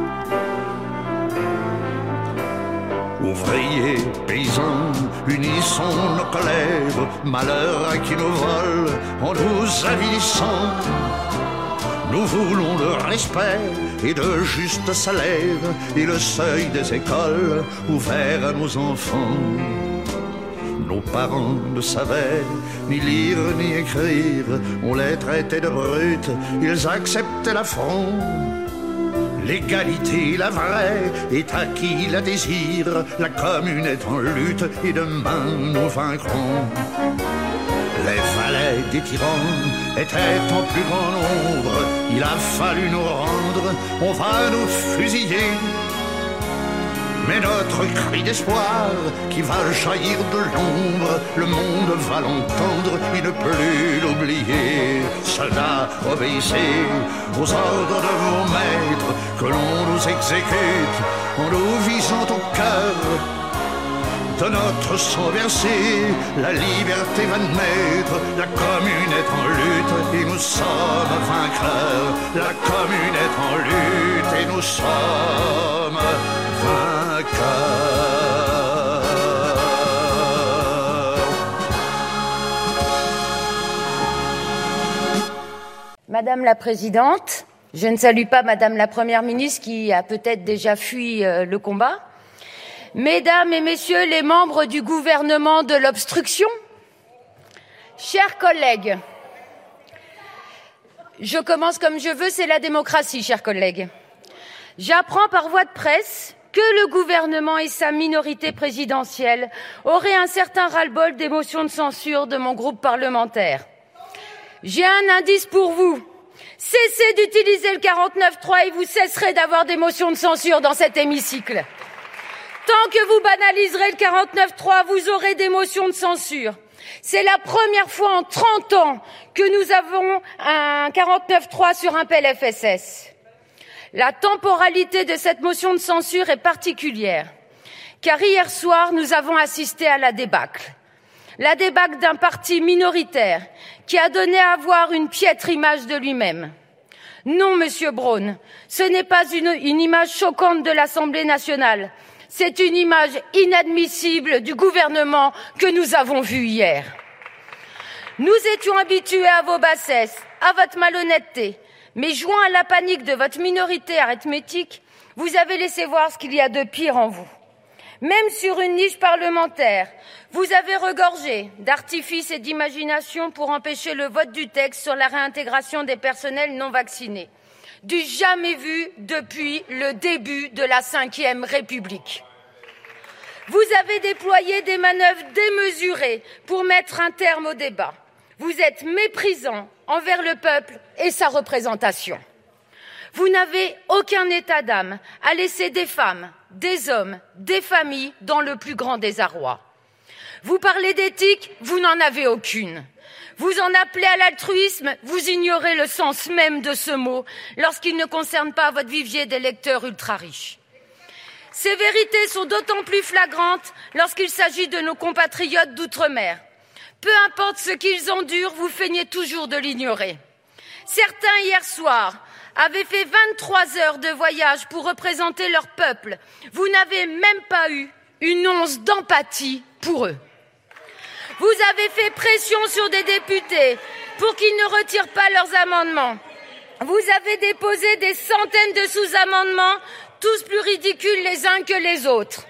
Speaker 18: Ouvriers, paysans, unissons nos colères. Malheur à qui nous vole en nous avilissant. Nous voulons le respect et de justes salaires et le seuil des écoles ouvert à nos enfants. Nos parents ne savaient ni lire ni écrire, on les traitait de brutes, ils acceptaient l'affront. L'égalité, la vraie, est à qui la désire, la commune est en lutte et demain nous vaincrons. Les valets des tyrans étaient en plus grand nombre, il a fallu nous rendre, on va nous fusiller. Mais notre cri d'espoir qui va jaillir de l'ombre, le monde va l'entendre et ne plus l'oublier. Soldats, obéissez aux ordres de vos maîtres, que l'on nous exécute en nous visant au cœur. De notre sang versé, la liberté va naître. La commune est en lutte et nous sommes vainqueurs. La commune est en lutte et nous sommes vainqueurs.
Speaker 19: Madame la Présidente, je ne salue pas Madame la Première ministre qui a peut-être déjà fui le combat. Mesdames et messieurs les membres du gouvernement de l'obstruction, chers collègues, je commence comme je veux, c'est la démocratie, chers collègues. J'apprends par voie de presse que le gouvernement et sa minorité présidentielle auraient un certain ras-le-bol des motions de censure de mon groupe parlementaire. J'ai un indice pour vous. Cessez d'utiliser le 49.3 et vous cesserez d'avoir des motions de censure dans cet hémicycle. Tant que vous banaliserez le 49.3, vous aurez des motions de censure. C'est la première fois en 30 ans que nous avons un 49.3 sur un PLFSS. La temporalité de cette motion de censure est particulière, car hier soir, nous avons assisté à la débâcle. La débâcle d'un parti minoritaire qui a donné à voir une piètre image de lui-même. Non, Monsieur Braun, ce n'est pas une image choquante de l'Assemblée nationale. C'est une image inadmissible du gouvernement que nous avons vu hier. Nous étions habitués à vos bassesses, à votre malhonnêteté, mais joint à la panique de votre minorité arithmétique, vous avez laissé voir ce qu'il y a de pire en vous. Même sur une niche parlementaire, vous avez regorgé d'artifices et d'imagination pour empêcher le vote du texte sur la réintégration des personnels non vaccinés. Du jamais vu depuis le début de la Ve République. Vous avez déployé des manœuvres démesurées pour mettre un terme au débat. Vous êtes méprisants envers le peuple et sa représentation. Vous n'avez aucun état d'âme à laisser des femmes, des hommes, des familles dans le plus grand désarroi. Vous parlez d'éthique, vous n'en avez aucune. Vous en appelez à l'altruisme, vous ignorez le sens même de ce mot lorsqu'il ne concerne pas votre vivier d'électeurs ultra riches. Ces vérités sont d'autant plus flagrantes lorsqu'il s'agit de nos compatriotes d'outre-mer. Peu importe ce qu'ils endurent, vous feignez toujours de l'ignorer. Certains, hier soir, avaient fait 23 heures de voyage pour représenter leur peuple. Vous n'avez même pas eu une once d'empathie pour eux. Vous avez fait pression sur des députés pour qu'ils ne retirent pas leurs amendements. Vous avez déposé des centaines de sous-amendements, tous plus ridicules les uns que les autres.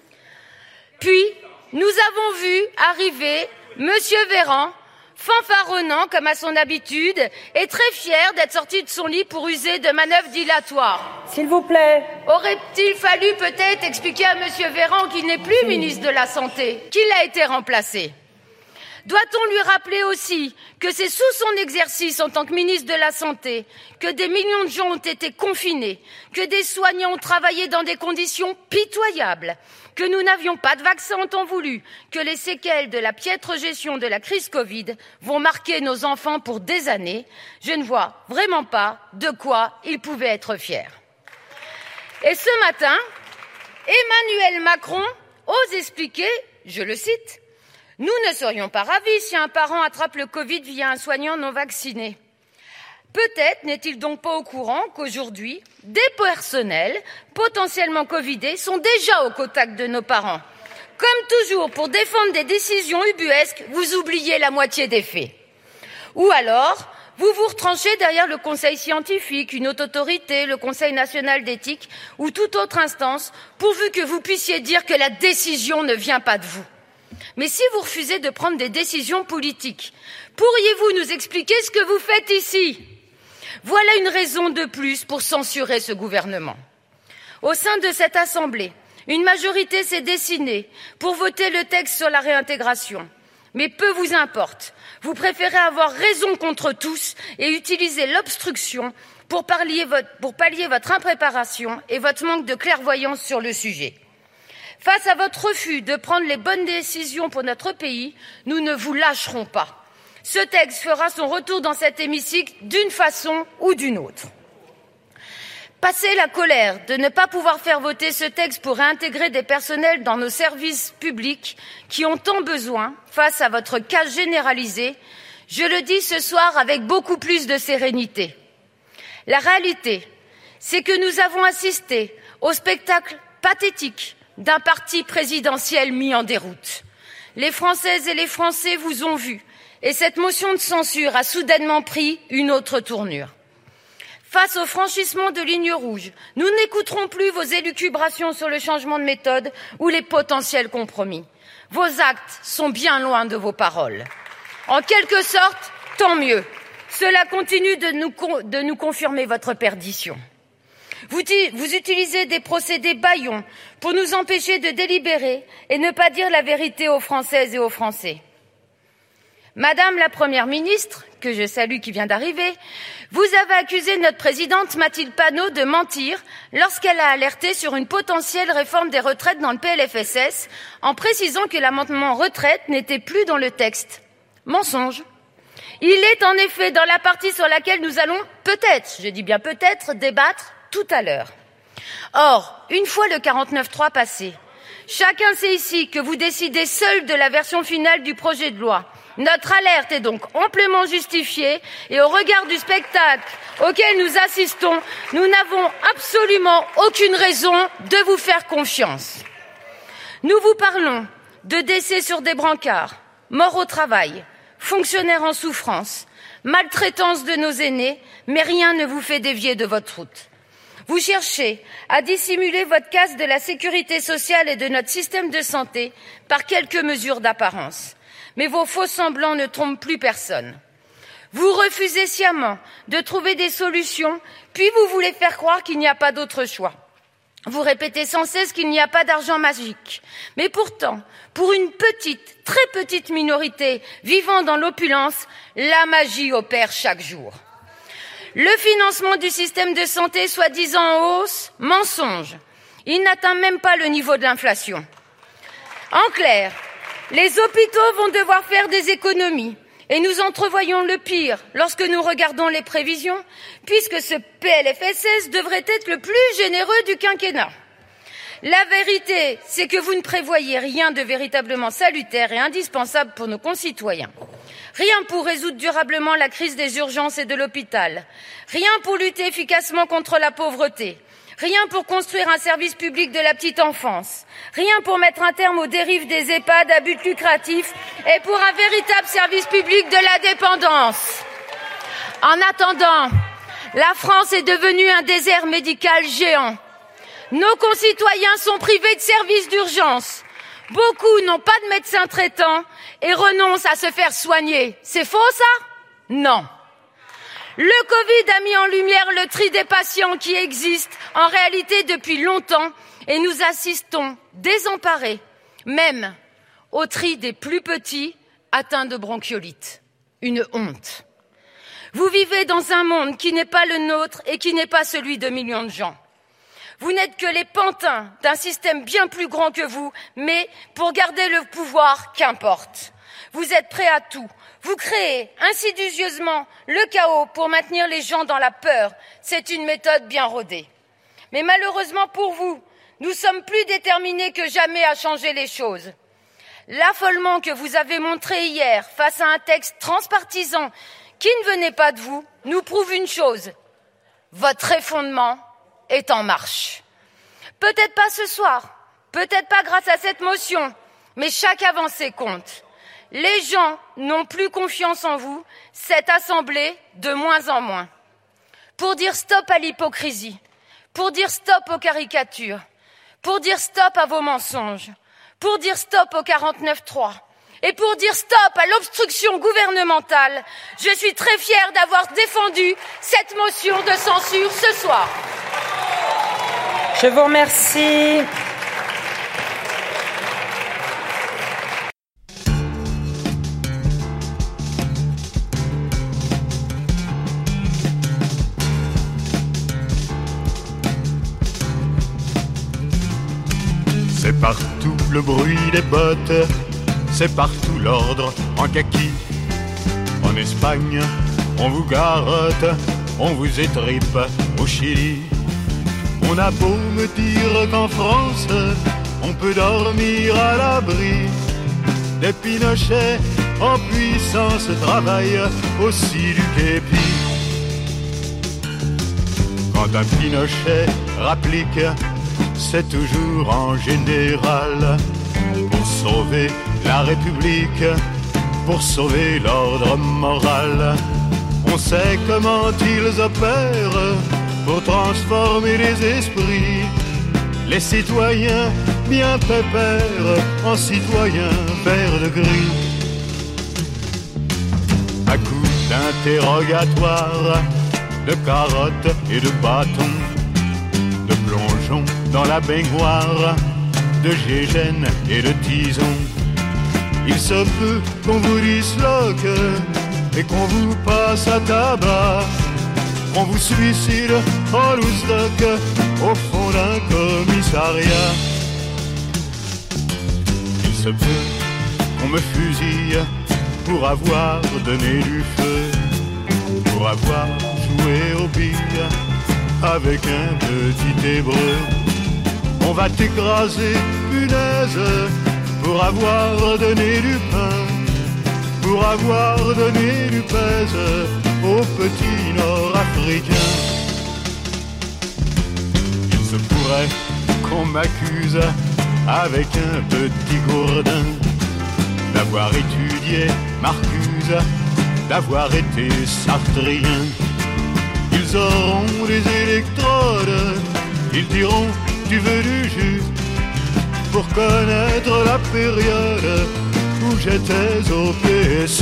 Speaker 19: Puis, nous avons vu arriver Monsieur Véran, fanfaronnant comme à son habitude, et très fier d'être sorti de son lit pour user de manœuvres dilatoires.
Speaker 16: S'il vous plaît.
Speaker 19: Aurait-il fallu peut-être expliquer à Monsieur Véran qu'il n'est plus ministre de la Santé, qu'il a été remplacé? Doit-on lui rappeler aussi que c'est sous son exercice en tant que ministre de la Santé que des millions de gens ont été confinés, que des soignants ont travaillé dans des conditions pitoyables, que nous n'avions pas de vaccin en temps voulu, que les séquelles de la piètre gestion de la crise Covid vont marquer nos enfants pour des années? Je ne vois vraiment pas de quoi ils pouvaient être fiers. Et ce matin, Emmanuel Macron ose expliquer, je le cite, « Nous ne serions pas ravis si un parent attrape le Covid via un soignant non vacciné. » Peut-être n'est-il donc pas au courant qu'aujourd'hui, des personnels potentiellement covidés sont déjà au contact de nos parents. Comme toujours, pour défendre des décisions ubuesques, vous oubliez la moitié des faits. Ou alors, vous vous retranchez derrière le conseil scientifique, une haute autorité, le Conseil national d'éthique ou toute autre instance, pourvu que vous puissiez dire que la décision ne vient pas de vous. Mais si vous refusez de prendre des décisions politiques, pourriez-vous nous expliquer ce que vous faites ici? Voilà une raison de plus pour censurer ce gouvernement. Au sein de cette Assemblée, une majorité s'est dessinée pour voter le texte sur la réintégration. Mais peu vous importe. Vous préférez avoir raison contre tous et utiliser l'obstruction pour pallier votre impréparation et votre manque de clairvoyance sur le sujet. Face à votre refus de prendre les bonnes décisions pour notre pays, nous ne vous lâcherons pas. Ce texte fera son retour dans cet hémicycle d'une façon ou d'une autre. Passé la colère de ne pas pouvoir faire voter ce texte pour réintégrer des personnels dans nos services publics qui ont tant besoin face à votre casse généralisée, je le dis ce soir avec beaucoup plus de sérénité. La réalité, c'est que nous avons assisté au spectacle pathétique d'un parti présidentiel mis en déroute. Les Françaises et les Français vous ont vu, et cette motion de censure a soudainement pris une autre tournure. Face au franchissement de lignes rouges, nous n'écouterons plus vos élucubrations sur le changement de méthode ou les potentiels compromis. Vos actes sont bien loin de vos paroles. En quelque sorte, tant mieux. Cela continue de nous confirmer votre perdition. Vous utilisez des procédés bâillons pour nous empêcher de délibérer et ne pas dire la vérité aux Françaises et aux Français. Madame la Première ministre, que je salue qui vient d'arriver, vous avez accusé notre présidente Mathilde Panot de mentir lorsqu'elle a alerté sur une potentielle réforme des retraites dans le PLFSS en précisant que l'amendement retraite n'était plus dans le texte. Mensonge. Il est en effet dans la partie sur laquelle nous allons peut-être, je dis bien peut-être, débattre tout à l'heure. Or, une fois le 49.3 passé, chacun sait ici que vous décidez seul de la version finale du projet de loi. Notre alerte est donc amplement justifiée et au regard du spectacle auquel nous assistons, nous n'avons absolument aucune raison de vous faire confiance. Nous vous parlons de décès sur des brancards, morts au travail, fonctionnaires en souffrance, maltraitance de nos aînés, mais rien ne vous fait dévier de votre route. Vous cherchez à dissimuler votre casse de la sécurité sociale et de notre système de santé par quelques mesures d'apparence. Mais vos faux semblants ne trompent plus personne. Vous refusez sciemment de trouver des solutions, puis vous voulez faire croire qu'il n'y a pas d'autre choix. Vous répétez sans cesse qu'il n'y a pas d'argent magique. Mais pourtant, pour une petite, très petite minorité vivant dans l'opulence, la magie opère chaque jour. Le financement du système de santé soi-disant en hausse, mensonge. Il n'atteint même pas le niveau de l'inflation. En clair, Les hôpitaux vont devoir faire des économies. Et nous entrevoyons le pire lorsque nous regardons les prévisions, puisque ce PLFSS devrait être le plus généreux du quinquennat. La vérité, c'est que vous ne prévoyez rien de véritablement salutaire et indispensable pour nos concitoyens. Rien pour résoudre durablement la crise des urgences et de l'hôpital. Rien pour lutter efficacement contre la pauvreté. Rien pour construire un service public de la petite enfance. Rien pour mettre un terme aux dérives des EHPAD à but lucratif et pour un véritable service public de la dépendance. En attendant, la France est devenue un désert médical géant. Nos concitoyens sont privés de services d'urgence. Beaucoup n'ont pas de médecin traitant et renoncent à se faire soigner. C'est faux, ça? Non. Le Covid a mis en lumière le tri des patients qui existent en réalité depuis longtemps et nous assistons désemparés, même au tri des plus petits atteints de bronchiolite. Une honte. Vous vivez dans un monde qui n'est pas le nôtre et qui n'est pas celui de millions de gens. Vous n'êtes que les pantins d'un système bien plus grand que vous, mais pour garder le pouvoir, qu'importe. Vous êtes prêts à tout. Vous créez insidieusement le chaos pour maintenir les gens dans la peur. C'est une méthode bien rodée. Mais malheureusement pour vous, nous sommes plus déterminés que jamais à changer les choses. L'affolement que vous avez montré hier face à un texte transpartisan qui ne venait pas de vous nous prouve une chose. Votre effondrement est en marche. Peut-être pas ce soir, peut-être pas grâce à cette motion, mais chaque avancée compte. Les gens n'ont plus confiance en vous, cette assemblée de moins en moins. Pour dire stop à l'hypocrisie, pour dire stop aux caricatures, pour dire stop à vos mensonges, pour dire stop au 49.3 et pour dire stop à l'obstruction gouvernementale, je suis très fière d'avoir défendu cette motion de censure ce soir.
Speaker 16: Je vous remercie.
Speaker 18: C'est partout le bruit des bottes, c'est partout l'ordre en kaki. En Espagne, on vous garotte, on vous étripe au Chili. On a beau me dire qu'en France, on peut dormir à l'abri. Des Pinochets en puissance travaillent aussi du képi. Quand un Pinochet rapplique, c'est toujours en général pour sauver la République, pour sauver l'ordre moral. On sait comment ils opèrent pour transformer les esprits, les citoyens bien pépères en citoyens verts de gris. À coups d'interrogatoire, de carottes et de bâtons, de plongeons dans la baignoire, de gégène et de tison. Il se peut qu'on vous disloque et qu'on vous passe à tabac, qu'on vous suicide en loose-doc au fond d'un commissariat. Il se peut qu'on me fusille pour avoir donné du feu, pour avoir joué aux billes avec un petit hébreu. On va t'écraser, punaise, pour avoir donné du pain, pour avoir donné du pèse aux petits nord-africains. Il se pourrait qu'on m'accuse avec un petit gourdin d'avoir étudié Marcuse, d'avoir été sartrien. Ils auront des électrodes, ils diront tu veux du jus, pour connaître la période où j'étais au PSU.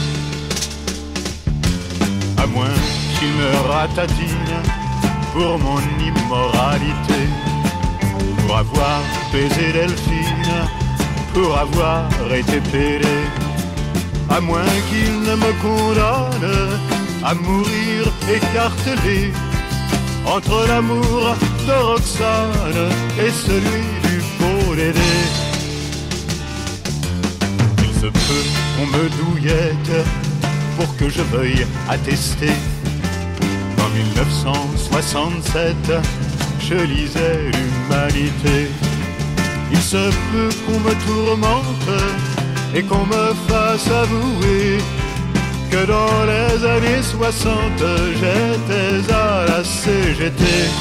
Speaker 18: À moins qu'ils me ratatinent pour mon immoralité, pour avoir baisé Delphine, pour avoir été pédé. À moins qu'ils ne me condamnent à mourir écartelé entre l'amour de Roxane et celui du beau Dédé. se peut qu'on me douillette pour que je veuille attester. En 1967, je lisais l'Humanité. Il se peut qu'on me tourmente et qu'on me fasse avouer que dans les années 60, j'étais à la CGT.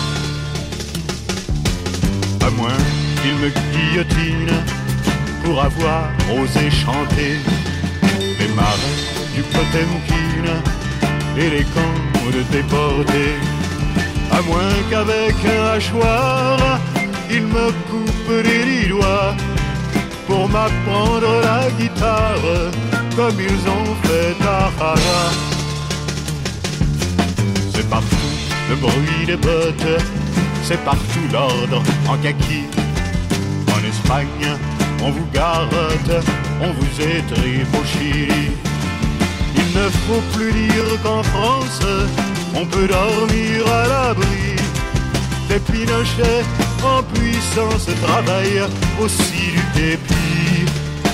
Speaker 18: À moins qu'il me guillotine pour avoir osé chanter les marais du Potemkin et les camps de déportés. À moins qu'avec un hachoir, il me coupe les doigts pour m'apprendre la guitare comme ils ont fait à Hara. C'est partout le bruit des bottes, c'est partout l'ordre en kaki. En Espagne, on vous garotte, on vous étripe au Chili. Il ne faut plus dire qu'en France, on peut dormir à l'abri des Pinochet en puissance, travaille aussi du képi.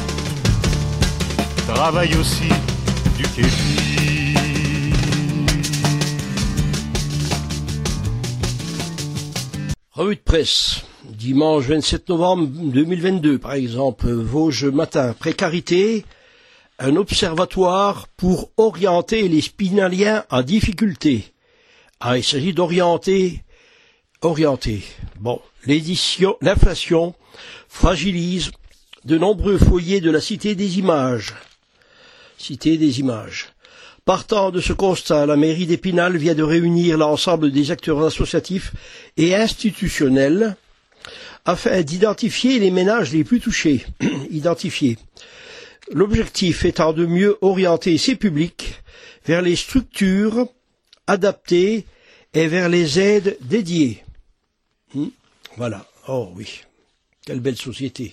Speaker 18: Travaille aussi du képi.
Speaker 4: Revue de presse, dimanche 27 novembre 2022, par exemple, Vosges Matin, précarité, un observatoire pour orienter les spinaliens en difficulté. Ah, il s'agit d'orienter. Bon, l'inflation fragilise de nombreux foyers de la Cité des Images. Partant de ce constat, la mairie d'Épinal vient de réunir l'ensemble des acteurs associatifs et institutionnels afin d'identifier les ménages les plus touchés. L'objectif étant de mieux orienter ces publics vers les structures adaptées et vers les aides dédiées. Voilà. Oh oui. Quelle belle société.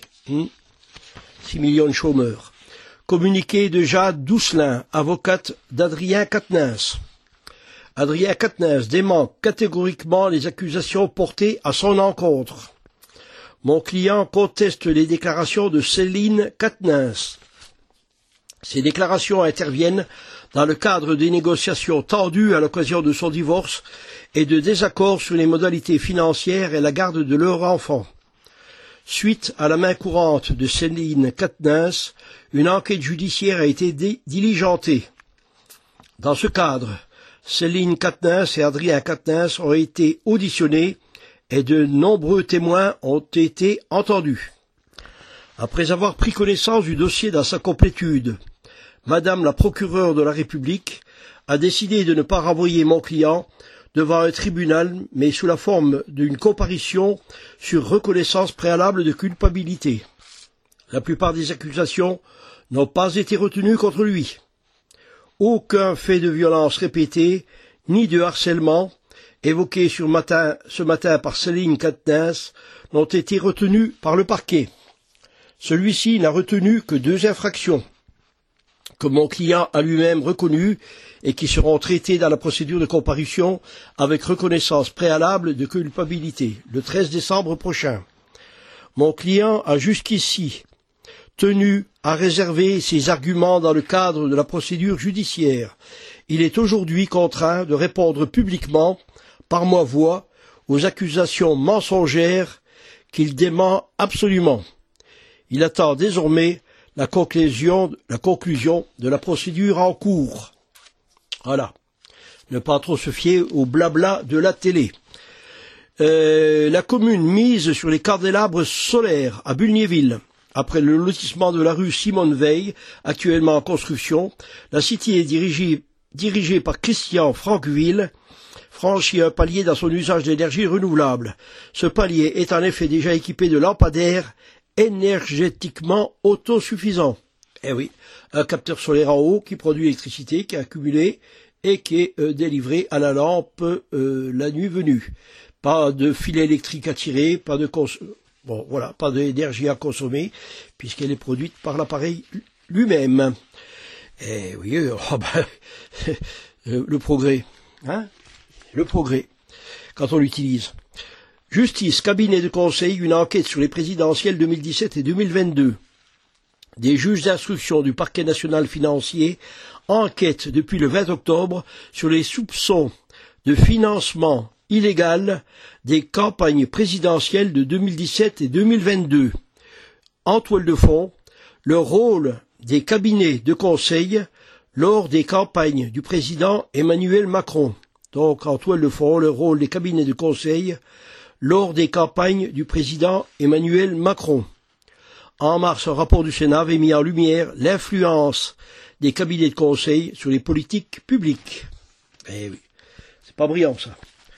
Speaker 4: 6 millions de chômeurs. Communiqué de Jade Doucelin, avocate d'Adrien Quatennens. Adrien Quatennens dément catégoriquement les accusations portées à son encontre. Mon client conteste les déclarations de Céline Quatennens. Ces déclarations interviennent dans le cadre des négociations tendues à l'occasion de son divorce et de désaccords sur les modalités financières et la garde de leur enfant. Suite à la main courante de Céline Quatennens, une enquête judiciaire a été diligentée. Dans ce cadre, Céline Quatennens et Adrien Quatennens ont été auditionnés et de nombreux témoins ont été entendus. Après avoir pris connaissance du dossier dans sa complétude, Madame la procureure de la République a décidé de ne pas renvoyer mon client devant un tribunal, mais sous la forme d'une comparution sur reconnaissance préalable de culpabilité. La plupart des accusations n'ont pas été retenues contre lui. Aucun fait de violence répété, ni de harcèlement, évoqués ce matin par Céline Quatennens, n'ont été retenus par le parquet. Celui-ci n'a retenu que 2 infractions, que mon client a lui-même reconnues et qui seront traitées dans la procédure de comparution avec reconnaissance préalable de culpabilité, le 13 décembre prochain. Mon client a jusqu'ici tenu à réserver ses arguments dans le cadre de la procédure judiciaire. Il est aujourd'hui contraint de répondre publiquement, par ma voix, aux accusations mensongères qu'il dément absolument. Il attend désormais la conclusion de la procédure en cours. Voilà. Ne pas trop se fier au blabla de la télé. La commune mise sur les candélabres solaires à Bulgnéville. Après le lotissement de la rue Simone Veil, actuellement en construction, la cité est dirigée par Christian Franqueville, franchit un palier dans son usage d'énergie renouvelable. Ce palier est en effet déjà équipé de lampadaires énergétiquement autosuffisants. Eh oui, un capteur solaire en haut qui produit l'électricité, qui est accumulée et qui est délivrée à la lampe la nuit venue. Pas de filet électrique à tirer, pas d'énergie à consommer, puisqu'elle est produite par l'appareil lui-même. Eh oui, le progrès, le progrès, quand on l'utilise. Justice, cabinet de conseil, une enquête sur les présidentielles 2017 et 2022. des juges d'instruction du parquet national financier enquêtent depuis le 20 octobre sur les soupçons de financement illégal des campagnes présidentielles de 2017 et 2022. En toile de fond, le rôle des cabinets de conseil lors des campagnes du président Emmanuel Macron. Donc, en toile de fond, le rôle des cabinets de conseil lors des campagnes du président Emmanuel Macron. En mars, un rapport du Sénat avait mis en lumière l'influence des cabinets de conseil sur les politiques publiques. Eh oui, c'est pas brillant ça.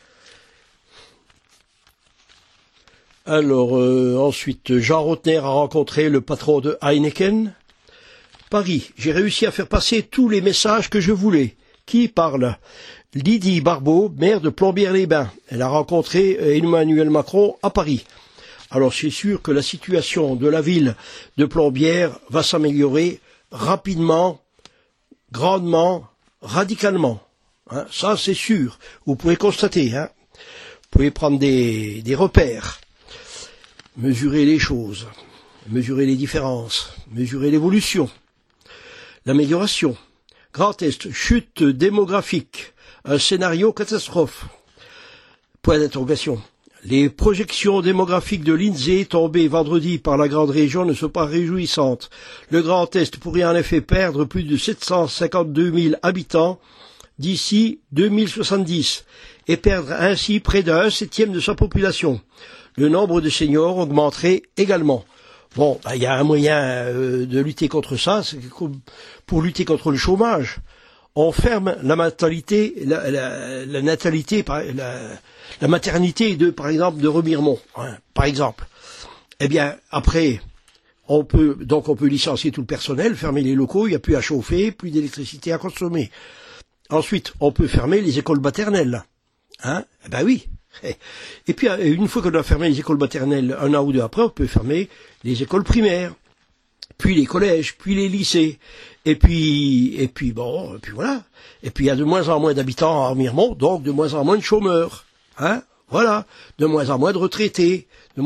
Speaker 4: Alors, ensuite, Jean Rotner a rencontré le patron de Heineken. Paris, j'ai réussi à faire passer tous les messages que je voulais. Qui parle? Lydie Barbeau, maire de Plombières-les-Bains. Elle a rencontré Emmanuel Macron à Paris. Alors c'est sûr que la situation de la ville de Plombières va s'améliorer rapidement, grandement, radicalement. Hein, ça c'est sûr. Vous pouvez constater. Hein. Vous pouvez prendre des repères, mesurer les choses, mesurer les différences, mesurer l'évolution, l'amélioration. Grand Est, chute démographique, un scénario catastrophe. Point d'interrogation. Les projections démographiques de l'INSEE tombées vendredi par la grande région ne sont pas réjouissantes. Le Grand Est pourrait en effet perdre plus de 752 000 habitants d'ici 2070 et perdre ainsi près d'un septième de sa population. Le nombre de seniors augmenterait également. Bon, il y a un moyen de lutter contre ça, c'est pour lutter contre le chômage. On ferme la natalité, la maternité de, par exemple, de Remiremont, hein, par exemple. Eh bien, après, on peut licencier tout le personnel, fermer les locaux, il n'y a plus à chauffer, plus d'électricité à consommer. Ensuite, on peut fermer les écoles maternelles. Hein? Eh ben oui. Et puis, une fois qu'on a fermé les écoles maternelles, un an ou deux après, on peut fermer les écoles primaires, puis les collèges, puis les lycées. Et puis voilà. Et puis, il y a de moins en moins d'habitants à Remiremont, donc de moins en moins de chômeurs. Hein? Voilà. De moins en moins de retraités.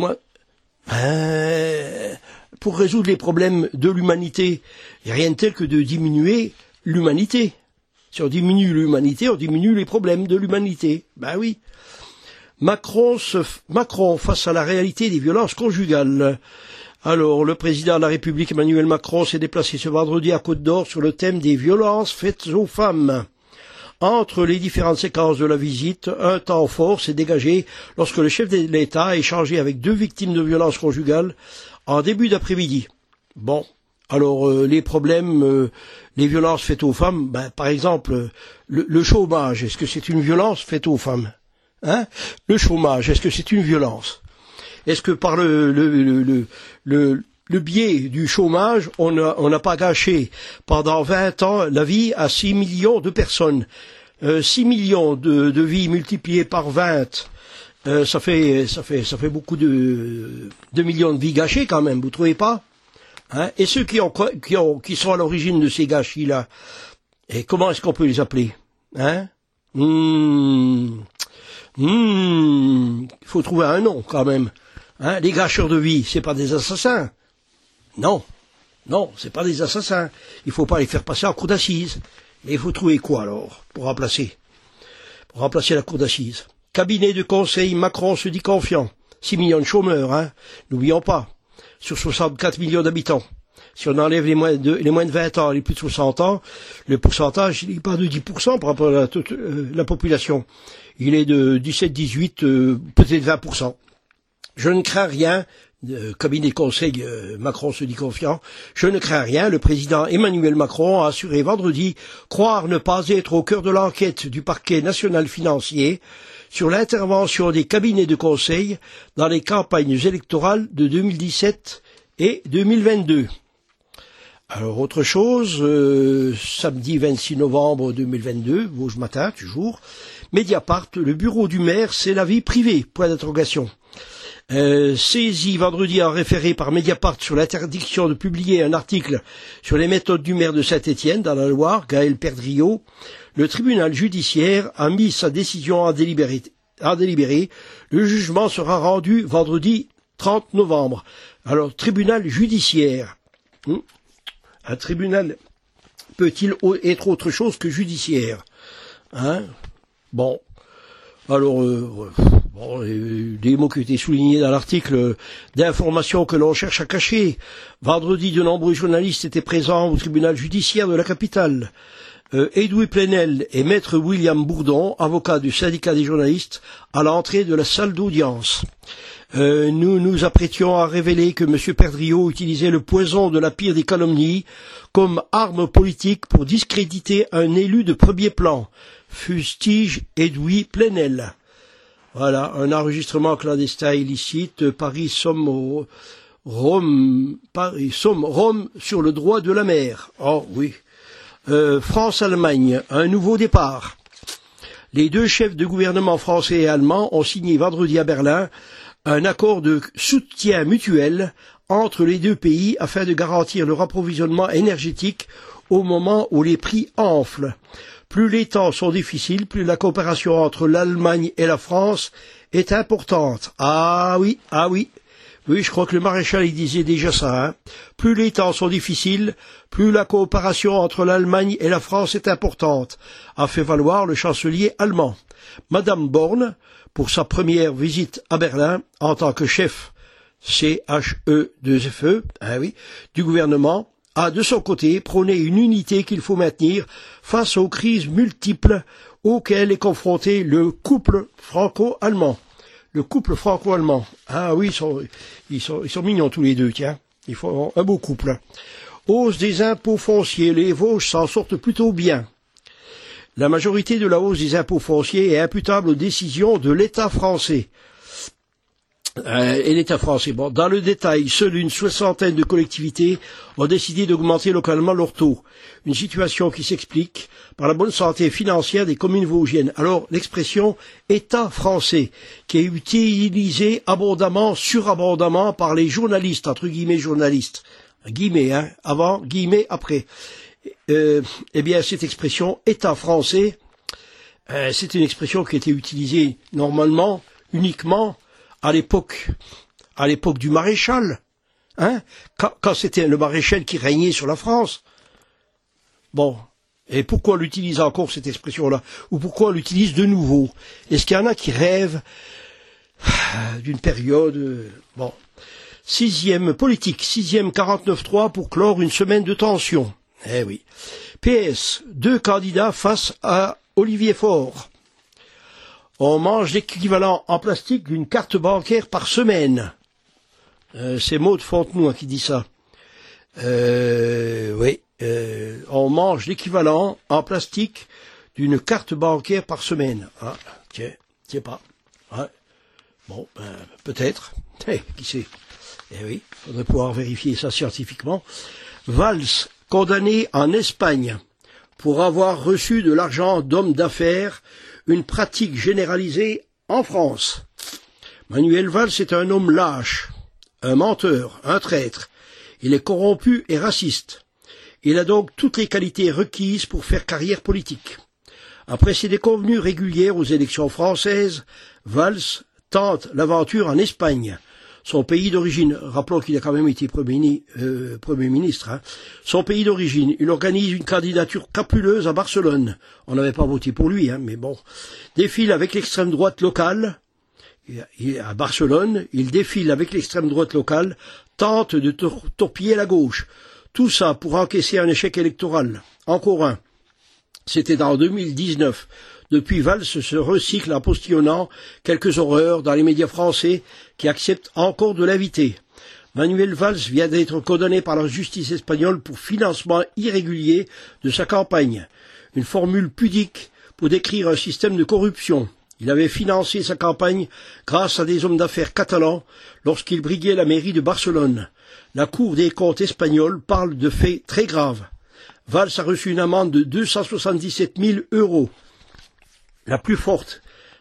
Speaker 4: Pour résoudre les problèmes de l'humanité, il n'y a rien de tel que de diminuer l'humanité. Si on diminue l'humanité, on diminue les problèmes de l'humanité. Ben oui. Macron face à la réalité des violences conjugales. Alors, le président de la République, Emmanuel Macron, s'est déplacé ce vendredi à Côte-d'Or sur le thème des violences faites aux femmes. Entre les différentes séquences de la visite, un temps fort s'est dégagé lorsque le chef de l'État a échangé avec 2 victimes de violences conjugales en début d'après-midi. Bon, alors les problèmes, les violences faites aux femmes, par exemple, le chômage, est-ce que c'est une violence faite aux femmes? Hein? Le chômage, est-ce que c'est une violence? Est-ce que par le biais du chômage, on n'a pas gâché pendant 20 ans la vie à 6 millions de personnes? 6 millions de vies multipliées par 20, ça fait beaucoup de millions de vies gâchées quand même, vous trouvez pas? Hein? Et ceux qui sont à l'origine de ces gâchis-là, et comment est-ce qu'on peut les appeler? Hein? Il faut trouver un nom quand même. Hein, les gâcheurs de vie, c'est pas des assassins. Non, c'est pas des assassins. Il faut pas les faire passer en cour d'assises. Mais il faut trouver quoi alors pour remplacer la cour d'assises? Cabinet de conseil, Macron se dit confiant. 6 millions de chômeurs, hein. N'oublions pas. Sur 64 millions d'habitants. Si on enlève les moins de 20 ans, les plus de 60 ans, le pourcentage, il n'est pas de 10% par rapport à la population. Il est de 17-18, peut-être 20%. Je ne crains rien, cabinet de conseil, Macron se dit confiant, je ne crains rien, le président Emmanuel Macron a assuré vendredi croire ne pas être au cœur de l'enquête du parquet national financier sur l'intervention des cabinets de conseil dans les campagnes électorales de 2017 et 2022. Alors autre chose, samedi 26 novembre 2022, Vosges Matin, toujours, Mediapart, le bureau du maire, c'est la vie privée, point d'interrogation. Saisi vendredi en référé par Mediapart sur l'interdiction de publier un article sur les méthodes du maire de Saint-Étienne dans la Loire, Gaël Perdriau, le tribunal judiciaire a mis sa décision en délibéré. Le jugement sera rendu vendredi 30 novembre. Alors, tribunal judiciaire. Un tribunal peut-il être autre chose que judiciaire? Hein? Bon. Alors, des mots qui ont été soulignés dans l'article d'information que l'on cherche à cacher. Vendredi, de nombreux journalistes étaient présents au tribunal judiciaire de la capitale. Edoui Plenel et maître William Bourdon, avocat du syndicat des journalistes, à l'entrée de la salle d'audience. Nous nous apprêtions à révéler que M. Perdriau utilisait le poison de la pire des calomnies comme arme politique pour discréditer un élu de premier plan, fustige Edoui Plenel. Voilà, un enregistrement clandestin illicite, Paris-Somme, Rome sur le droit de la mer. Oh oui. France-Allemagne, un nouveau départ. Les deux chefs de gouvernement français et allemand ont signé vendredi à Berlin un accord de soutien mutuel entre les deux pays afin de garantir leur approvisionnement énergétique au moment où les prix enflent. Plus les temps sont difficiles, plus la coopération entre l'Allemagne et la France est importante. Ah oui. Oui, je crois que le maréchal il disait déjà ça. Hein. Plus les temps sont difficiles, plus la coopération entre l'Allemagne et la France est importante, a fait valoir le chancelier allemand. Madame Borne, pour sa première visite à Berlin, en tant que chef CHE2FE, du gouvernement, a de son côté prôné une unité qu'il faut maintenir face aux crises multiples auxquelles est confronté le couple franco-allemand. Le couple franco-allemand. Ah oui, ils sont mignons tous les deux, tiens. Ils font un beau couple. Hausse des impôts fonciers. Les Vosges s'en sortent plutôt bien. La majorité de la hausse des impôts fonciers est imputable aux décisions de l'État français. Et l'État français. Bon, dans le détail, seule une soixantaine de collectivités ont décidé d'augmenter localement leur taux. Une situation qui s'explique par la bonne santé financière des communes vosgiennes. Alors, l'expression État français, qui est utilisée abondamment, surabondamment par les journalistes, entre guillemets journalistes. Guillemets, hein, avant, guillemets, après. Eh bien, cette expression État français, c'est une expression qui était utilisée normalement, uniquement, à l'époque du maréchal, hein, quand c'était le maréchal qui régnait sur la France. Bon, et pourquoi on l'utilise encore cette expression-là, ou pourquoi on l'utilise de nouveau? Est-ce qu'il y en a qui rêvent d'une période, bon, sixième politique, 49.3 pour clore une semaine de tension. Eh oui. PS, 2 candidats face à Olivier Faure. On mange l'équivalent en plastique d'une carte bancaire par semaine. C'est Maud Fontenoy qui dit ça. Oui. On mange l'équivalent en plastique d'une carte bancaire par semaine. Ah, tiens, je sais pas. Ouais. Bon, peut-être. Qui sait? Eh oui, faudrait pouvoir vérifier ça scientifiquement. Valls, condamné en Espagne pour avoir reçu de l'argent d'hommes d'affaires, une pratique généralisée en France. Manuel Valls est un homme lâche, un menteur, un traître. Il est corrompu et raciste. Il a donc toutes les qualités requises pour faire carrière politique. Après ses déconvenues régulières aux élections françaises, Valls tente l'aventure en Espagne. Son pays d'origine, rappelons qu'il a quand même été Premier ministre, hein. Son pays d'origine, il organise une candidature capuleuse à Barcelone. On n'avait pas voté pour lui, hein, mais bon. Défile avec l'extrême droite locale, à Barcelone, il défile avec l'extrême droite locale, tente de torpiller la gauche. Tout ça pour encaisser un échec électoral. Encore un. C'était en 2019. Depuis, Valls se recycle en postillonnant quelques horreurs dans les médias français qui acceptent encore de l'inviter. Manuel Valls vient d'être condamné par la justice espagnole pour financement irrégulier de sa campagne. Une formule pudique pour décrire un système de corruption. Il avait financé sa campagne grâce à des hommes d'affaires catalans lorsqu'il briguait la mairie de Barcelone. La Cour des comptes espagnole parle de faits très graves. Valls a reçu une amende de 277 000 €. La plus forte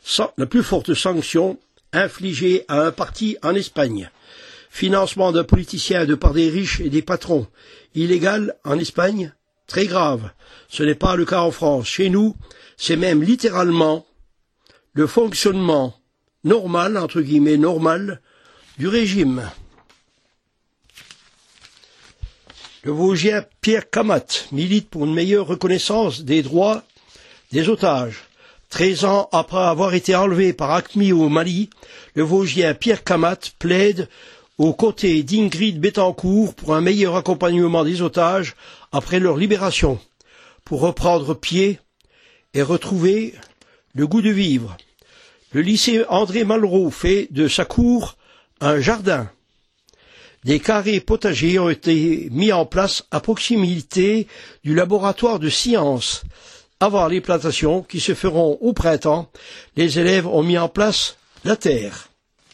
Speaker 4: sanction infligée à un parti en Espagne. Financement d'un politicien de part des riches et des patrons. Illégal en Espagne, très grave. Ce n'est pas le cas en France. Chez nous, c'est même littéralement le fonctionnement normal, entre guillemets normal, du régime. Le Vosgien Pierre Kamat milite pour une meilleure reconnaissance des droits des otages. 13 ans après avoir été enlevé par AQMI au Mali, le Vosgien Pierre Kamat plaide aux côtés d'Ingrid Betancourt pour un meilleur accompagnement des otages après leur libération, pour reprendre pied et retrouver le goût de vivre. Le lycée André Malraux fait de sa cour un jardin. Des carrés potagers ont été mis en place à proximité du laboratoire de sciences. Avant les plantations qui se feront au printemps, les élèves ont mis en place la terre.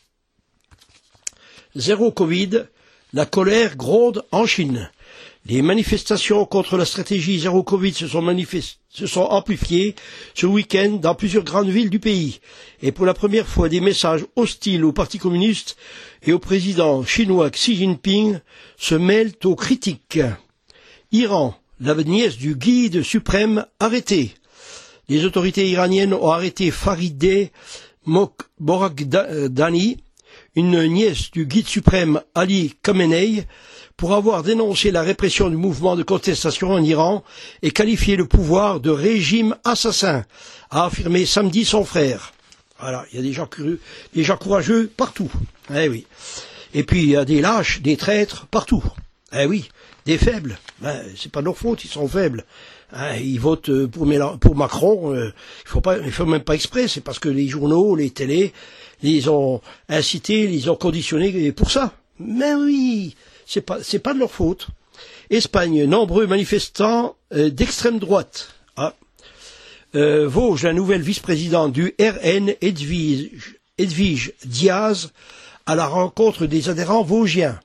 Speaker 4: Zéro Covid, la colère gronde en Chine. Les manifestations contre la stratégie zéro Covid se sont amplifiées ce week-end dans plusieurs grandes villes du pays. Et pour la première fois, des messages hostiles au Parti communiste et au président chinois Xi Jinping se mêlent aux critiques. Iran, la nièce du guide suprême arrêtée. Les autorités iraniennes ont arrêté Farideh Moghadani, une nièce du guide suprême Ali Khamenei, pour avoir dénoncé la répression du mouvement de contestation en Iran et qualifié le pouvoir de régime assassin, a affirmé samedi son frère. Voilà, il y a des gens courageux partout. Eh oui. Et puis il y a des lâches, des traîtres partout. Eh oui, des faibles. Ben, c'est pas de leur faute, ils sont faibles. Hein, ils votent pour Macron. Il faut même pas exprès. C'est parce que les journaux, les télés, les ont incités, les ont conditionnés pour ça. Mais oui. C'est pas de leur faute. Espagne, nombreux manifestants d'extrême droite. Ah. Vosges, la nouvelle vice-présidente du RN, Edwige Diaz, à la rencontre des adhérents vosgiens.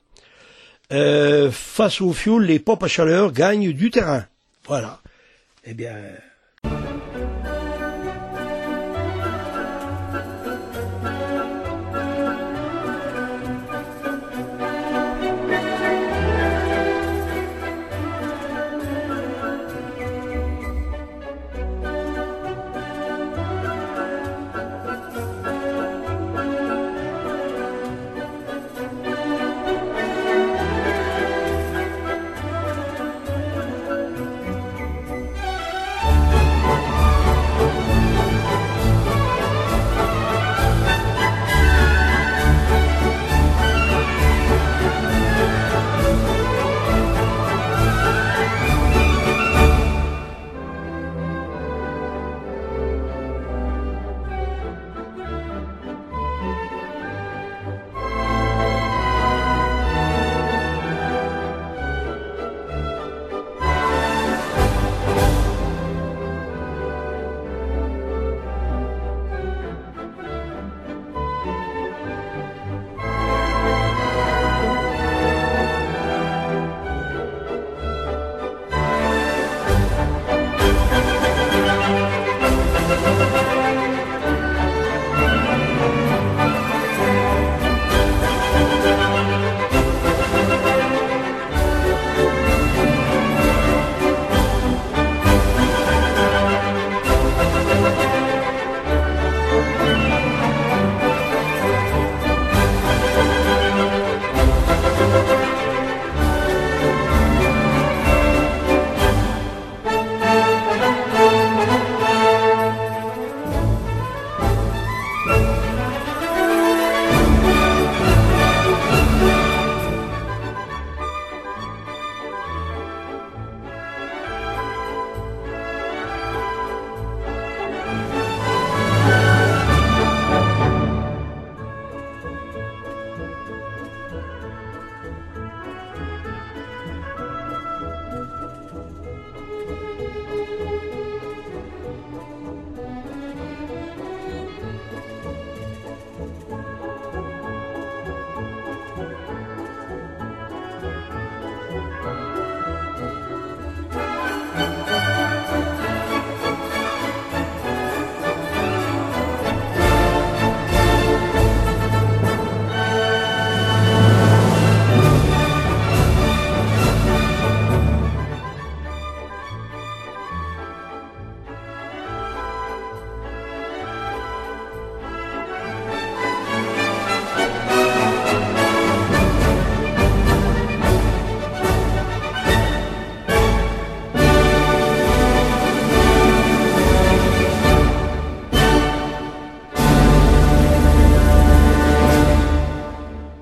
Speaker 4: Face au fioul, les pompes à chaleur gagnent du terrain. Voilà. Eh bien,